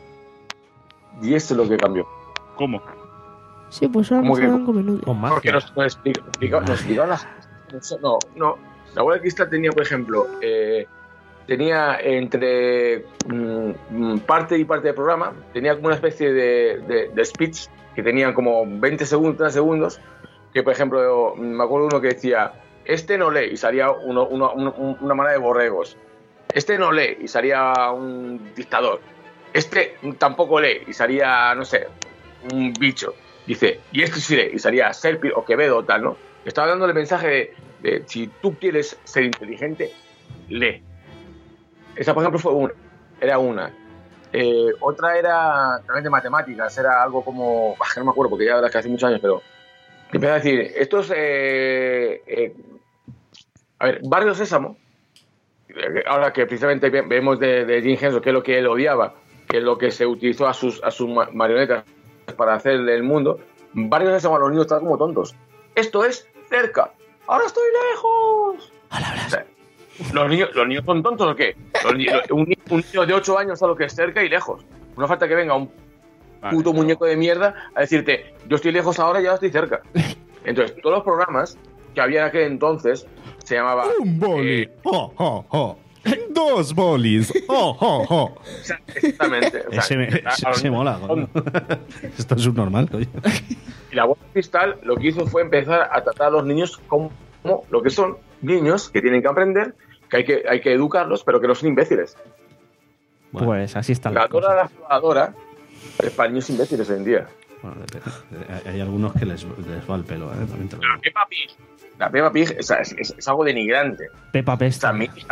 Y esto es lo que cambió. ¿Cómo? Sí, pues ahora ¿Cómo nos que- tratan como inútiles. Con más. Porque nos, nos explica- explica- nos explicaban las No, no. La bola de cristal tenía, por ejemplo, eh, tenía entre mm, parte y parte del programa, tenía como una especie de, de, de speech que tenían como veinte segundos, treinta segundos, que por ejemplo, me acuerdo uno que decía, este no lee, y salía uno, uno, uno, una manada de borregos. Este no lee, y salía un dictador. Este tampoco lee, y salía, no sé, un bicho. Dice, y este sí lee, y salía Serpi o Quevedo o tal, ¿no? Estaba dándole el mensaje de, de si tú quieres ser inteligente, lee. Esa, por ejemplo, fue una. Era una. Eh, otra era también de matemáticas. Era algo como... bah, no me acuerdo porque ya era que hace muchos años, pero... Empezaba a decir, estos... Eh, eh, a ver, Barrio Sésamo, eh, ahora que precisamente ve- vemos de, de Jim Henson, que es lo que él odiaba, que es lo que se utilizó a sus, a sus ma- marionetas para hacer el mundo, Barrio Sésamo a los niños están como tontos. Esto es cerca. Ahora estoy lejos. O sea, ¿los niños, ¿Los niños son tontos o qué? Los ni- un, ni- un niño de ocho años sabe lo que es cerca y lejos. No falta que venga un Vale. puto muñeco de mierda a decirte, yo estoy lejos ahora y ahora estoy cerca. Entonces, todos los programas que había en aquel entonces se llamaba... Un boli. eh, Oh, oh, oh. Dos bolis. Oh, oh, oh. exactamente. O sea, Ese, me- a- ese- a los ese niños mola. son- coño. Esto es subnormal, coño. Y la bola de cristal lo que hizo fue empezar a tratar a los niños como lo que son niños que tienen que aprender, que hay que, hay que educarlos, pero que no son imbéciles. Bueno, Pues así está La la Dora cosa. la Exploradora es para niños imbéciles hoy en día. bueno, depende. Hay- Hay algunos que les, les va el pelo, ¿eh? También te lo digo. La Peppa Pig. La Peppa Pig es, es- es algo denigrante. Peppa O sea, Pesta. mi hija,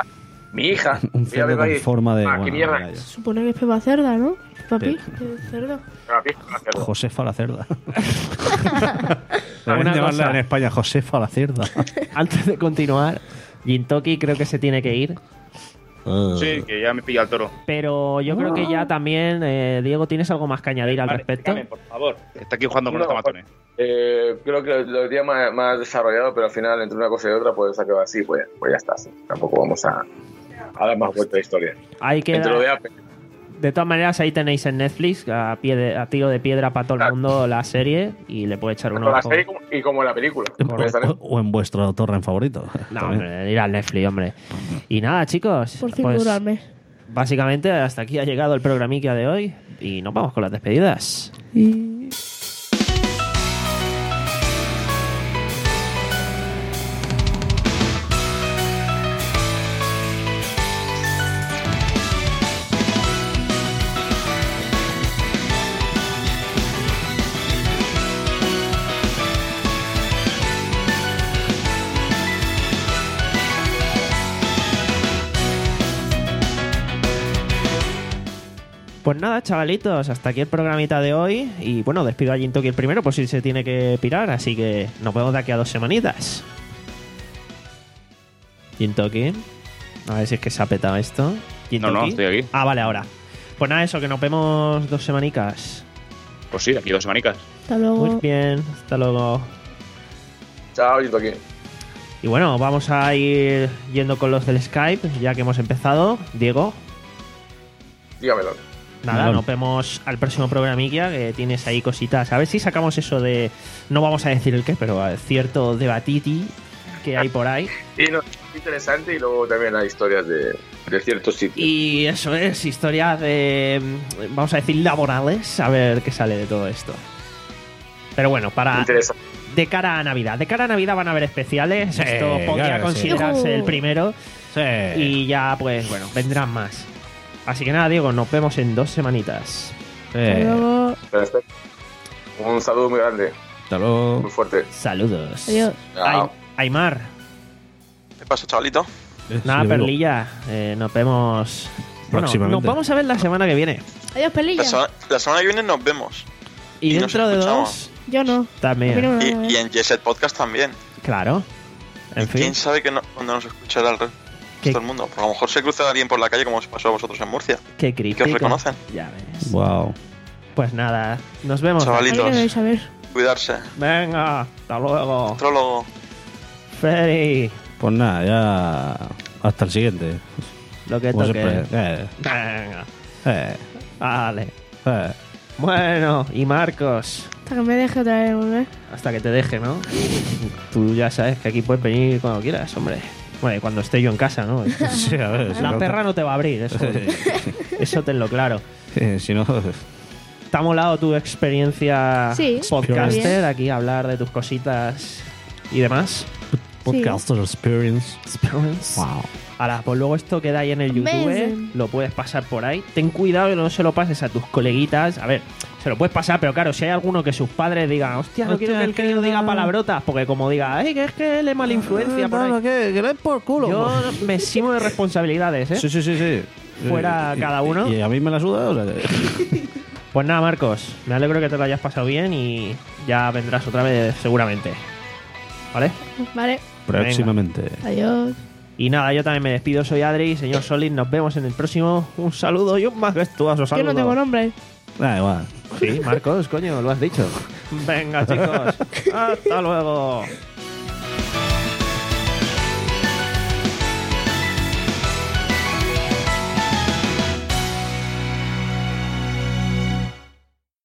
Mi hija. Un Mira, cerdo vengo con ahí. forma de... Ah, qué bueno, mierda. mira, ya. Supone que es Pepa Cerda, ¿no? Papi, cerdo. Ah, fija, la cerda. Josefa la cerda. Una Deben llamarla cosa. en España Josefa la cerda. Antes de continuar, Gintoki creo que se tiene que ir. Sí, que ya me pilla el toro. Pero yo creo que ya también, eh, Diego, ¿tienes algo más que añadir al Vale, respecto? Carmen, por favor. Está aquí jugando con No, los tomatones. Eh, creo que lo, lo tenía más, más desarrollado, pero al final, entre una cosa y otra, pues ha quedado así, pues, pues ya está. Sí. Tampoco vamos a, a dar más vuelta de historia. Hay que Entre lo de Apple. De todas maneras, ahí tenéis en Netflix a, pie de- a tiro de piedra para todo el Claro. mundo la serie y le puede echar un Con la ojo. serie como- y como en la película. O, o en vuestro torrent favorito. No, También. hombre, ir al Netflix, hombre. Y nada, chicos. Por pues, figurarme. básicamente hasta aquí ha llegado el programiquia de hoy y nos vamos con las despedidas. Pues nada, chavalitos, hasta aquí el programita de hoy. Y bueno, despido a Gintoki el primero, por si se tiene que pirar. Así que nos vemos de aquí a dos semanitas. Gintoki, a ver si es que se ha petado esto. No, no, Gintoki. estoy aquí. Ah, vale, ahora. Pues nada, eso, que nos vemos dos semanicas. Pues sí, de aquí dos semanicas. Hasta luego. Muy bien, hasta luego. Chao, yo aquí. Y bueno, vamos a ir yendo con los del Skype, ya que hemos empezado. Diego, Dígamelo. nada, Melón. nos vemos al próximo programiquia, que tienes ahí cositas. A ver si sacamos eso de, no vamos a decir el qué, pero a cierto debatiti que hay por ahí. Y no, es interesante y luego también hay historias de, de ciertos sitios. Y eso es, historias de, vamos a decir, laborales, a ver qué sale de todo esto. Pero bueno, para Interesante. de cara a Navidad. De cara a Navidad van a haber especiales. Sí, Esto podría claro que sí. considerarse Yujú. el primero. Sí. Y ya, pues bueno, vendrán más. Así que nada, Diego, nos vemos en dos semanitas. Sí. Hasta luego. Perfecto. Un saludo muy grande, Hasta luego. muy fuerte. Saludos. Adiós. Ay- Aymar, ¿Qué pasa, chavalito? nada, Sí, amigo. Perlilla. eh, nos vemos. Bueno, Próximamente. nos vamos a ver la semana que viene. Adiós, La Pelilla. semana, la semana que viene nos vemos. Y, Y nos dentro de escuchamos. dos, Yo no. A mí no también. me van a Y, ver. y en Jesset Podcast también. Claro. En fin. ¿Quién sabe que no, cuando nos escuchará el resto ¿Qué? del mundo? Porque a lo mejor se cruza alguien por la calle como os pasó a vosotros en Murcia. Qué Y que crítico. os reconocen. Ya ves. Wow. Pues nada, nos vemos. A mí Chavalitos, no me vais a ver. cuidarse. Venga, hasta luego. Astrólogo. Freddy, Pues nada, ya. Hasta el siguiente. lo que Como toque. siempre. Eh, Venga, eh, vale. eh. Bueno, y Marcos, Hasta que me deje otra vez volver. hasta que te deje, ¿no? Tú ya sabes que aquí puedes venir cuando quieras, hombre. Bueno, y cuando esté yo en casa, ¿no? Sí, a ver. si La no- perra no te va a abrir, eso, eso tenlo claro. Eh, si no. ¿Te ha molado tu experiencia Sí, podcaster? bien. Aquí hablar de tus cositas y demás. Podcaster Experience. Experience. Wow. Ahora, pues luego esto queda ahí en el YouTube, Amazing. lo puedes pasar por ahí. Ten cuidado que no se lo pases a tus coleguitas. A ver, se lo puedes pasar, pero claro, si hay alguno que sus padres digan, hostia, no Hostia, quiero que el que crío diga no- palabrotas, porque como diga, ay, que es que él es mala influencia por ahí. que, que le den por culo. Yo me eximo de responsabilidades, ¿eh? Sí, sí, sí, sí. Fuera Eh, cada y- uno. Y a mí me la suda, o sea que- Pues nada, Marcos, me alegro que te lo hayas pasado bien y ya vendrás otra vez seguramente. ¿Vale? Vale. Próximamente. Adiós. Y nada, yo también me despido, soy Adri, señor Solid, nos vemos en el próximo. Un saludo y un majestuoso Yo saludo. no tengo nombre. Da igual. Sí, Marcos, coño, lo has dicho. Venga, chicos. Hasta luego.